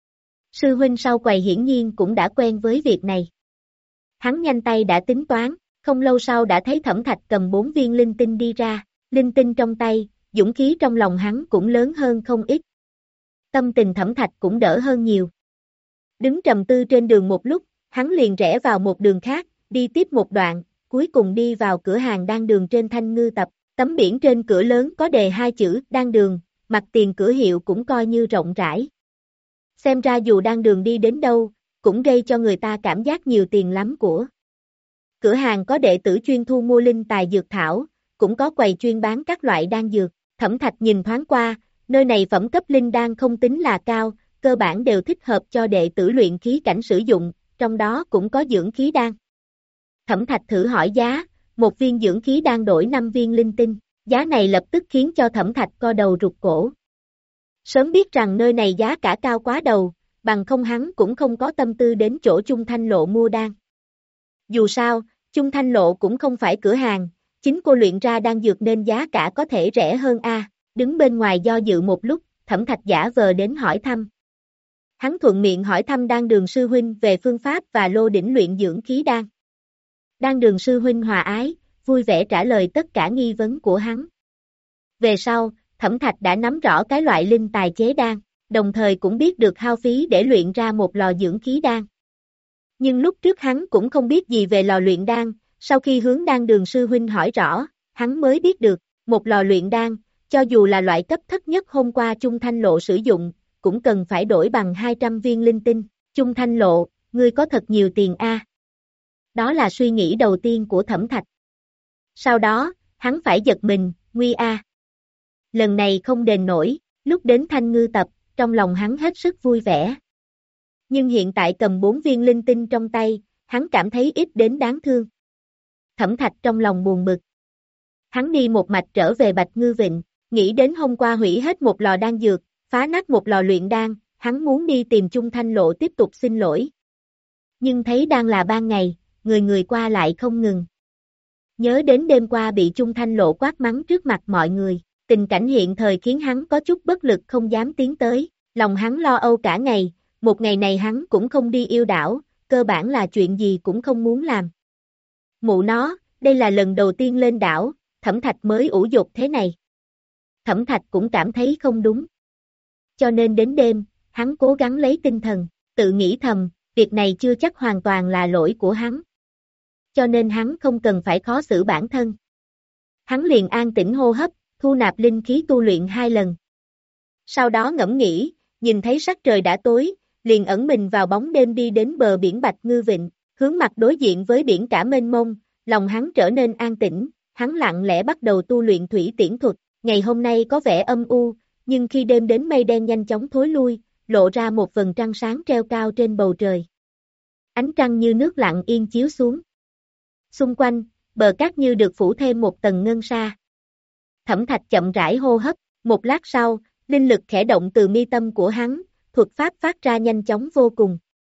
Sư huynh sau quầy hiển nhiên cũng đã quen với việc này. Hắn nhanh tay đã tính toán, không lâu sau đã thấy Thẩm Thạch cầm bốn viên linh tinh đi ra, linh tinh trong tay, dũng khí trong lòng hắn cũng lớn hơn không ít. Tâm tình Thẩm Thạch cũng đỡ hơn nhiều. Đứng trầm tư trên đường một lúc, hắn liền rẽ vào một đường khác, đi tiếp một đoạn, cuối cùng đi vào cửa hàng đan đường trên Thanh Ngư Tập. Tấm biển trên cửa lớn có đề hai chữ đan đường, mặt tiền cửa hiệu cũng coi như rộng rãi. Xem ra dù đan đường đi đến đâu, cũng gây cho người ta cảm giác nhiều tiền lắm của. Cửa hàng có đệ tử chuyên thu mua linh tài dược thảo, cũng có quầy chuyên bán các loại đan dược. Thẩm Thạch nhìn thoáng qua, nơi này phẩm cấp linh đan không tính là cao, cơ bản đều thích hợp cho đệ tử luyện khí cảnh sử dụng, trong đó cũng có dưỡng khí đan. Thẩm Thạch thử hỏi giá, một viên dưỡng khí đan đổi năm viên linh tinh, giá này lập tức khiến cho Thẩm Thạch co đầu rụt cổ. Sớm biết rằng nơi này giá cả cao quá đầu, bằng không hắn cũng không có tâm tư đến chỗ Chung Thanh Lộ mua đan. Dù sao, Chung Thanh Lộ cũng không phải cửa hàng, chính cô luyện ra đan dược nên giá cả có thể rẻ hơn a. Đứng bên ngoài do dự một lúc, Thẩm Thạch giả vờ đến hỏi thăm. Hắn thuận miệng hỏi thăm đan đường sư huynh về phương pháp và lô đỉnh luyện dưỡng khí đan. Đan đường sư huynh hòa ái, vui vẻ trả lời tất cả nghi vấn của hắn. Về sau, Thẩm Thạch đã nắm rõ cái loại linh tài chế đan, đồng thời cũng biết được hao phí để luyện ra một lò dưỡng khí đan. Nhưng lúc trước hắn cũng không biết gì về lò luyện đan, sau khi hướng đan đường sư huynh hỏi rõ, hắn mới biết được, một lò luyện đan, cho dù là loại cấp thấp nhất hôm qua Chung Thanh Lộ sử dụng, cũng cần phải đổi bằng hai trăm viên linh tinh. Chung Thanh Lộ, ngươi có thật nhiều tiền a. Đó là suy nghĩ đầu tiên của Thẩm Thạch. Sau đó, hắn phải giật mình, nguy a. Lần này không đền nổi, lúc đến Thanh Ngư Tập, trong lòng hắn hết sức vui vẻ. Nhưng hiện tại cầm bốn viên linh tinh trong tay, hắn cảm thấy ít đến đáng thương. Thẩm Thạch trong lòng buồn bực. Hắn đi một mạch trở về Bạch Ngư Vịnh, nghĩ đến hôm qua hủy hết một lò đan dược, phá nát một lò luyện đan, hắn muốn đi tìm Chung Thanh Lộ tiếp tục xin lỗi. Nhưng thấy đang là ban ngày, người người qua lại không ngừng. Nhớ đến đêm qua bị Chung Thanh Lộ quát mắng trước mặt mọi người, tình cảnh hiện thời khiến hắn có chút bất lực không dám tiến tới, lòng hắn lo âu cả ngày, một ngày này hắn cũng không đi yêu đảo, cơ bản là chuyện gì cũng không muốn làm. Mụ nó, đây là lần đầu tiên lên đảo, Thẩm Thạch mới ủ dột thế này. Thẩm Thạch cũng cảm thấy không đúng. Cho nên đến đêm, hắn cố gắng lấy tinh thần, tự nghĩ thầm, việc này chưa chắc hoàn toàn là lỗi của hắn. Cho nên hắn không cần phải khó xử bản thân. Hắn liền an tĩnh hô hấp, thu nạp linh khí tu luyện hai lần. Sau đó ngẫm nghĩ, nhìn thấy sắc trời đã tối, liền ẩn mình vào bóng đêm đi đến bờ biển Bạch Ngư Vịnh, hướng mặt đối diện với biển cả mênh mông, lòng hắn trở nên an tĩnh, hắn lặng lẽ bắt đầu tu luyện thủy tiễn thuật. Ngày hôm nay có vẻ âm u, nhưng khi đêm đến mây đen nhanh chóng thối lui, lộ ra một vầng trăng sáng treo cao trên bầu trời. Ánh trăng như nước lặng yên chiếu xuống. Xung quanh, bờ cát như được phủ thêm một tầng ngân sa. Thẩm Thạch chậm rãi hô hấp, một lát sau, linh lực khẽ động từ mi tâm của hắn, thuật pháp phát ra nhanh chóng vô cùng.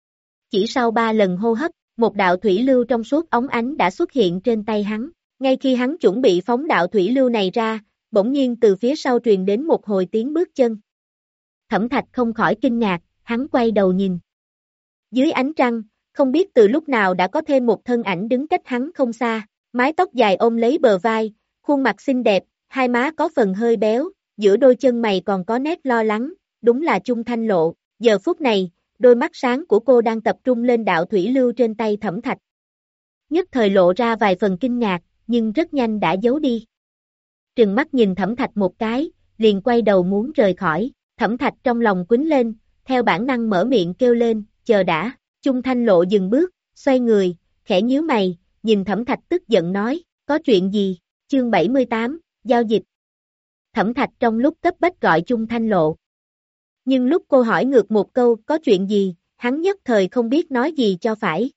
Chỉ sau ba lần hô hấp, một đạo thủy lưu trong suốt óng ánh đã xuất hiện trên tay hắn. Ngay khi hắn chuẩn bị phóng đạo thủy lưu này ra, bỗng nhiên từ phía sau truyền đến một hồi tiếng bước chân. Thẩm Thạch không khỏi kinh ngạc, hắn quay đầu nhìn. Dưới ánh trăng, không biết từ lúc nào đã có thêm một thân ảnh đứng cách hắn không xa, mái tóc dài ôm lấy bờ vai, khuôn mặt xinh đẹp, hai má có phần hơi béo, giữa đôi chân mày còn có nét lo lắng, đúng là Chung Thanh Lộ. Giờ phút này, đôi mắt sáng của cô đang tập trung lên đạo thủy lưu trên tay Thẩm Thạch. Nhất thời lộ ra vài phần kinh ngạc, nhưng rất nhanh đã giấu đi. Trừng mắt nhìn Thẩm Thạch một cái, liền quay đầu muốn rời khỏi. Thẩm Thạch trong lòng quýnh lên, theo bản năng mở miệng kêu lên, chờ đã. Chung Thanh Lộ dừng bước, xoay người, khẽ nhíu mày, nhìn Thẩm Thạch tức giận nói, có chuyện gì? Chương bảy mươi tám, giao dịch. Thẩm Thạch trong lúc cấp bách gọi Chung Thanh Lộ. Nhưng lúc cô hỏi ngược một câu có chuyện gì, hắn nhất thời không biết nói gì cho phải.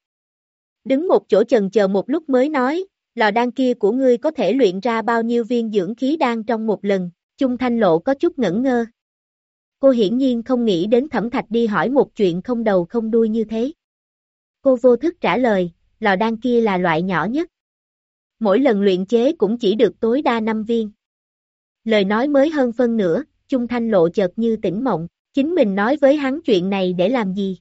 Đứng một chỗ chần chờ một lúc mới nói, lò đan kia của ngươi có thể luyện ra bao nhiêu viên dưỡng khí đan trong một lần. Chung Thanh Lộ có chút ngẩn ngơ. Cô hiển nhiên không nghĩ đến Thẩm Thạch đi hỏi một chuyện không đầu không đuôi như thế. Cô vô thức trả lời, lò đan kia là loại nhỏ nhất. Mỗi lần luyện chế cũng chỉ được tối đa năm viên. Lời nói mới hơn phân nửa, Chung Thanh Lộ chợt như tỉnh mộng, chính mình nói với hắn chuyện này để làm gì?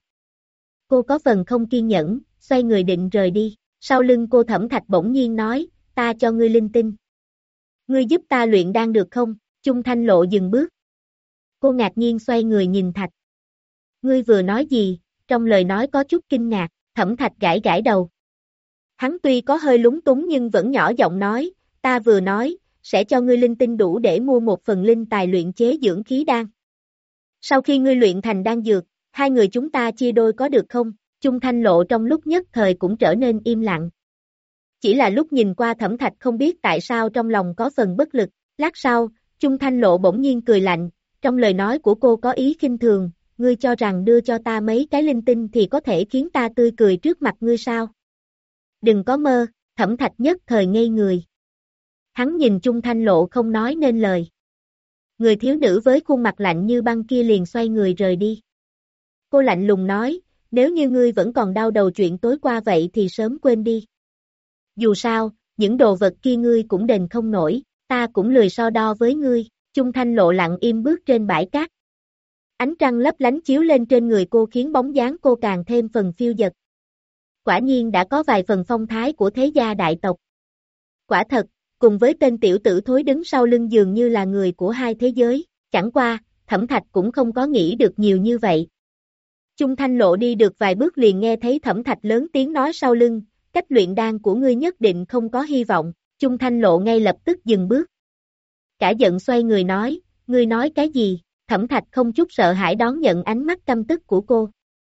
Cô có phần không kiên nhẫn, xoay người định rời đi, sau lưng cô Thẩm Thạch bỗng nhiên nói, ta cho ngươi linh tinh. Ngươi giúp ta luyện đan được không? Chung Thanh Lộ dừng bước. Cô ngạc nhiên xoay người nhìn Thạch. Ngươi vừa nói gì? Trong lời nói có chút kinh ngạc, Thẩm Thạch gãi gãi đầu. Hắn tuy có hơi lúng túng nhưng vẫn nhỏ giọng nói, ta vừa nói, sẽ cho ngươi linh tinh đủ để mua một phần linh tài luyện chế dưỡng khí đan. Sau khi ngươi luyện thành đan dược, hai người chúng ta chia đôi có được không? Chung Thanh Lộ trong lúc nhất thời cũng trở nên im lặng. Chỉ là lúc nhìn qua Thẩm Thạch không biết tại sao trong lòng có phần bất lực, lát sau, Chung Thanh Lộ bỗng nhiên cười lạnh, trong lời nói của cô có ý khinh thường, ngươi cho rằng đưa cho ta mấy cái linh tinh thì có thể khiến ta tươi cười trước mặt ngươi sao? Đừng có mơ, Thẩm Thạch nhất thời ngây người. Hắn nhìn Chung Thanh Lộ không nói nên lời. Người thiếu nữ với khuôn mặt lạnh như băng kia liền xoay người rời đi. Cô lạnh lùng nói, nếu như ngươi vẫn còn đau đầu chuyện tối qua vậy thì sớm quên đi. Dù sao, những đồ vật kia ngươi cũng đền không nổi, ta cũng lười so đo với ngươi. Chung Thanh Lộ lặng im bước trên bãi cát. Ánh trăng lấp lánh chiếu lên trên người cô khiến bóng dáng cô càng thêm phần phiêu dật. Quả nhiên đã có vài phần phong thái của thế gia đại tộc. Quả thật, cùng với tên tiểu tử thối đứng sau lưng dường như là người của hai thế giới, chẳng qua, Thẩm Thạch cũng không có nghĩ được nhiều như vậy. Chung Thanh Lộ đi được vài bước liền nghe thấy Thẩm Thạch lớn tiếng nói sau lưng, cách luyện đan của ngươi nhất định không có hy vọng. Chung Thanh Lộ ngay lập tức dừng bước. Cả giận xoay người nói, ngươi nói cái gì? Thẩm Thạch không chút sợ hãi đón nhận ánh mắt căm tức của cô.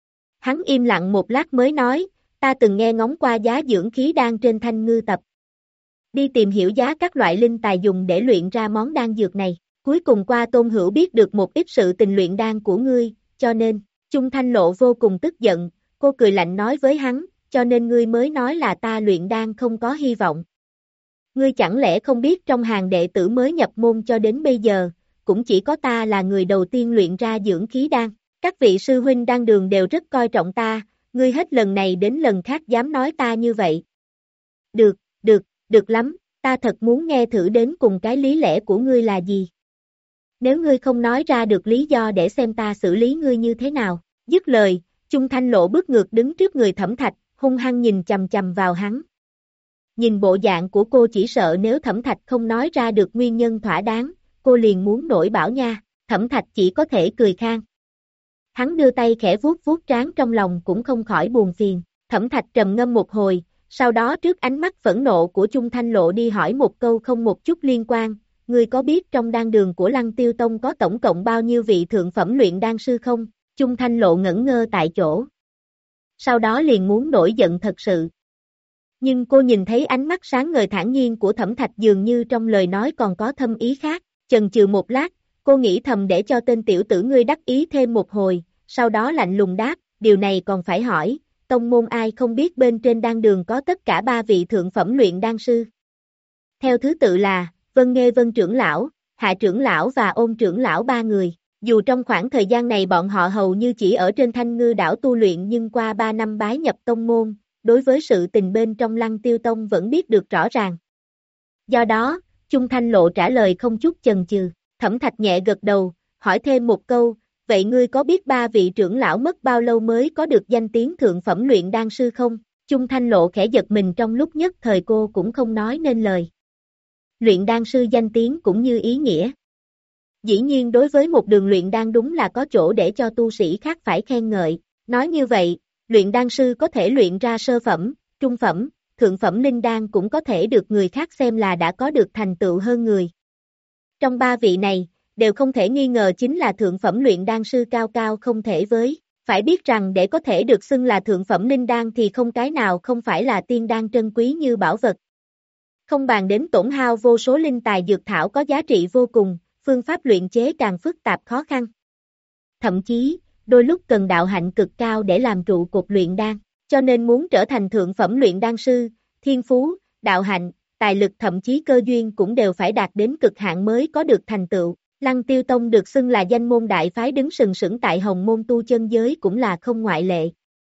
Hắn im lặng một lát mới nói, ta từng nghe ngóng qua giá dưỡng khí đan trên Thanh Ngư Tập. Đi tìm hiểu giá các loại linh tài dùng để luyện ra món đan dược này. Cuối cùng qua Tôn Hữu biết được một ít sự tình luyện đan của ngươi, cho nên, Chung Thanh Lộ vô cùng tức giận, cô cười lạnh nói với hắn, cho nên ngươi mới nói là ta luyện đan không có hy vọng. Ngươi chẳng lẽ không biết trong hàng đệ tử mới nhập môn cho đến bây giờ, cũng chỉ có ta là người đầu tiên luyện ra dưỡng khí đan. Các vị sư huynh đan đường đều rất coi trọng ta, ngươi hết lần này đến lần khác dám nói ta như vậy. Được, được, được lắm, ta thật muốn nghe thử đến cùng cái lý lẽ của ngươi là gì. Nếu ngươi không nói ra được lý do để xem ta xử lý ngươi như thế nào. Dứt lời, Chung Thanh Lộ bước ngược đứng trước người Thẩm Thạch, hung hăng nhìn chằm chằm vào hắn. Nhìn bộ dạng của cô chỉ sợ nếu Thẩm Thạch không nói ra được nguyên nhân thỏa đáng, cô liền muốn nổi bảo nha, Thẩm Thạch chỉ có thể cười khan. Hắn đưa tay khẽ vuốt vuốt trán trong lòng cũng không khỏi buồn phiền, Thẩm Thạch trầm ngâm một hồi, sau đó trước ánh mắt phẫn nộ của Chung Thanh Lộ đi hỏi một câu không một chút liên quan, ngươi có biết trong đan đường của Lăng Tiêu Tông có tổng cộng bao nhiêu vị thượng phẩm luyện đan sư không? Chung Thanh Lộ ngẩn ngơ tại chỗ. Sau đó liền muốn nổi giận thật sự. Nhưng cô nhìn thấy ánh mắt sáng ngời thản nhiên của Thẩm Thạch dường như trong lời nói còn có thâm ý khác, chần chừ một lát, cô nghĩ thầm để cho tên tiểu tử ngươi đắc ý thêm một hồi, sau đó lạnh lùng đáp, điều này còn phải hỏi, tông môn ai không biết bên trên đan đường có tất cả ba vị thượng phẩm luyện đan sư. Theo thứ tự là, Vân Nghê Vân trưởng lão, Hạ trưởng lão và Ôn trưởng lão ba người. Dù trong khoảng thời gian này bọn họ hầu như chỉ ở trên Thanh Ngư đảo tu luyện nhưng qua ba năm bái nhập tông môn, đối với sự tình bên trong Lăng Tiêu Tông vẫn biết được rõ ràng. Do đó, Chung Thanh Lộ trả lời không chút chần chừ, Thẩm Thạch nhẹ gật đầu, hỏi thêm một câu, vậy ngươi có biết ba vị trưởng lão mất bao lâu mới có được danh tiếng thượng phẩm luyện đan sư không? Chung Thanh Lộ khẽ giật mình trong lúc nhất thời cô cũng không nói nên lời. Luyện đan sư danh tiếng cũng như ý nghĩa. Dĩ nhiên đối với một đường luyện đan đúng là có chỗ để cho tu sĩ khác phải khen ngợi, nói như vậy, luyện đan sư có thể luyện ra sơ phẩm, trung phẩm, thượng phẩm linh đan cũng có thể được người khác xem là đã có được thành tựu hơn người. Trong ba vị này, đều không thể nghi ngờ chính là thượng phẩm luyện đan sư cao cao không thể với, phải biết rằng để có thể được xưng là thượng phẩm linh đan thì không cái nào không phải là tiên đan trân quý như bảo vật. Không bàn đến tổn hao vô số linh tài dược thảo có giá trị vô cùng, phương pháp luyện chế càng phức tạp khó khăn. Thậm chí, đôi lúc cần đạo hạnh cực cao để làm trụ cột luyện đan, cho nên muốn trở thành thượng phẩm luyện đan sư, thiên phú, đạo hạnh, tài lực thậm chí cơ duyên cũng đều phải đạt đến cực hạn mới có được thành tựu. Lăng Tiêu Tông được xưng là danh môn đại phái đứng sừng sững tại Hồng Môn tu chân giới cũng là không ngoại lệ.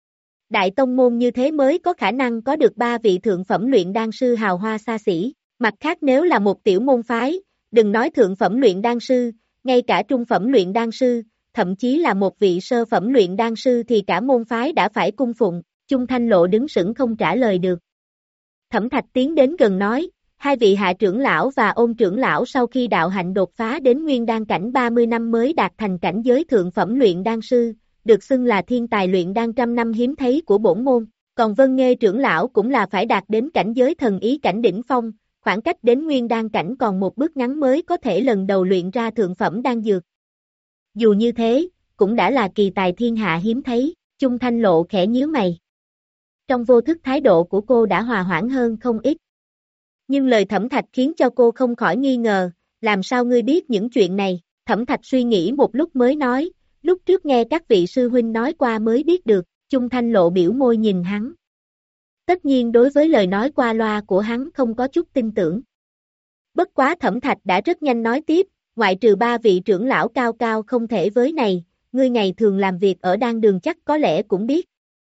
Đại tông môn như thế mới có khả năng có được ba vị thượng phẩm luyện đan sư hào hoa xa xỉ, mặt khác nếu là một tiểu môn phái, đừng nói thượng phẩm luyện đan sư, ngay cả trung phẩm luyện đan sư, thậm chí là một vị sơ phẩm luyện đan sư thì cả môn phái đã phải cung phụng, Chung Thanh Lộ đứng sững không trả lời được. Thẩm Thạch tiến đến gần nói, hai vị Hạ trưởng lão và Ôn trưởng lão sau khi đạo hạnh đột phá đến nguyên đan cảnh ba mươi năm mới đạt thành cảnh giới thượng phẩm luyện đan sư, được xưng là thiên tài luyện đan trăm năm hiếm thấy của bổn môn, còn Vân Nghê trưởng lão cũng là phải đạt đến cảnh giới thần ý cảnh đỉnh phong, khoảng cách đến nguyên đan cảnh còn một bước ngắn mới có thể lần đầu luyện ra thượng phẩm đan dược. Dù như thế, cũng đã là kỳ tài thiên hạ hiếm thấy, Chung Thanh Lộ khẽ nhíu mày. Trong vô thức thái độ của cô đã hòa hoãn hơn không ít. Nhưng lời Thẩm Thạch khiến cho cô không khỏi nghi ngờ, làm sao ngươi biết những chuyện này, Thẩm Thạch suy nghĩ một lúc mới nói, lúc trước nghe các vị sư huynh nói qua mới biết được, Chung Thanh Lộ biểu môi nhìn hắn. Tất nhiên đối với lời nói qua loa của hắn không có chút tin tưởng. Bất quá Thẩm Thạch đã rất nhanh nói tiếp, ngoại trừ ba vị trưởng lão cao cao không thể với này, ngươi ngày thường làm việc ở đan đường chắc có lẽ cũng biết.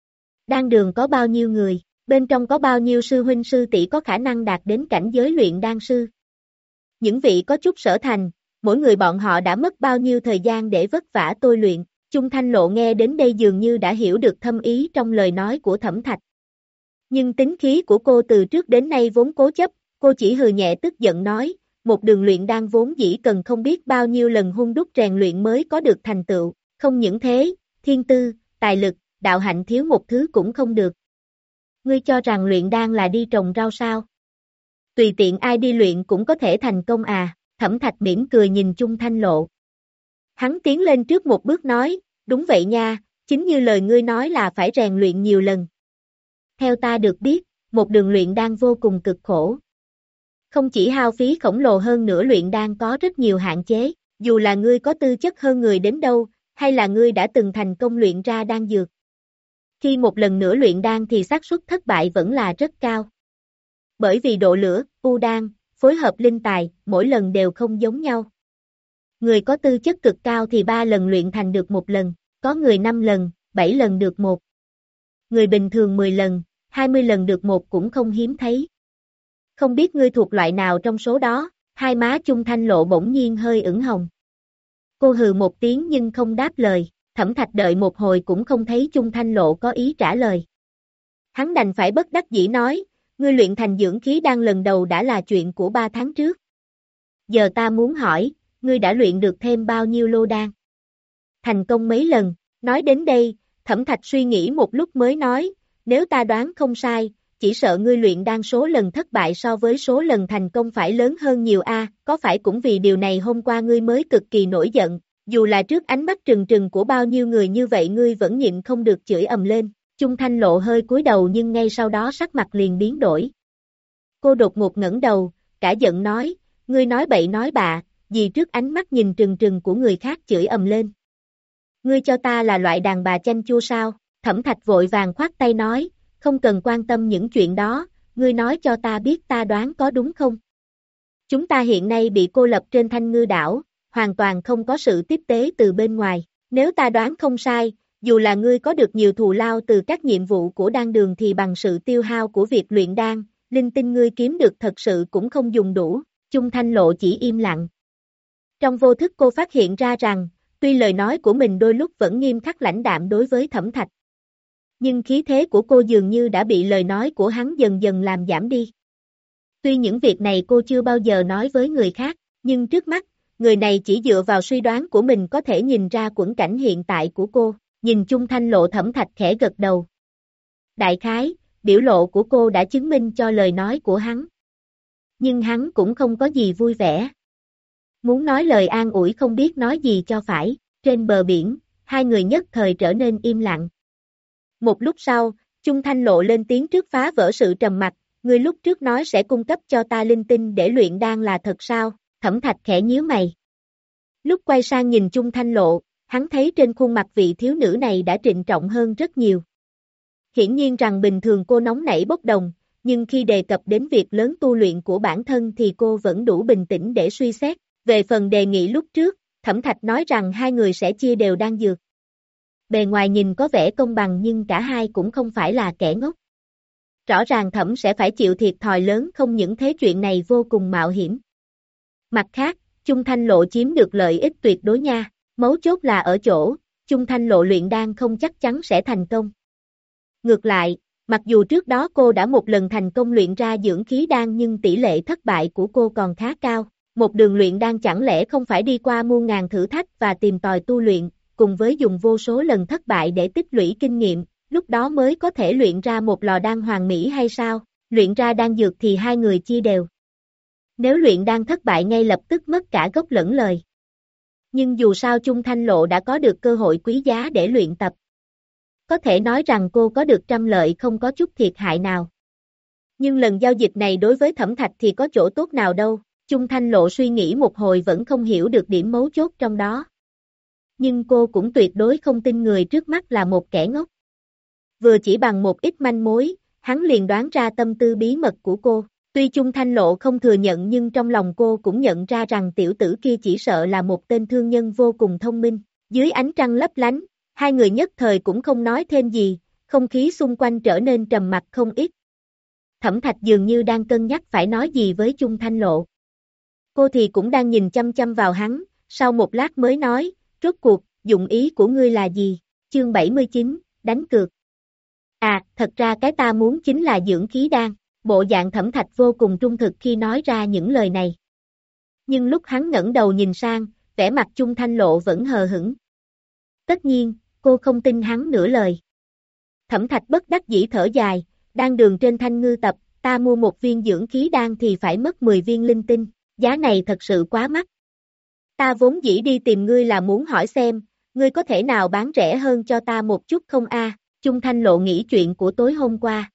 Đan đường có bao nhiêu người, bên trong có bao nhiêu sư huynh sư tỷ có khả năng đạt đến cảnh giới luyện đan sư. Những vị có chút sở thành, mỗi người bọn họ đã mất bao nhiêu thời gian để vất vả tôi luyện, Chung Thanh Lộ nghe đến đây dường như đã hiểu được thâm ý trong lời nói của Thẩm Thạch. Nhưng tính khí của cô từ trước đến nay vốn cố chấp, cô chỉ hừ nhẹ tức giận nói, một đường luyện đan vốn dĩ cần không biết bao nhiêu lần hun đúc rèn luyện mới có được thành tựu, không những thế, thiên tư, tài lực, đạo hạnh thiếu một thứ cũng không được. Ngươi cho rằng luyện đan là đi trồng rau sao? Tùy tiện ai đi luyện cũng có thể thành công à, Thẩm Thạch mỉm cười nhìn Chung Thanh Lộ. Hắn tiến lên trước một bước nói, đúng vậy nha, chính như lời ngươi nói là phải rèn luyện nhiều lần. Theo ta được biết, một đường luyện đan vô cùng cực khổ. Không chỉ hao phí khổng lồ hơn nữa luyện đan có rất nhiều hạn chế, dù là ngươi có tư chất hơn người đến đâu, hay là ngươi đã từng thành công luyện ra đan dược. Khi một lần nữa luyện đan thì xác suất thất bại vẫn là rất cao. Bởi vì độ lửa, u đan, phối hợp linh tài, mỗi lần đều không giống nhau. Người có tư chất cực cao thì ba lần luyện thành được một lần, có người năm lần, bảy lần được một. Người bình thường mười lần, hai mươi lần được một cũng không hiếm thấy. Không biết ngươi thuộc loại nào trong số đó, hai má Chung Thanh Lộ bỗng nhiên hơi ửng hồng. Cô hừ một tiếng nhưng không đáp lời, Thẩm Thạch đợi một hồi cũng không thấy Chung Thanh Lộ có ý trả lời. Hắn đành phải bất đắc dĩ nói, ngươi luyện thành dưỡng khí đan lần đầu đã là chuyện của ba tháng trước. Giờ ta muốn hỏi, ngươi đã luyện được thêm bao nhiêu lô đan? Thành công mấy lần, nói đến đây, Thẩm Thạch suy nghĩ một lúc mới nói, nếu ta đoán không sai, chỉ sợ ngươi luyện đan số lần thất bại so với số lần thành công phải lớn hơn nhiều a, có phải cũng vì điều này hôm qua ngươi mới cực kỳ nổi giận, dù là trước ánh mắt trừng trừng của bao nhiêu người như vậy ngươi vẫn nhịn không được chửi ầm lên. Chung Thanh Lộ hơi cúi đầu nhưng ngay sau đó sắc mặt liền biến đổi. Cô đột ngột ngẩng đầu, cả giận nói, ngươi nói bậy nói bạ, gì trước ánh mắt nhìn trừng trừng của người khác chửi ầm lên. Ngươi cho ta là loại đàn bà chanh chua sao? Thẩm Thạch vội vàng khoát tay nói, không cần quan tâm những chuyện đó, ngươi nói cho ta biết ta đoán có đúng không? Chúng ta hiện nay bị cô lập trên Thanh Ngư đảo, hoàn toàn không có sự tiếp tế từ bên ngoài, nếu ta đoán không sai, dù là ngươi có được nhiều thù lao từ các nhiệm vụ của đan đường thì bằng sự tiêu hao của việc luyện đan, linh tinh ngươi kiếm được thật sự cũng không dùng đủ, Chung Thanh Lộ chỉ im lặng. Trong vô thức cô phát hiện ra rằng, tuy lời nói của mình đôi lúc vẫn nghiêm khắc lãnh đạm đối với Thẩm Thạch, nhưng khí thế của cô dường như đã bị lời nói của hắn dần dần làm giảm đi. Tuy những việc này cô chưa bao giờ nói với người khác, nhưng trước mắt, người này chỉ dựa vào suy đoán của mình có thể nhìn ra quẫn cảnh hiện tại của cô, nhìn Chung Thanh Lộ. Thẩm Thạch khẽ gật đầu. Đại khái, biểu lộ của cô đã chứng minh cho lời nói của hắn. Nhưng hắn cũng không có gì vui vẻ. Muốn nói lời an ủi không biết nói gì cho phải, trên bờ biển, hai người nhất thời trở nên im lặng. Một lúc sau, Chung Thanh Lộ lên tiếng trước phá vỡ sự trầm mặc, ngươi lúc trước nói sẽ cung cấp cho ta linh tinh để luyện đan là thật sao? Thẩm Thạch khẽ nhíu mày. Lúc quay sang nhìn Chung Thanh Lộ, hắn thấy trên khuôn mặt vị thiếu nữ này đã trịnh trọng hơn rất nhiều. Hiển nhiên rằng bình thường cô nóng nảy bốc đồng, nhưng khi đề cập đến việc lớn tu luyện của bản thân thì cô vẫn đủ bình tĩnh để suy xét. Về phần đề nghị lúc trước, Thẩm Thạch nói rằng hai người sẽ chia đều đan dược. Bề ngoài nhìn có vẻ công bằng nhưng cả hai cũng không phải là kẻ ngốc. Rõ ràng Thẩm sẽ phải chịu thiệt thòi lớn, không những thế chuyện này vô cùng mạo hiểm. Mặt khác, Chung Thanh Lộ chiếm được lợi ích tuyệt đối nha, mấu chốt là ở chỗ, Chung Thanh Lộ luyện đan không chắc chắn sẽ thành công. Ngược lại, mặc dù trước đó cô đã một lần thành công luyện ra dưỡng khí đan nhưng tỷ lệ thất bại của cô còn khá cao. Một đường luyện đan chẳng lẽ không phải đi qua muôn ngàn thử thách và tìm tòi tu luyện, cùng với dùng vô số lần thất bại để tích lũy kinh nghiệm, lúc đó mới có thể luyện ra một lò đan hoàn mỹ hay sao? Luyện ra đan dược thì hai người chia đều. Nếu luyện đan thất bại ngay lập tức mất cả gốc lẫn lời. Nhưng dù sao Chung Thanh Lộ đã có được cơ hội quý giá để luyện tập. Có thể nói rằng cô có được trăm lợi không có chút thiệt hại nào. Nhưng lần giao dịch này đối với Thẩm Thạch thì có chỗ tốt nào đâu? Chung Thanh Lộ suy nghĩ một hồi vẫn không hiểu được điểm mấu chốt trong đó. Nhưng cô cũng tuyệt đối không tin người trước mắt là một kẻ ngốc. Vừa chỉ bằng một ít manh mối, hắn liền đoán ra tâm tư bí mật của cô. Tuy Chung Thanh Lộ không thừa nhận nhưng trong lòng cô cũng nhận ra rằng tiểu tử kia chỉ sợ là một tên thương nhân vô cùng thông minh. Dưới ánh trăng lấp lánh, hai người nhất thời cũng không nói thêm gì, không khí xung quanh trở nên trầm mặc không ít. Thẩm Thạch dường như đang cân nhắc phải nói gì với Chung Thanh Lộ. Cô thì cũng đang nhìn chăm chăm vào hắn, sau một lát mới nói, rốt cuộc, dụng ý của ngươi là gì? Chương bảy mươi chín, đánh cược. À, thật ra cái ta muốn chính là dưỡng khí đan. Bộ dạng Thẩm Thạch vô cùng trung thực khi nói ra những lời này. Nhưng lúc hắn ngẩng đầu nhìn sang, vẻ mặt Chung Thanh Lộ vẫn hờ hững. Tất nhiên, cô không tin hắn nửa lời. Thẩm Thạch bất đắc dĩ thở dài, đang đường trên Thanh Ngư tập, ta mua một viên dưỡng khí đan thì phải mất mười viên linh tinh, giá này thật sự quá mắc. Ta vốn dĩ đi tìm ngươi là muốn hỏi xem, ngươi có thể nào bán rẻ hơn cho ta một chút không a? À? Chung Thanh Lộ nghĩ chuyện của tối hôm qua.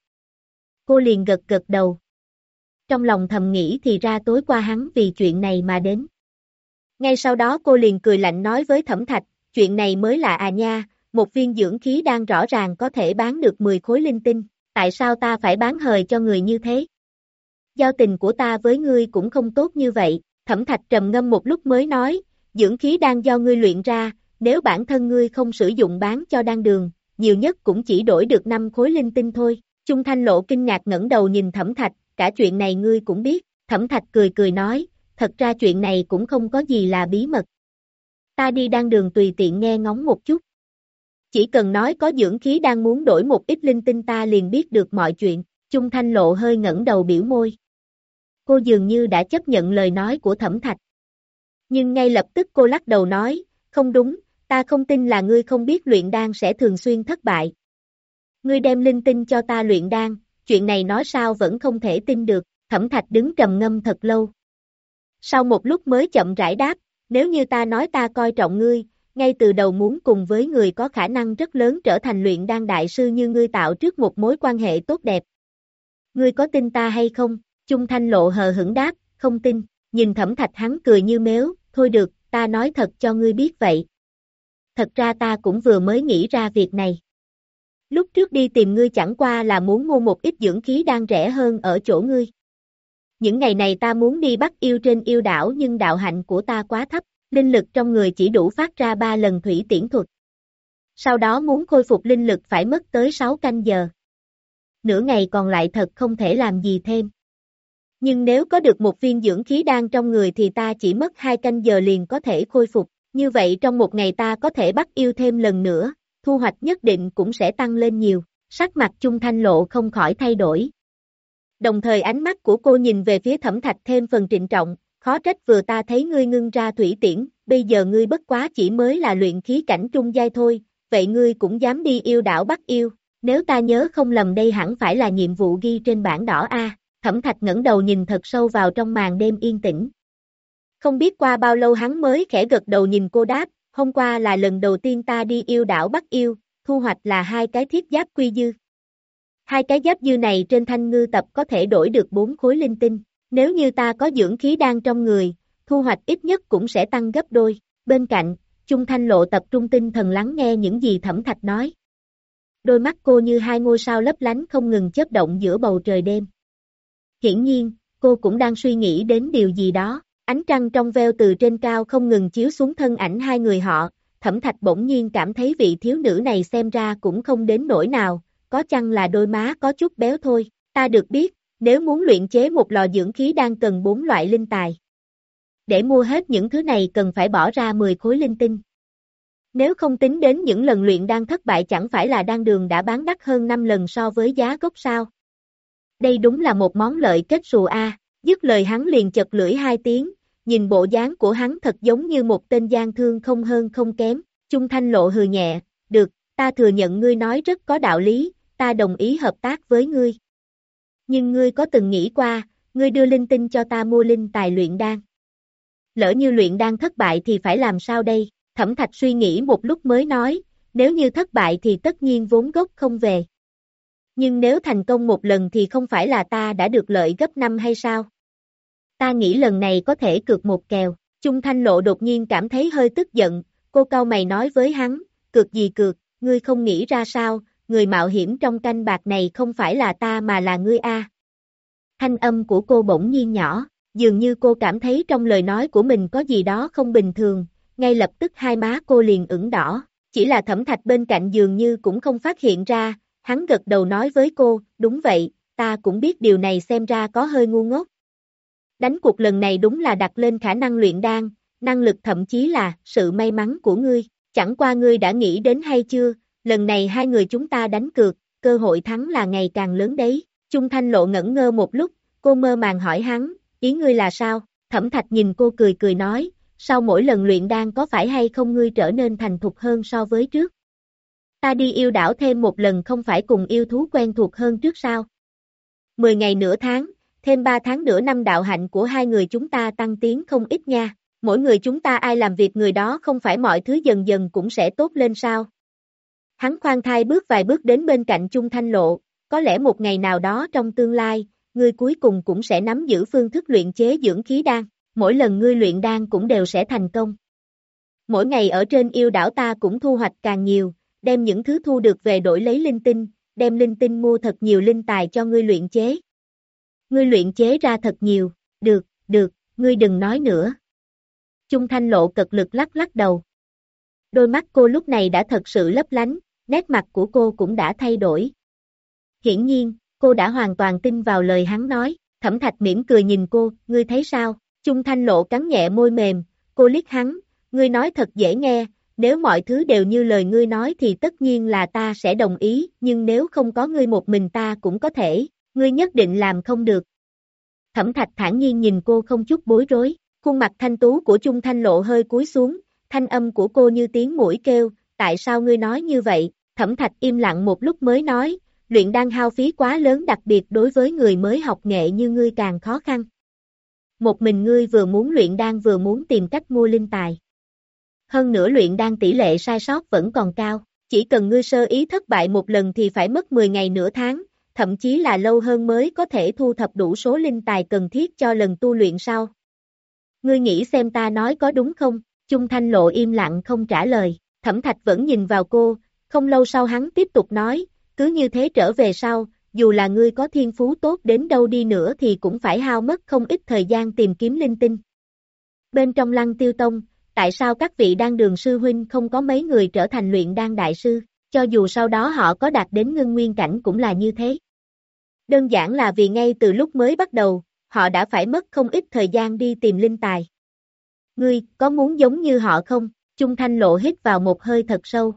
Cô liền gật gật đầu. Trong lòng thầm nghĩ thì ra tối qua hắn vì chuyện này mà đến. Ngay sau đó cô liền cười lạnh nói với Thẩm Thạch, chuyện này mới lạ à nha, một viên dưỡng khí đan rõ ràng có thể bán được mười khối linh tinh, tại sao ta phải bán hời cho người như thế? Giao tình của ta với ngươi cũng không tốt như vậy, Thẩm Thạch trầm ngâm một lúc mới nói, dưỡng khí đan do ngươi luyện ra, nếu bản thân ngươi không sử dụng bán cho đan đường, nhiều nhất cũng chỉ đổi được năm khối linh tinh thôi. Chung Thanh Lộ kinh ngạc ngẩng đầu nhìn Thẩm Thạch, cả chuyện này ngươi cũng biết, Thẩm Thạch cười cười nói, thật ra chuyện này cũng không có gì là bí mật. Ta đi đan đường tùy tiện nghe ngóng một chút. Chỉ cần nói có dưỡng khí đang muốn đổi một ít linh tinh ta liền biết được mọi chuyện. Chung Thanh Lộ hơi ngẩng đầu biểu môi. Cô dường như đã chấp nhận lời nói của Thẩm Thạch. Nhưng ngay lập tức cô lắc đầu nói, không đúng, ta không tin là ngươi không biết luyện đan sẽ thường xuyên thất bại. Ngươi đem linh tinh cho ta luyện đan, chuyện này nói sao vẫn không thể tin được, Thẩm Thạch đứng trầm ngâm thật lâu. Sau một lúc mới chậm rãi đáp, nếu như ta nói ta coi trọng ngươi, ngay từ đầu muốn cùng với người có khả năng rất lớn trở thành luyện đan đại sư như ngươi tạo trước một mối quan hệ tốt đẹp. Ngươi có tin ta hay không? Chung Thanh Lộ hờ hững đáp, không tin, nhìn Thẩm Thạch hắn cười như mếu, thôi được, ta nói thật cho ngươi biết vậy. Thật ra ta cũng vừa mới nghĩ ra việc này. Lúc trước đi tìm ngươi chẳng qua là muốn mua một ít dưỡng khí đan rẻ hơn ở chỗ ngươi. Những ngày này ta muốn đi bắt yêu trên yêu đảo nhưng đạo hạnh của ta quá thấp, linh lực trong người chỉ đủ phát ra ba lần thủy tiễn thuật. Sau đó muốn khôi phục linh lực phải mất tới sáu canh giờ. Nửa ngày còn lại thật không thể làm gì thêm. Nhưng nếu có được một viên dưỡng khí đan trong người thì ta chỉ mất hai canh giờ liền có thể khôi phục. Như vậy trong một ngày ta có thể bắt yêu thêm lần nữa, thu hoạch nhất định cũng sẽ tăng lên nhiều. Sắc mặt Chung Thanh Lộ không khỏi thay đổi. Đồng thời ánh mắt của cô nhìn về phía Thẩm Thạch thêm phần trịnh trọng, khó trách vừa ta thấy ngươi ngưng ra thủy tiễn, bây giờ ngươi bất quá chỉ mới là luyện khí cảnh trung giai thôi, vậy ngươi cũng dám đi yêu đảo bắt yêu, nếu ta nhớ không lầm đây hẳn phải là nhiệm vụ ghi trên bảng đỏ a. Thẩm Thạch ngẩng đầu nhìn thật sâu vào trong màn đêm yên tĩnh. Không biết qua bao lâu hắn mới khẽ gật đầu nhìn cô đáp, hôm qua là lần đầu tiên ta đi yêu đảo bắt yêu, thu hoạch là hai cái thiết giáp quy dư. Hai cái giáp dư này trên thanh ngư tập có thể đổi được bốn khối linh tinh, nếu như ta có dưỡng khí đan trong người, thu hoạch ít nhất cũng sẽ tăng gấp đôi. Bên cạnh, Chung Thanh Lộ tập trung tinh thần lắng nghe những gì Thẩm Thạch nói. Đôi mắt cô như hai ngôi sao lấp lánh không ngừng chớp động giữa bầu trời đêm. Hiển nhiên, cô cũng đang suy nghĩ đến điều gì đó, ánh trăng trong veo từ trên cao không ngừng chiếu xuống thân ảnh hai người họ, Thẩm Thạch bỗng nhiên cảm thấy vị thiếu nữ này xem ra cũng không đến nỗi nào, có chăng là đôi má có chút béo thôi, ta được biết, nếu muốn luyện chế một lò dưỡng khí đan cần bốn loại linh tài. Để mua hết những thứ này cần phải bỏ ra mười khối linh tinh. Nếu không tính đến những lần luyện đan thất bại chẳng phải là đan đường đã bán đắt hơn năm lần so với giá gốc sao. Đây đúng là một món lợi kết xù a. Dứt lời hắn liền chật lưỡi hai tiếng, nhìn bộ dáng của hắn thật giống như một tên gian thương không hơn không kém. Chung Thanh Lộ hừ nhẹ, được, ta thừa nhận ngươi nói rất có đạo lý, ta đồng ý hợp tác với ngươi. Nhưng ngươi có từng nghĩ qua, ngươi đưa linh tinh cho ta mua linh tài luyện đan. Lỡ như luyện đan thất bại thì phải làm sao đây? Thẩm Thạch suy nghĩ một lúc mới nói, nếu như thất bại thì tất nhiên vốn gốc không về. Nhưng nếu thành công một lần thì không phải là ta đã được lợi gấp năm hay sao? Ta nghĩ lần này có thể cược một kèo. Chung Thanh Lộ đột nhiên cảm thấy hơi tức giận, cô cau mày nói với hắn, cược gì cược, ngươi không nghĩ ra sao, người mạo hiểm trong canh bạc này không phải là ta mà là ngươi a. Thanh âm của cô bỗng nhiên nhỏ, dường như cô cảm thấy trong lời nói của mình có gì đó không bình thường, ngay lập tức hai má cô liền ửng đỏ, chỉ là Thẩm Thạch bên cạnh dường như cũng không phát hiện ra, hắn gật đầu nói với cô, đúng vậy, ta cũng biết điều này xem ra có hơi ngu ngốc. Đánh cuộc lần này đúng là đặt lên khả năng luyện đan, năng lực thậm chí là sự may mắn của ngươi, chẳng qua ngươi đã nghĩ đến hay chưa, lần này hai người chúng ta đánh cược, cơ hội thắng là ngày càng lớn đấy. Chung Thanh Lộ ngẩn ngơ một lúc, cô mơ màng hỏi hắn, ý ngươi là sao? Thẩm Thạch nhìn cô cười cười nói, sau mỗi lần luyện đan có phải hay không ngươi trở nên thành thục hơn so với trước? Ta đi yêu đảo thêm một lần không phải cùng yêu thú quen thuộc hơn trước sao? Mười ngày nửa tháng, thêm ba tháng nửa năm đạo hạnh của hai người chúng ta tăng tiến không ít nha, mỗi người chúng ta ai làm việc người đó không phải mọi thứ dần dần cũng sẽ tốt lên sao? Hắn khoan thai bước vài bước đến bên cạnh Chung Thanh Lộ, có lẽ một ngày nào đó trong tương lai, ngươi cuối cùng cũng sẽ nắm giữ phương thức luyện chế dưỡng khí đan, mỗi lần ngươi luyện đan cũng đều sẽ thành công. Mỗi ngày ở trên yêu đảo ta cũng thu hoạch càng nhiều, đem những thứ thu được về đổi lấy linh tinh, đem linh tinh mua thật nhiều linh tài cho ngươi luyện chế. Ngươi luyện chế ra thật nhiều, được, được, ngươi đừng nói nữa. Chung Thanh Lộ cật lực lắc lắc đầu. Đôi mắt cô lúc này đã thật sự lấp lánh, nét mặt của cô cũng đã thay đổi. Hiển nhiên, cô đã hoàn toàn tin vào lời hắn nói, Thẩm Thạch mỉm cười nhìn cô, ngươi thấy sao? Chung Thanh Lộ cắn nhẹ môi mềm, cô liếc hắn, ngươi nói thật dễ nghe, nếu mọi thứ đều như lời ngươi nói thì tất nhiên là ta sẽ đồng ý, nhưng nếu không có ngươi một mình ta cũng có thể, ngươi nhất định làm không được. Thẩm Thạch thản nhiên nhìn cô không chút bối rối, Khuôn mặt thanh tú của Chung Thanh Lộ hơi cúi xuống, thanh âm của cô như tiếng muỗi kêu, tại sao ngươi nói như vậy? Thẩm Thạch im lặng một lúc mới nói, luyện đan hao phí quá lớn, đặc biệt đối với người mới học nghệ như ngươi càng khó khăn. Một mình ngươi vừa muốn luyện đan vừa muốn tìm cách mua linh tài. Hơn nữa luyện đan tỷ lệ sai sót vẫn còn cao, chỉ cần ngươi sơ ý thất bại một lần thì phải mất mười ngày nửa tháng, thậm chí là lâu hơn mới có thể thu thập đủ số linh tài cần thiết cho lần tu luyện sau. Ngươi nghĩ xem ta nói có đúng không? Chung Thanh Lộ im lặng không trả lời, Thẩm Thạch vẫn nhìn vào cô, không lâu sau hắn tiếp tục nói, cứ như thế trở về sau, dù là ngươi có thiên phú tốt đến đâu đi nữa thì cũng phải hao mất không ít thời gian tìm kiếm linh tinh. Bên trong Lăng Tiêu Tông, tại sao các vị đan đường sư huynh không có mấy người trở thành luyện đan đại sư, cho dù sau đó họ có đạt đến ngưng nguyên cảnh cũng là như thế. Đơn giản là vì ngay từ lúc mới bắt đầu, họ đã phải mất không ít thời gian đi tìm linh tài. Ngươi, có muốn giống như họ không? Chung Thanh Lộ hít vào một hơi thật sâu.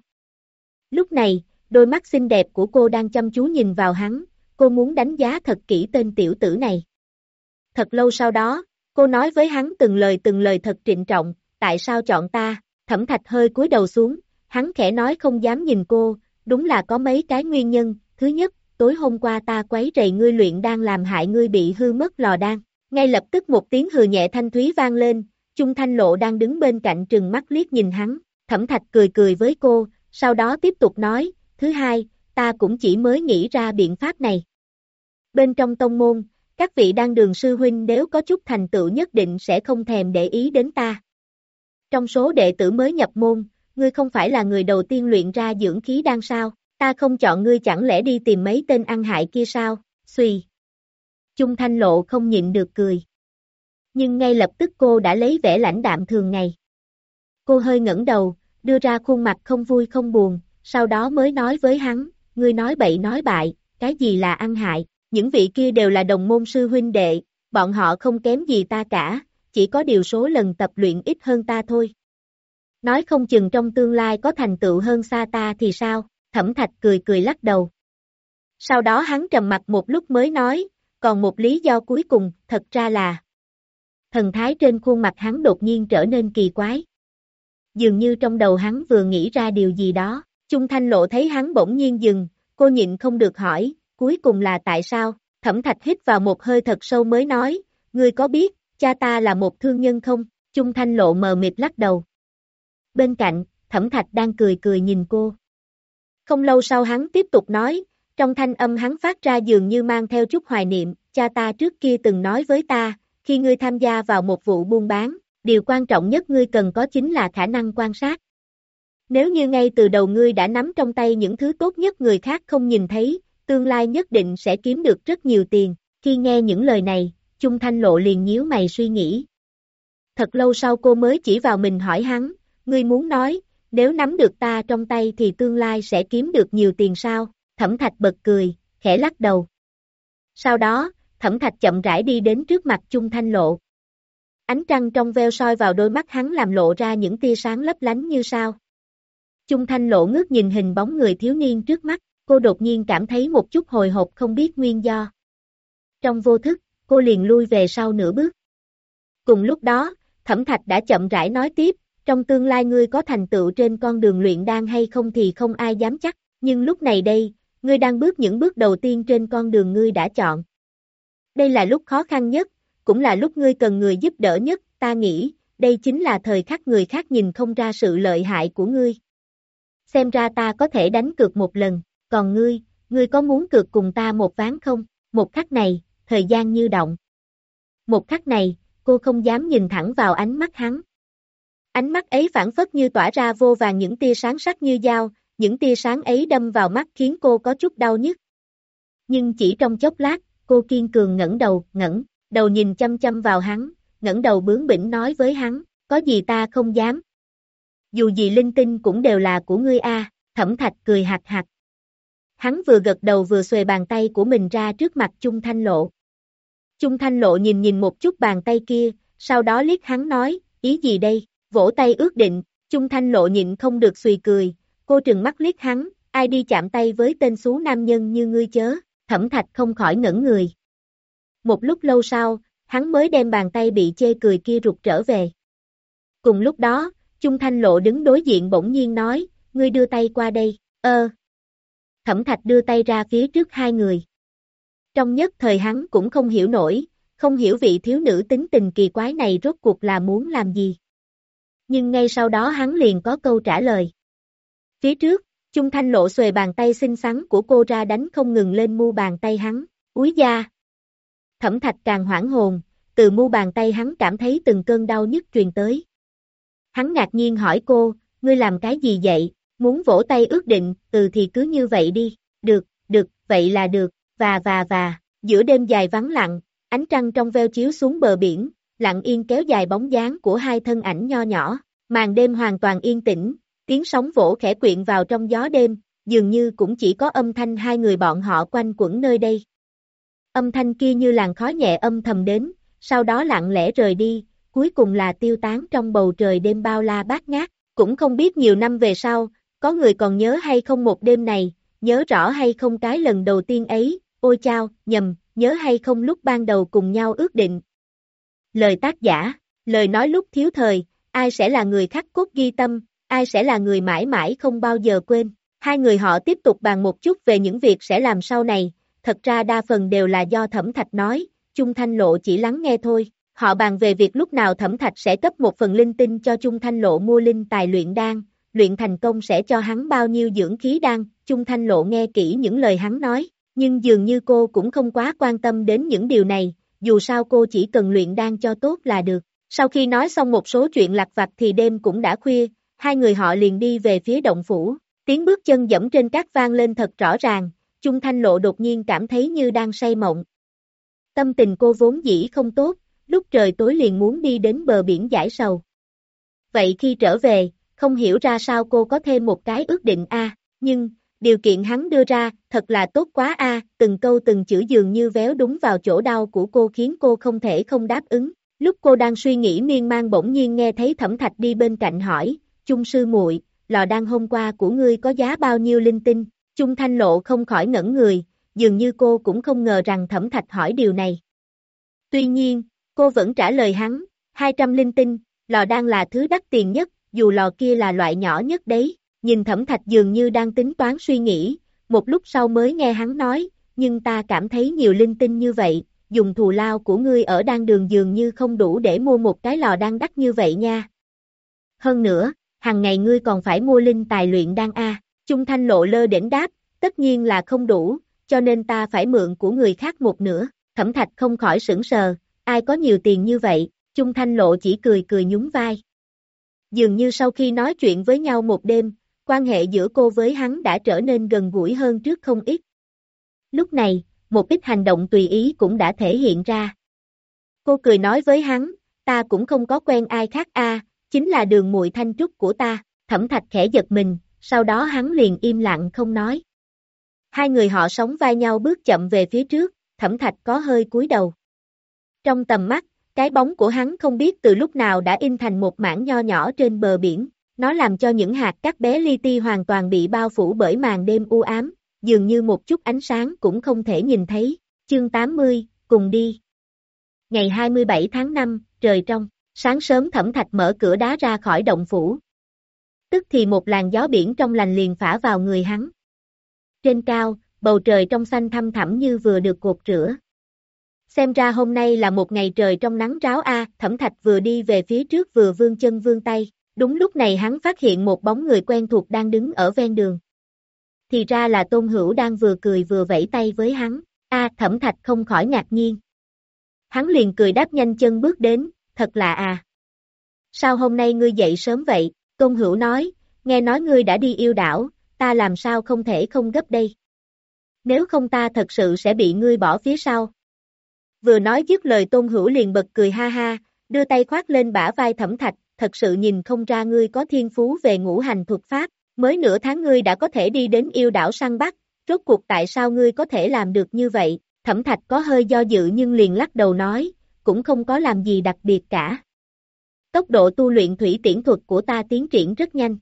Lúc này, đôi mắt xinh đẹp của cô đang chăm chú nhìn vào hắn, cô muốn đánh giá thật kỹ tên tiểu tử này. Thật lâu sau đó, cô nói với hắn từng lời từng lời thật trịnh trọng, tại sao chọn ta? Thẩm Thạch hơi cúi đầu xuống, hắn khẽ nói không dám nhìn cô, đúng là có mấy cái nguyên nhân. Thứ nhất, tối hôm qua ta quấy rầy ngươi luyện đan làm hại ngươi bị hư mất lò đan. Ngay lập tức một tiếng hừ nhẹ thanh thúy vang lên, Chung Thanh Lộ đang đứng bên cạnh trừng mắt liếc nhìn hắn, Thẩm Thạch cười cười với cô, sau đó tiếp tục nói, thứ hai, ta cũng chỉ mới nghĩ ra biện pháp này. Bên trong tông môn, các vị đan đường sư huynh nếu có chút thành tựu nhất định sẽ không thèm để ý đến ta. Trong số đệ tử mới nhập môn, ngươi không phải là người đầu tiên luyện ra dưỡng khí đan sao, ta không chọn ngươi chẳng lẽ đi tìm mấy tên ăn hại kia sao, xuy. Chung Thanh Lộ không nhịn được cười. Nhưng ngay lập tức cô đã lấy vẻ lãnh đạm thường ngày. Cô hơi ngẩng đầu, đưa ra khuôn mặt không vui không buồn, sau đó mới nói với hắn, ngươi nói bậy nói bại, cái gì là ăn hại, những vị kia đều là đồng môn sư huynh đệ, bọn họ không kém gì ta cả, chỉ có điều số lần tập luyện ít hơn ta thôi. Nói không chừng trong tương lai có thành tựu hơn xa ta thì sao, Thẩm Thạch cười cười lắc đầu. Sau đó hắn trầm mặt một lúc mới nói, còn một lý do cuối cùng, thật ra là thần thái trên khuôn mặt hắn đột nhiên trở nên kỳ quái. Dường như trong đầu hắn vừa nghĩ ra điều gì đó, Chung Thanh Lộ thấy hắn bỗng nhiên dừng, cô nhịn không được hỏi, cuối cùng là tại sao? Thẩm Thạch hít vào một hơi thật sâu mới nói, ngươi có biết, cha ta là một thương nhân không? Chung Thanh Lộ mờ mịt lắc đầu. Bên cạnh, Thẩm Thạch đang cười cười nhìn cô. Không lâu sau hắn tiếp tục nói, trong thanh âm hắn phát ra dường như mang theo chút hoài niệm, cha ta trước kia từng nói với ta, khi ngươi tham gia vào một vụ buôn bán, điều quan trọng nhất ngươi cần có chính là khả năng quan sát. Nếu như ngay từ đầu ngươi đã nắm trong tay những thứ tốt nhất người khác không nhìn thấy, tương lai nhất định sẽ kiếm được rất nhiều tiền. Khi nghe những lời này, Chung Thanh Lộ liền nhíu mày suy nghĩ. Thật lâu sau cô mới chỉ vào mình hỏi hắn, ngươi muốn nói, nếu nắm được ta trong tay thì tương lai sẽ kiếm được nhiều tiền sao? Thẩm Thạch bật cười, khẽ lắc đầu. Sau đó, Thẩm Thạch chậm rãi đi đến trước mặt Chung Thanh Lộ. Ánh trăng trong veo soi vào đôi mắt hắn làm lộ ra những tia sáng lấp lánh như sao. Chung Thanh Lộ ngước nhìn hình bóng người thiếu niên trước mắt, cô đột nhiên cảm thấy một chút hồi hộp không biết nguyên do. Trong vô thức, cô liền lui về sau nửa bước. Cùng lúc đó, Thẩm Thạch đã chậm rãi nói tiếp, trong tương lai ngươi có thành tựu trên con đường luyện đan hay không thì không ai dám chắc, nhưng lúc này đây, ngươi đang bước những bước đầu tiên trên con đường ngươi đã chọn. Đây là lúc khó khăn nhất, cũng là lúc ngươi cần người giúp đỡ nhất, ta nghĩ, đây chính là thời khắc người khác nhìn không ra sự lợi hại của ngươi. Xem ra ta có thể đánh cược một lần, còn ngươi, ngươi có muốn cược cùng ta một ván không? Một khắc này, thời gian như động. Một khắc này, cô không dám nhìn thẳng vào ánh mắt hắn. Ánh mắt ấy phảng phất như tỏa ra vô vàng những tia sáng sắc như dao, những tia sáng ấy đâm vào mắt khiến cô có chút đau nhức. Nhưng chỉ trong chốc lát, cô kiên cường ngẩng đầu, ngẩng đầu nhìn chăm chăm vào hắn, ngẩng đầu bướng bỉnh nói với hắn, có gì ta không dám. Dù gì linh tinh cũng đều là của ngươi a. Thẩm Thạch cười hạc hạc. Hắn vừa gật đầu vừa xuề bàn tay của mình ra trước mặt Chung Thanh Lộ. Chung Thanh Lộ nhìn nhìn một chút bàn tay kia, sau đó liếc hắn nói, ý gì đây, vỗ tay ước định, Chung Thanh Lộ nhịn không được xùy cười, cô trừng mắt liếc hắn, ai đi chạm tay với tên xú nam nhân như ngươi chớ, Thẩm Thạch không khỏi ngẩn người. Một lúc lâu sau, hắn mới đem bàn tay bị chê cười kia rụt trở về. Cùng lúc đó, Chung Thanh Lộ đứng đối diện bỗng nhiên nói, ngươi đưa tay qua đây, ơ. Thẩm Thạch đưa tay ra phía trước hai người. Trong nhất thời hắn cũng không hiểu nổi, không hiểu vị thiếu nữ tính tình kỳ quái này rốt cuộc là muốn làm gì. Nhưng ngay sau đó hắn liền có câu trả lời. Phía trước, Chung Thanh Lộ xuề bàn tay xinh xắn của cô ra đánh không ngừng lên mu bàn tay hắn, úi da. Thẩm Thạch càng hoảng hồn, từ mu bàn tay hắn cảm thấy từng cơn đau nhức truyền tới. Hắn ngạc nhiên hỏi cô, ngươi làm cái gì vậy, muốn vỗ tay ước định, ừ thì cứ như vậy đi, được, được, vậy là được, và và và, giữa đêm dài vắng lặng, ánh trăng trong veo chiếu xuống bờ biển, lặng yên kéo dài bóng dáng của hai thân ảnh nho nhỏ, màn đêm hoàn toàn yên tĩnh, tiếng sóng vỗ khẽ quyện vào trong gió đêm, dường như cũng chỉ có âm thanh hai người bọn họ quanh quẩn nơi đây. Âm thanh kia như làn khói nhẹ âm thầm đến, sau đó lặng lẽ rời đi, cuối cùng là tiêu tán trong bầu trời đêm bao la bát ngát, cũng không biết nhiều năm về sau, có người còn nhớ hay không một đêm này, nhớ rõ hay không cái lần đầu tiên ấy, ôi chao, nhầm, nhớ hay không lúc ban đầu cùng nhau ước định. Lời tác giả, lời nói lúc thiếu thời, ai sẽ là người khắc cốt ghi tâm, ai sẽ là người mãi mãi không bao giờ quên. Hai người họ tiếp tục bàn một chút về những việc sẽ làm sau này, thật ra đa phần đều là do Thẩm Thạch nói, Chung Thanh Lộ chỉ lắng nghe thôi. Họ bàn về việc lúc nào Thẩm Thạch sẽ cấp một phần linh tinh cho Chung Thanh Lộ mua linh tài luyện đan, luyện thành công sẽ cho hắn bao nhiêu dưỡng khí đan, Chung Thanh Lộ nghe kỹ những lời hắn nói, nhưng dường như cô cũng không quá quan tâm đến những điều này, dù sao cô chỉ cần luyện đan cho tốt là được. Sau khi nói xong một số chuyện lặt vặt thì đêm cũng đã khuya, hai người họ liền đi về phía động phủ, tiếng bước chân dẫm trên cát vang lên thật rõ ràng, Chung Thanh Lộ đột nhiên cảm thấy như đang say mộng. Tâm tình cô vốn dĩ không tốt, lúc trời tối liền muốn đi đến bờ biển giải sầu. Vậy khi trở về, không hiểu ra sao cô có thêm một cái ước định a, à, nhưng, điều kiện hắn đưa ra, thật là tốt quá a, à, từng câu từng chữ dường như véo đúng vào chỗ đau của cô khiến cô không thể không đáp ứng. Lúc cô đang suy nghĩ miên man bỗng nhiên nghe thấy Thẩm Thạch đi bên cạnh hỏi, Chung sư muội, lò đan hôm qua của ngươi có giá bao nhiêu linh tinh? Chung Thanh Lộ không khỏi ngẩn người, dường như cô cũng không ngờ rằng Thẩm Thạch hỏi điều này. Tuy nhiên, cô vẫn trả lời hắn, hai trăm linh tinh, lò đan là thứ đắt tiền nhất, dù lò kia là loại nhỏ nhất đấy. Nhìn Thẩm Thạch dường như đang tính toán suy nghĩ, một lúc sau mới nghe hắn nói, nhưng ta cảm thấy nhiều linh tinh như vậy, dùng thù lao của ngươi ở đan đường dường như không đủ để mua một cái lò đan đắt như vậy nha. Hơn nữa, hàng ngày ngươi còn phải mua linh tài luyện đan a. Chung Thanh Lộ lơ đễnh đáp, tất nhiên là không đủ, cho nên ta phải mượn của người khác một nửa. Thẩm Thạch không khỏi sững sờ, ai có nhiều tiền như vậy, Chung Thanh Lộ chỉ cười cười nhún vai. Dường như sau khi nói chuyện với nhau một đêm, quan hệ giữa cô với hắn đã trở nên gần gũi hơn trước không ít. Lúc này, một ít hành động tùy ý cũng đã thể hiện ra. Cô cười nói với hắn, ta cũng không có quen ai khác a, chính là Đường muội Thanh Trúc của ta. Thẩm Thạch khẽ giật mình, sau đó hắn liền im lặng không nói. Hai người họ sóng vai nhau bước chậm về phía trước, Thẩm Thạch có hơi cúi đầu. Trong tầm mắt, cái bóng của hắn không biết từ lúc nào đã in thành một mảng nho nhỏ trên bờ biển, nó làm cho những hạt cát bé li ti hoàn toàn bị bao phủ bởi màn đêm u ám, dường như một chút ánh sáng cũng không thể nhìn thấy. Chương tám mươi, cùng đi. Ngày hai mươi bảy tháng năm, trời trong, sáng sớm Thẩm Thạch mở cửa đá ra khỏi động phủ. Tức thì một làn gió biển trong lành liền phả vào người hắn. Trên cao, bầu trời trong xanh thăm thẳm như vừa được gột rửa. Xem ra hôm nay là một ngày trời trong nắng ráo a, Thẩm Thạch vừa đi về phía trước vừa vươn chân vươn tay, đúng lúc này hắn phát hiện một bóng người quen thuộc đang đứng ở ven đường. Thì ra là Tôn Hữu đang vừa cười vừa vẫy tay với hắn, a, Thẩm Thạch không khỏi ngạc nhiên. Hắn liền cười đáp nhanh chân bước đến, thật lạ à. Sao hôm nay ngươi dậy sớm vậy? Tôn Hữu nói, nghe nói ngươi đã đi yêu đảo, ta làm sao không thể không gấp đây. Nếu không ta thật sự sẽ bị ngươi bỏ phía sau. Vừa nói dứt lời Tôn Hữu liền bật cười ha ha, đưa tay khoác lên bả vai Thẩm Thạch, thật sự nhìn không ra ngươi có thiên phú về ngũ hành thuật pháp, mới nửa tháng ngươi đã có thể đi đến yêu đảo săn bắt, rốt cuộc tại sao ngươi có thể làm được như vậy? Thẩm Thạch có hơi do dự nhưng liền lắc đầu nói, cũng không có làm gì đặc biệt cả. Tốc độ tu luyện thủy tiễn thuật của ta tiến triển rất nhanh.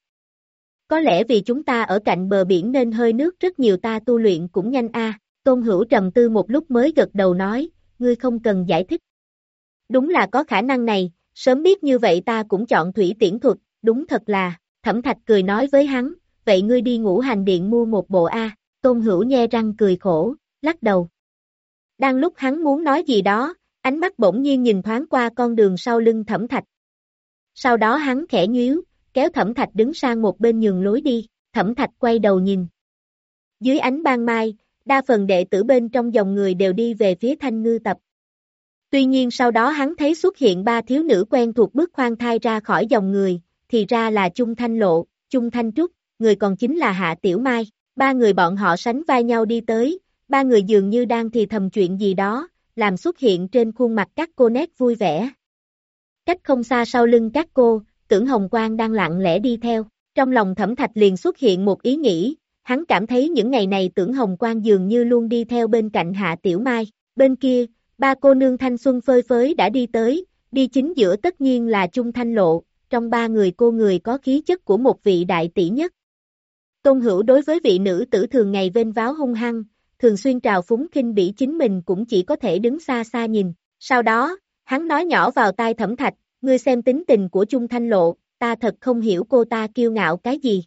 Có lẽ vì chúng ta ở cạnh bờ biển nên hơi nước rất nhiều ta tu luyện cũng nhanh a. Tôn Hữu trầm tư một lúc mới gật đầu nói, ngươi không cần giải thích. Đúng là có khả năng này, sớm biết như vậy ta cũng chọn thủy tiễn thuật, đúng thật là, Thẩm Thạch cười nói với hắn, vậy ngươi đi Ngũ Hành Điện mua một bộ A, Tôn Hữu nhe răng cười khổ, lắc đầu. Đang lúc hắn muốn nói gì đó, ánh mắt bỗng nhiên nhìn thoáng qua con đường sau lưng Thẩm Thạch. Sau đó hắn khẽ nhíu, kéo Thẩm Thạch đứng sang một bên nhường lối đi, Thẩm Thạch quay đầu nhìn. Dưới ánh ban mai, đa phần đệ tử bên trong dòng người đều đi về phía Thanh Ngư Tập. Tuy nhiên sau đó hắn thấy xuất hiện ba thiếu nữ quen thuộc bước khoan thai ra khỏi dòng người, thì ra là Chung Thanh Lộ, Chung Thanh Trúc, người còn chính là Hạ Tiểu Mai. Ba người bọn họ sánh vai nhau đi tới, ba người dường như đang thì thầm chuyện gì đó, làm xuất hiện trên khuôn mặt các cô nét vui vẻ. Cách không xa sau lưng các cô, Tưởng Hồng Quang đang lặng lẽ đi theo, trong lòng Thẩm Thạch liền xuất hiện một ý nghĩ, hắn cảm thấy những ngày này Tưởng Hồng Quang dường như luôn đi theo bên cạnh Hạ Tiểu Mai, bên kia, ba cô nương thanh xuân phơi phới đã đi tới, đi chính giữa tất nhiên là Chung Thanh Lộ, trong ba người cô người có khí chất của một vị đại tỷ nhất. Tôn Hữu đối với vị nữ tử thường ngày vênh váo hung hăng, thường xuyên trào phúng khinh bỉ chính mình cũng chỉ có thể đứng xa xa nhìn. Sau đó, hắn nói nhỏ vào tai Thẩm Thạch, ngươi xem tính tình của Chung Thanh Lộ, ta thật không hiểu cô ta kiêu ngạo cái gì.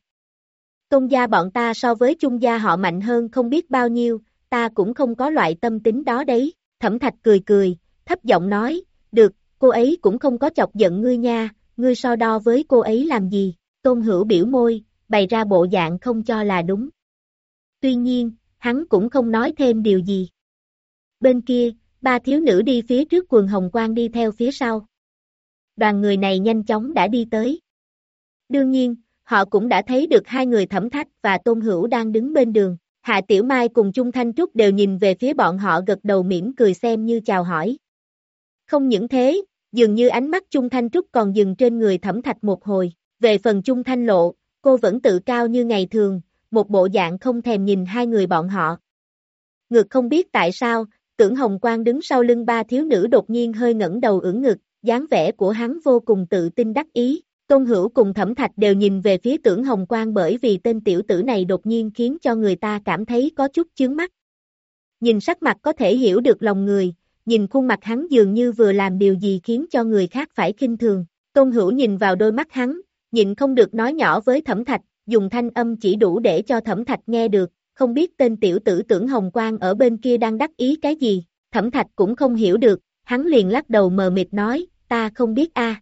Tôn gia bọn ta so với Chung gia họ mạnh hơn không biết bao nhiêu, ta cũng không có loại tâm tính đó đấy. Thẩm Thạch cười cười, thấp giọng nói, được, cô ấy cũng không có chọc giận ngươi nha, ngươi so đo với cô ấy làm gì. Tôn Hữu biểu môi, bày ra bộ dạng không cho là đúng. Tuy nhiên, hắn cũng không nói thêm điều gì. Bên kia, ba thiếu nữ đi phía trước, Quần Hồng Quang đi theo phía sau. Đoàn người này nhanh chóng đã đi tới. Đương nhiên, họ cũng đã thấy được hai người Thẩm Thạch và Tôn Hữu đang đứng bên đường. Hạ Tiểu Mai cùng Chung Thanh Trúc đều nhìn về phía bọn họ gật đầu mỉm cười xem như chào hỏi. Không những thế, dường như ánh mắt Chung Thanh Trúc còn dừng trên người Thẩm Thạch một hồi. Về phần Chung Thanh Lộ, cô vẫn tự cao như ngày thường, một bộ dạng không thèm nhìn hai người bọn họ. Ngược không biết tại sao, Tưởng Hồng Quang đứng sau lưng ba thiếu nữ đột nhiên hơi ngẩng đầu ưỡn ngực, dáng vẻ của hắn vô cùng tự tin đắc ý. Tôn Hữu cùng Thẩm Thạch đều nhìn về phía Tưởng Hồng Quang bởi vì tên tiểu tử này đột nhiên khiến cho người ta cảm thấy có chút chướng mắt. Nhìn sắc mặt có thể hiểu được lòng người, nhìn khuôn mặt hắn dường như vừa làm điều gì khiến cho người khác phải khinh thường. Tôn Hữu nhìn vào đôi mắt hắn, nhịn không được nói nhỏ với Thẩm Thạch, dùng thanh âm chỉ đủ để cho Thẩm Thạch nghe được, không biết tên tiểu tử Tưởng Hồng Quang ở bên kia đang đắc ý cái gì. Thẩm Thạch cũng không hiểu được, hắn liền lắc đầu mờ mịt nói, ta không biết a.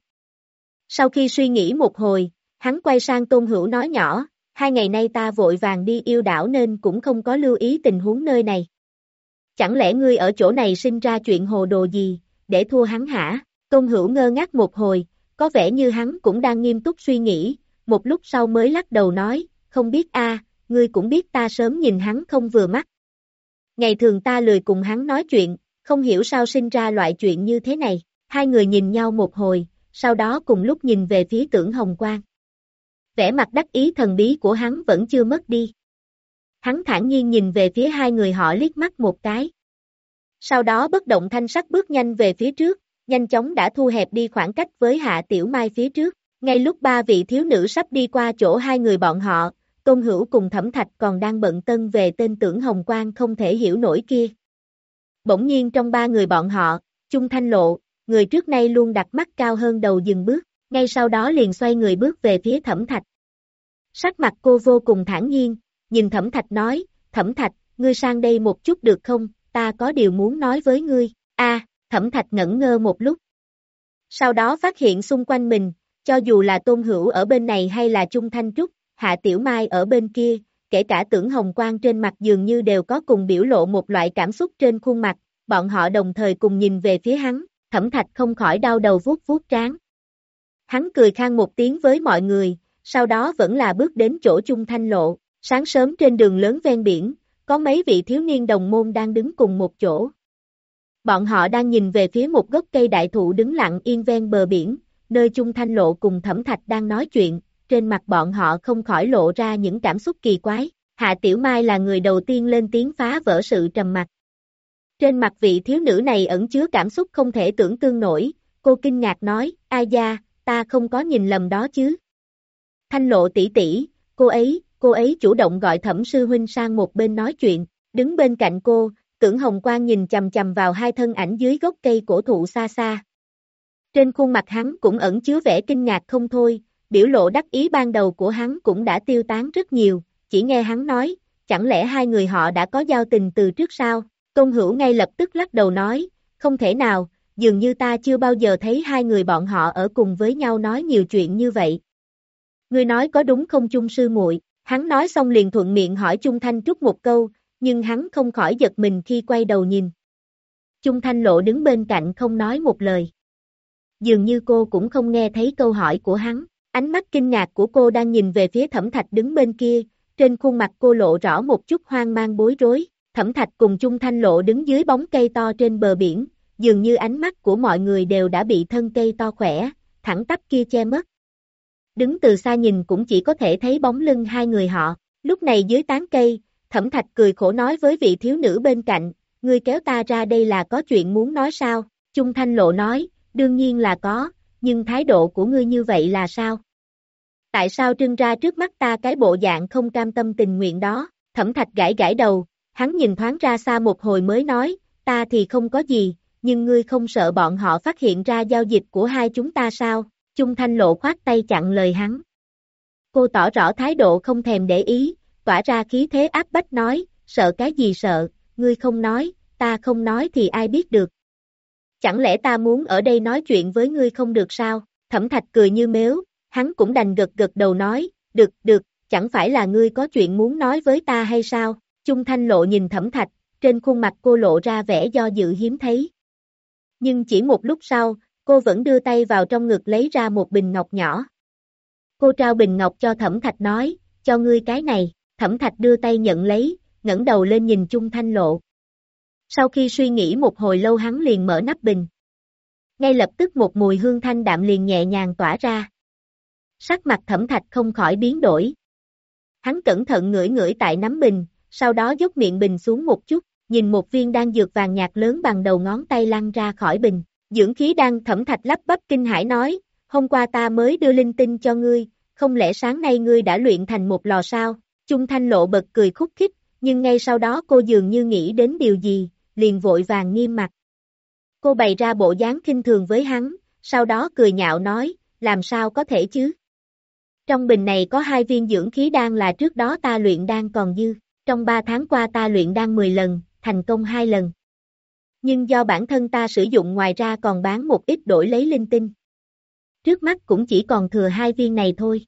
Sau khi suy nghĩ một hồi, hắn quay sang Tôn Hữu nói nhỏ, hai ngày nay ta vội vàng đi yêu đảo nên cũng không có lưu ý tình huống nơi này. Chẳng lẽ ngươi ở chỗ này sinh ra chuyện hồ đồ gì, để thua hắn hả? Tôn Hữu ngơ ngác một hồi, có vẻ như hắn cũng đang nghiêm túc suy nghĩ, một lúc sau mới lắc đầu nói, không biết a, ngươi cũng biết ta sớm nhìn hắn không vừa mắt. Ngày thường ta lười cùng hắn nói chuyện, không hiểu sao sinh ra loại chuyện như thế này. Hai người nhìn nhau một hồi, sau đó cùng lúc nhìn về phía Tưởng Hồng Quang. Vẻ mặt đắc ý thần bí của hắn vẫn chưa mất đi. Hắn thản nhiên nhìn về phía hai người họ liếc mắt một cái. Sau đó bất động thanh sắc bước nhanh về phía trước, nhanh chóng đã thu hẹp đi khoảng cách với Hạ Tiểu Mai phía trước. Ngay lúc ba vị thiếu nữ sắp đi qua chỗ hai người bọn họ, Tôn Hữu cùng Thẩm Thạch còn đang bận tân về tên Tưởng Hồng Quang không thể hiểu nổi kia. Bỗng nhiên trong ba người bọn họ, Chung Thanh Lộ, người trước nay luôn đặt mắt cao hơn đầu dừng bước, ngay sau đó liền xoay người bước về phía Thẩm Thạch. Sắc mặt cô vô cùng thản nhiên, nhìn Thẩm Thạch nói, Thẩm Thạch, ngươi sang đây một chút được không, ta có điều muốn nói với ngươi. A, Thẩm Thạch ngẩn ngơ một lúc. Sau đó phát hiện xung quanh mình, cho dù là Tôn Hữu ở bên này hay là Chung Thanh Trúc, Hạ Tiểu Mai ở bên kia, kể cả Tưởng Hồng Quang trên mặt dường như đều có cùng biểu lộ một loại cảm xúc trên khuôn mặt, bọn họ đồng thời cùng nhìn về phía hắn. Thẩm Thạch không khỏi đau đầu vuốt vuốt trán. Hắn cười khang một tiếng với mọi người, sau đó vẫn là bước đến chỗ Chung Thanh Lộ. Sáng sớm trên đường lớn ven biển, có mấy vị thiếu niên đồng môn đang đứng cùng một chỗ. Bọn họ đang nhìn về phía một gốc cây đại thụ đứng lặng yên ven bờ biển, nơi Chung Thanh Lộ cùng Thẩm Thạch đang nói chuyện, trên mặt bọn họ không khỏi lộ ra những cảm xúc kỳ quái. Hạ Tiểu Mai là người đầu tiên lên tiếng phá vỡ sự trầm mặc. Trên mặt vị thiếu nữ này ẩn chứa cảm xúc không thể tưởng tượng nổi, cô kinh ngạc nói, A gia, ta không có nhìn lầm đó chứ. Thanh Lộ tỷ tỷ, cô ấy, cô ấy chủ động gọi Thẩm sư huynh sang một bên nói chuyện, đứng bên cạnh cô, Tưởng Hồng Quang nhìn chằm chằm vào hai thân ảnh dưới gốc cây cổ thụ xa xa. Trên khuôn mặt hắn cũng ẩn chứa vẻ kinh ngạc không thôi, biểu lộ đắc ý ban đầu của hắn cũng đã tiêu tán rất nhiều, chỉ nghe hắn nói, chẳng lẽ hai người họ đã có giao tình từ trước sao? Công Hữu ngay lập tức lắc đầu nói, không thể nào, dường như ta chưa bao giờ thấy hai người bọn họ ở cùng với nhau nói nhiều chuyện như vậy. Ngươi nói có đúng không Chung sư muội? Hắn nói xong liền thuận miệng hỏi Chung Thanh Trúc một câu, nhưng hắn không khỏi giật mình khi quay đầu nhìn. Chung Thanh Lộ đứng bên cạnh không nói một lời. Dường như cô cũng không nghe thấy câu hỏi của hắn, ánh mắt kinh ngạc của cô đang nhìn về phía Thẩm Thạch đứng bên kia, trên khuôn mặt cô lộ rõ một chút hoang mang bối rối. Thẩm Thạch cùng Chung Thanh Lộ đứng dưới bóng cây to trên bờ biển, dường như ánh mắt của mọi người đều đã bị thân cây to khỏe, thẳng tắp kia che mất. Đứng từ xa nhìn cũng chỉ có thể thấy bóng lưng hai người họ. Lúc này dưới tán cây, Thẩm Thạch cười khổ nói với vị thiếu nữ bên cạnh, ngươi kéo ta ra đây là có chuyện muốn nói sao? Chung Thanh Lộ nói, đương nhiên là có, nhưng thái độ của ngươi như vậy là sao? Tại sao trưng ra trước mắt ta cái bộ dạng không cam tâm tình nguyện đó? Thẩm Thạch gãi gãi đầu, hắn nhìn thoáng ra xa một hồi mới nói, ta thì không có gì, nhưng ngươi không sợ bọn họ phát hiện ra giao dịch của hai chúng ta sao? Chung Thanh Lộ khoát tay chặn lời hắn. Cô tỏ rõ thái độ không thèm để ý, tỏa ra khí thế áp bách nói, sợ cái gì sợ, ngươi không nói, ta không nói thì ai biết được. Chẳng lẽ ta muốn ở đây nói chuyện với ngươi không được sao? Thẩm Thạch cười như mếu, hắn cũng đành gật gật đầu nói, được, được, chẳng phải là ngươi có chuyện muốn nói với ta hay sao? Chung Thanh Lộ nhìn Thẩm Thạch, trên khuôn mặt cô lộ ra vẻ do dự hiếm thấy. Nhưng chỉ một lúc sau, cô vẫn đưa tay vào trong ngực lấy ra một bình ngọc nhỏ. Cô trao bình ngọc cho Thẩm Thạch nói, cho ngươi cái này. Thẩm Thạch đưa tay nhận lấy, ngẩng đầu lên nhìn Chung Thanh Lộ. Sau khi suy nghĩ một hồi lâu hắn liền mở nắp bình. Ngay lập tức một mùi hương thanh đạm liền nhẹ nhàng tỏa ra. Sắc mặt Thẩm Thạch không khỏi biến đổi. Hắn cẩn thận ngửi ngửi tại nắm bình, sau đó dốc miệng bình xuống một chút, nhìn một viên đan dược vàng nhạt lớn bằng đầu ngón tay lăn ra khỏi bình. Dưỡng khí đan. Thẩm Thạch lắp bắp kinh hãi nói, hôm qua ta mới đưa linh tinh cho ngươi, không lẽ sáng nay ngươi đã luyện thành một lò sao? Chung Thanh Lộ bật cười khúc khích, nhưng ngay sau đó cô dường như nghĩ đến điều gì, liền vội vàng nghiêm mặt. Cô bày ra bộ dáng khinh thường với hắn, sau đó cười nhạo nói, làm sao có thể chứ? Trong bình này có hai viên dưỡng khí đan là trước đó ta luyện đan còn dư, trong ba tháng qua ta luyện đan mười lần, thành công hai lần. Nhưng do bản thân ta sử dụng ngoài ra còn bán một ít đổi lấy linh tinh. Trước mắt cũng chỉ còn thừa hai viên này thôi.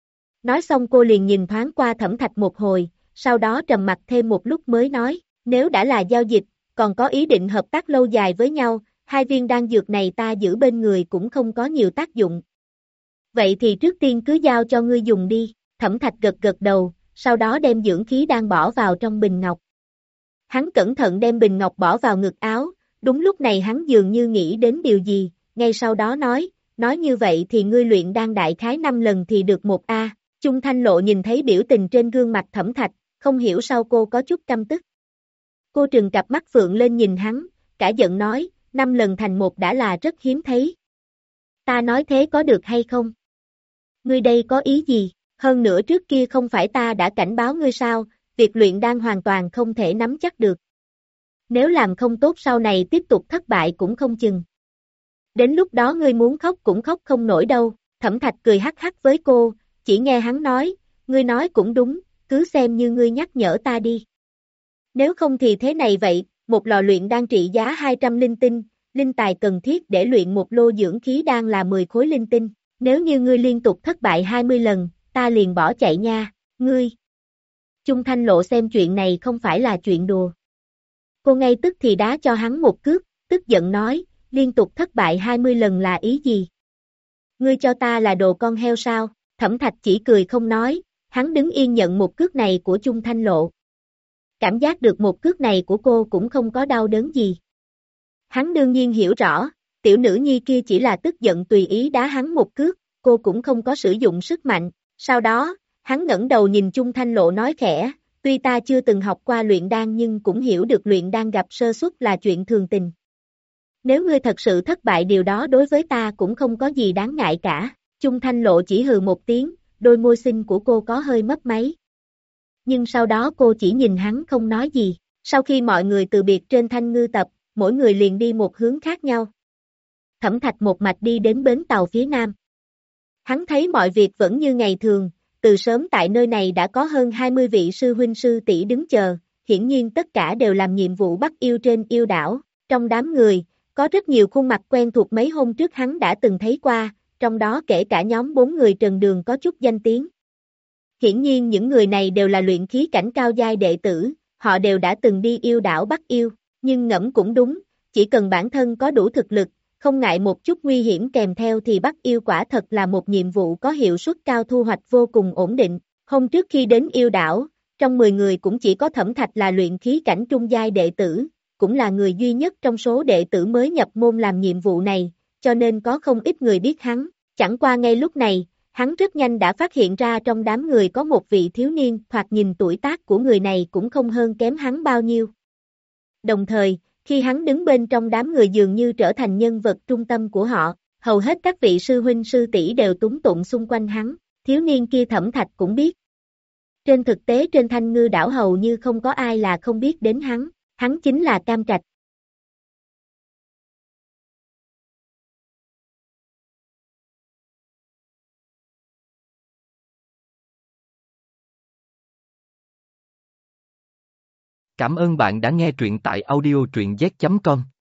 Nói xong cô liền nhìn thoáng qua Thẩm Thạch một hồi, sau đó trầm mặt thêm một lúc mới nói, nếu đã là giao dịch, còn có ý định hợp tác lâu dài với nhau, hai viên đan dược này ta giữ bên người cũng không có nhiều tác dụng. Vậy thì trước tiên cứ giao cho ngươi dùng đi. Thẩm Thạch gật gật đầu, sau đó đem dưỡng khí đan bỏ vào trong bình ngọc. Hắn cẩn thận đem bình ngọc bỏ vào ngực áo, đúng lúc này hắn dường như nghĩ đến điều gì, ngay sau đó nói, nói như vậy thì ngươi luyện đan đại khái năm lần thì được một A. Chung Thanh Lộ nhìn thấy biểu tình trên gương mặt Thẩm Thạch, không hiểu sao cô có chút căm tức. Cô trừng cặp mắt phượng lên nhìn hắn, cả giận nói, năm lần thành một đã là rất hiếm thấy. Ta nói thế có được hay không? Ngươi đây có ý gì? Hơn nữa trước kia không phải ta đã cảnh báo ngươi sao, việc luyện đan hoàn toàn không thể nắm chắc được. Nếu làm không tốt sau này tiếp tục thất bại cũng không chừng. Đến lúc đó ngươi muốn khóc cũng khóc không nổi đâu. Thẩm Thạch cười hắc hắc với cô, chỉ nghe hắn nói, ngươi nói cũng đúng, cứ xem như ngươi nhắc nhở ta đi. Nếu không thì thế này vậy, một lò luyện đan trị giá hai trăm linh tinh, linh tài cần thiết để luyện một lô dưỡng khí đan là mười khối linh tinh. Nếu như ngươi liên tục thất bại hai mươi lần, ta liền bỏ chạy nha, ngươi. Chung Thanh Lộ xem chuyện này không phải là chuyện đùa. Cô ngay tức thì đá cho hắn một cước, tức giận nói, liên tục thất bại hai mươi lần là ý gì? Ngươi cho ta là đồ con heo sao? Thẩm Thạch chỉ cười không nói, hắn đứng yên nhận một cước này của Chung Thanh Lộ. Cảm giác được một cước này của cô cũng không có đau đớn gì. Hắn đương nhiên hiểu rõ, tiểu nữ nhi kia chỉ là tức giận tùy ý đá hắn một cước, cô cũng không có sử dụng sức mạnh. Sau đó, hắn ngẩng đầu nhìn Chung Thanh Lộ nói khẽ, tuy ta chưa từng học qua luyện đan nhưng cũng hiểu được luyện đan gặp sơ suất là chuyện thường tình. Nếu ngươi thật sự thất bại điều đó đối với ta cũng không có gì đáng ngại cả. Chung Thanh Lộ chỉ hừ một tiếng, đôi môi xinh của cô có hơi mấp máy. Nhưng sau đó cô chỉ nhìn hắn không nói gì. Sau khi mọi người từ biệt trên Thanh Ngư Tập, mỗi người liền đi một hướng khác nhau. Thẩm Thạch một mạch đi đến bến tàu phía nam. Hắn thấy mọi việc vẫn như ngày thường, từ sớm tại nơi này đã có hơn hai mươi vị sư huynh sư tỷ đứng chờ, hiển nhiên tất cả đều làm nhiệm vụ bắt yêu trên yêu đảo. Trong đám người, có rất nhiều khuôn mặt quen thuộc mấy hôm trước hắn đã từng thấy qua, trong đó kể cả nhóm bốn người Trần Đường có chút danh tiếng. Hiển nhiên những người này đều là luyện khí cảnh cao giai đệ tử, họ đều đã từng đi yêu đảo bắt yêu, nhưng ngẫm cũng đúng, chỉ cần bản thân có đủ thực lực, không ngại một chút nguy hiểm kèm theo thì bắt yêu quả thật là một nhiệm vụ có hiệu suất cao, thu hoạch vô cùng ổn định. Hôm trước khi đến yêu đảo, trong mười người cũng chỉ có Thẩm Thạch là luyện khí cảnh trung giai đệ tử, cũng là người duy nhất trong số đệ tử mới nhập môn làm nhiệm vụ này, cho nên có không ít người biết hắn. Chẳng qua ngay lúc này, hắn rất nhanh đã phát hiện ra trong đám người có một vị thiếu niên, thoạt nhìn tuổi tác của người này cũng không hơn kém hắn bao nhiêu. Đồng thời, khi hắn đứng bên trong đám người dường như trở thành nhân vật trung tâm của họ, hầu hết các vị sư huynh sư tỷ đều túng tụng xung quanh hắn, thiếu niên kia Thẩm Thạch cũng biết. Trên thực tế trên Thanh Ngư đảo hầu như không có ai là không biết đến hắn, hắn chính là Cam Trạch. Cảm ơn bạn đã nghe truyện tại audio truyện z chấm com.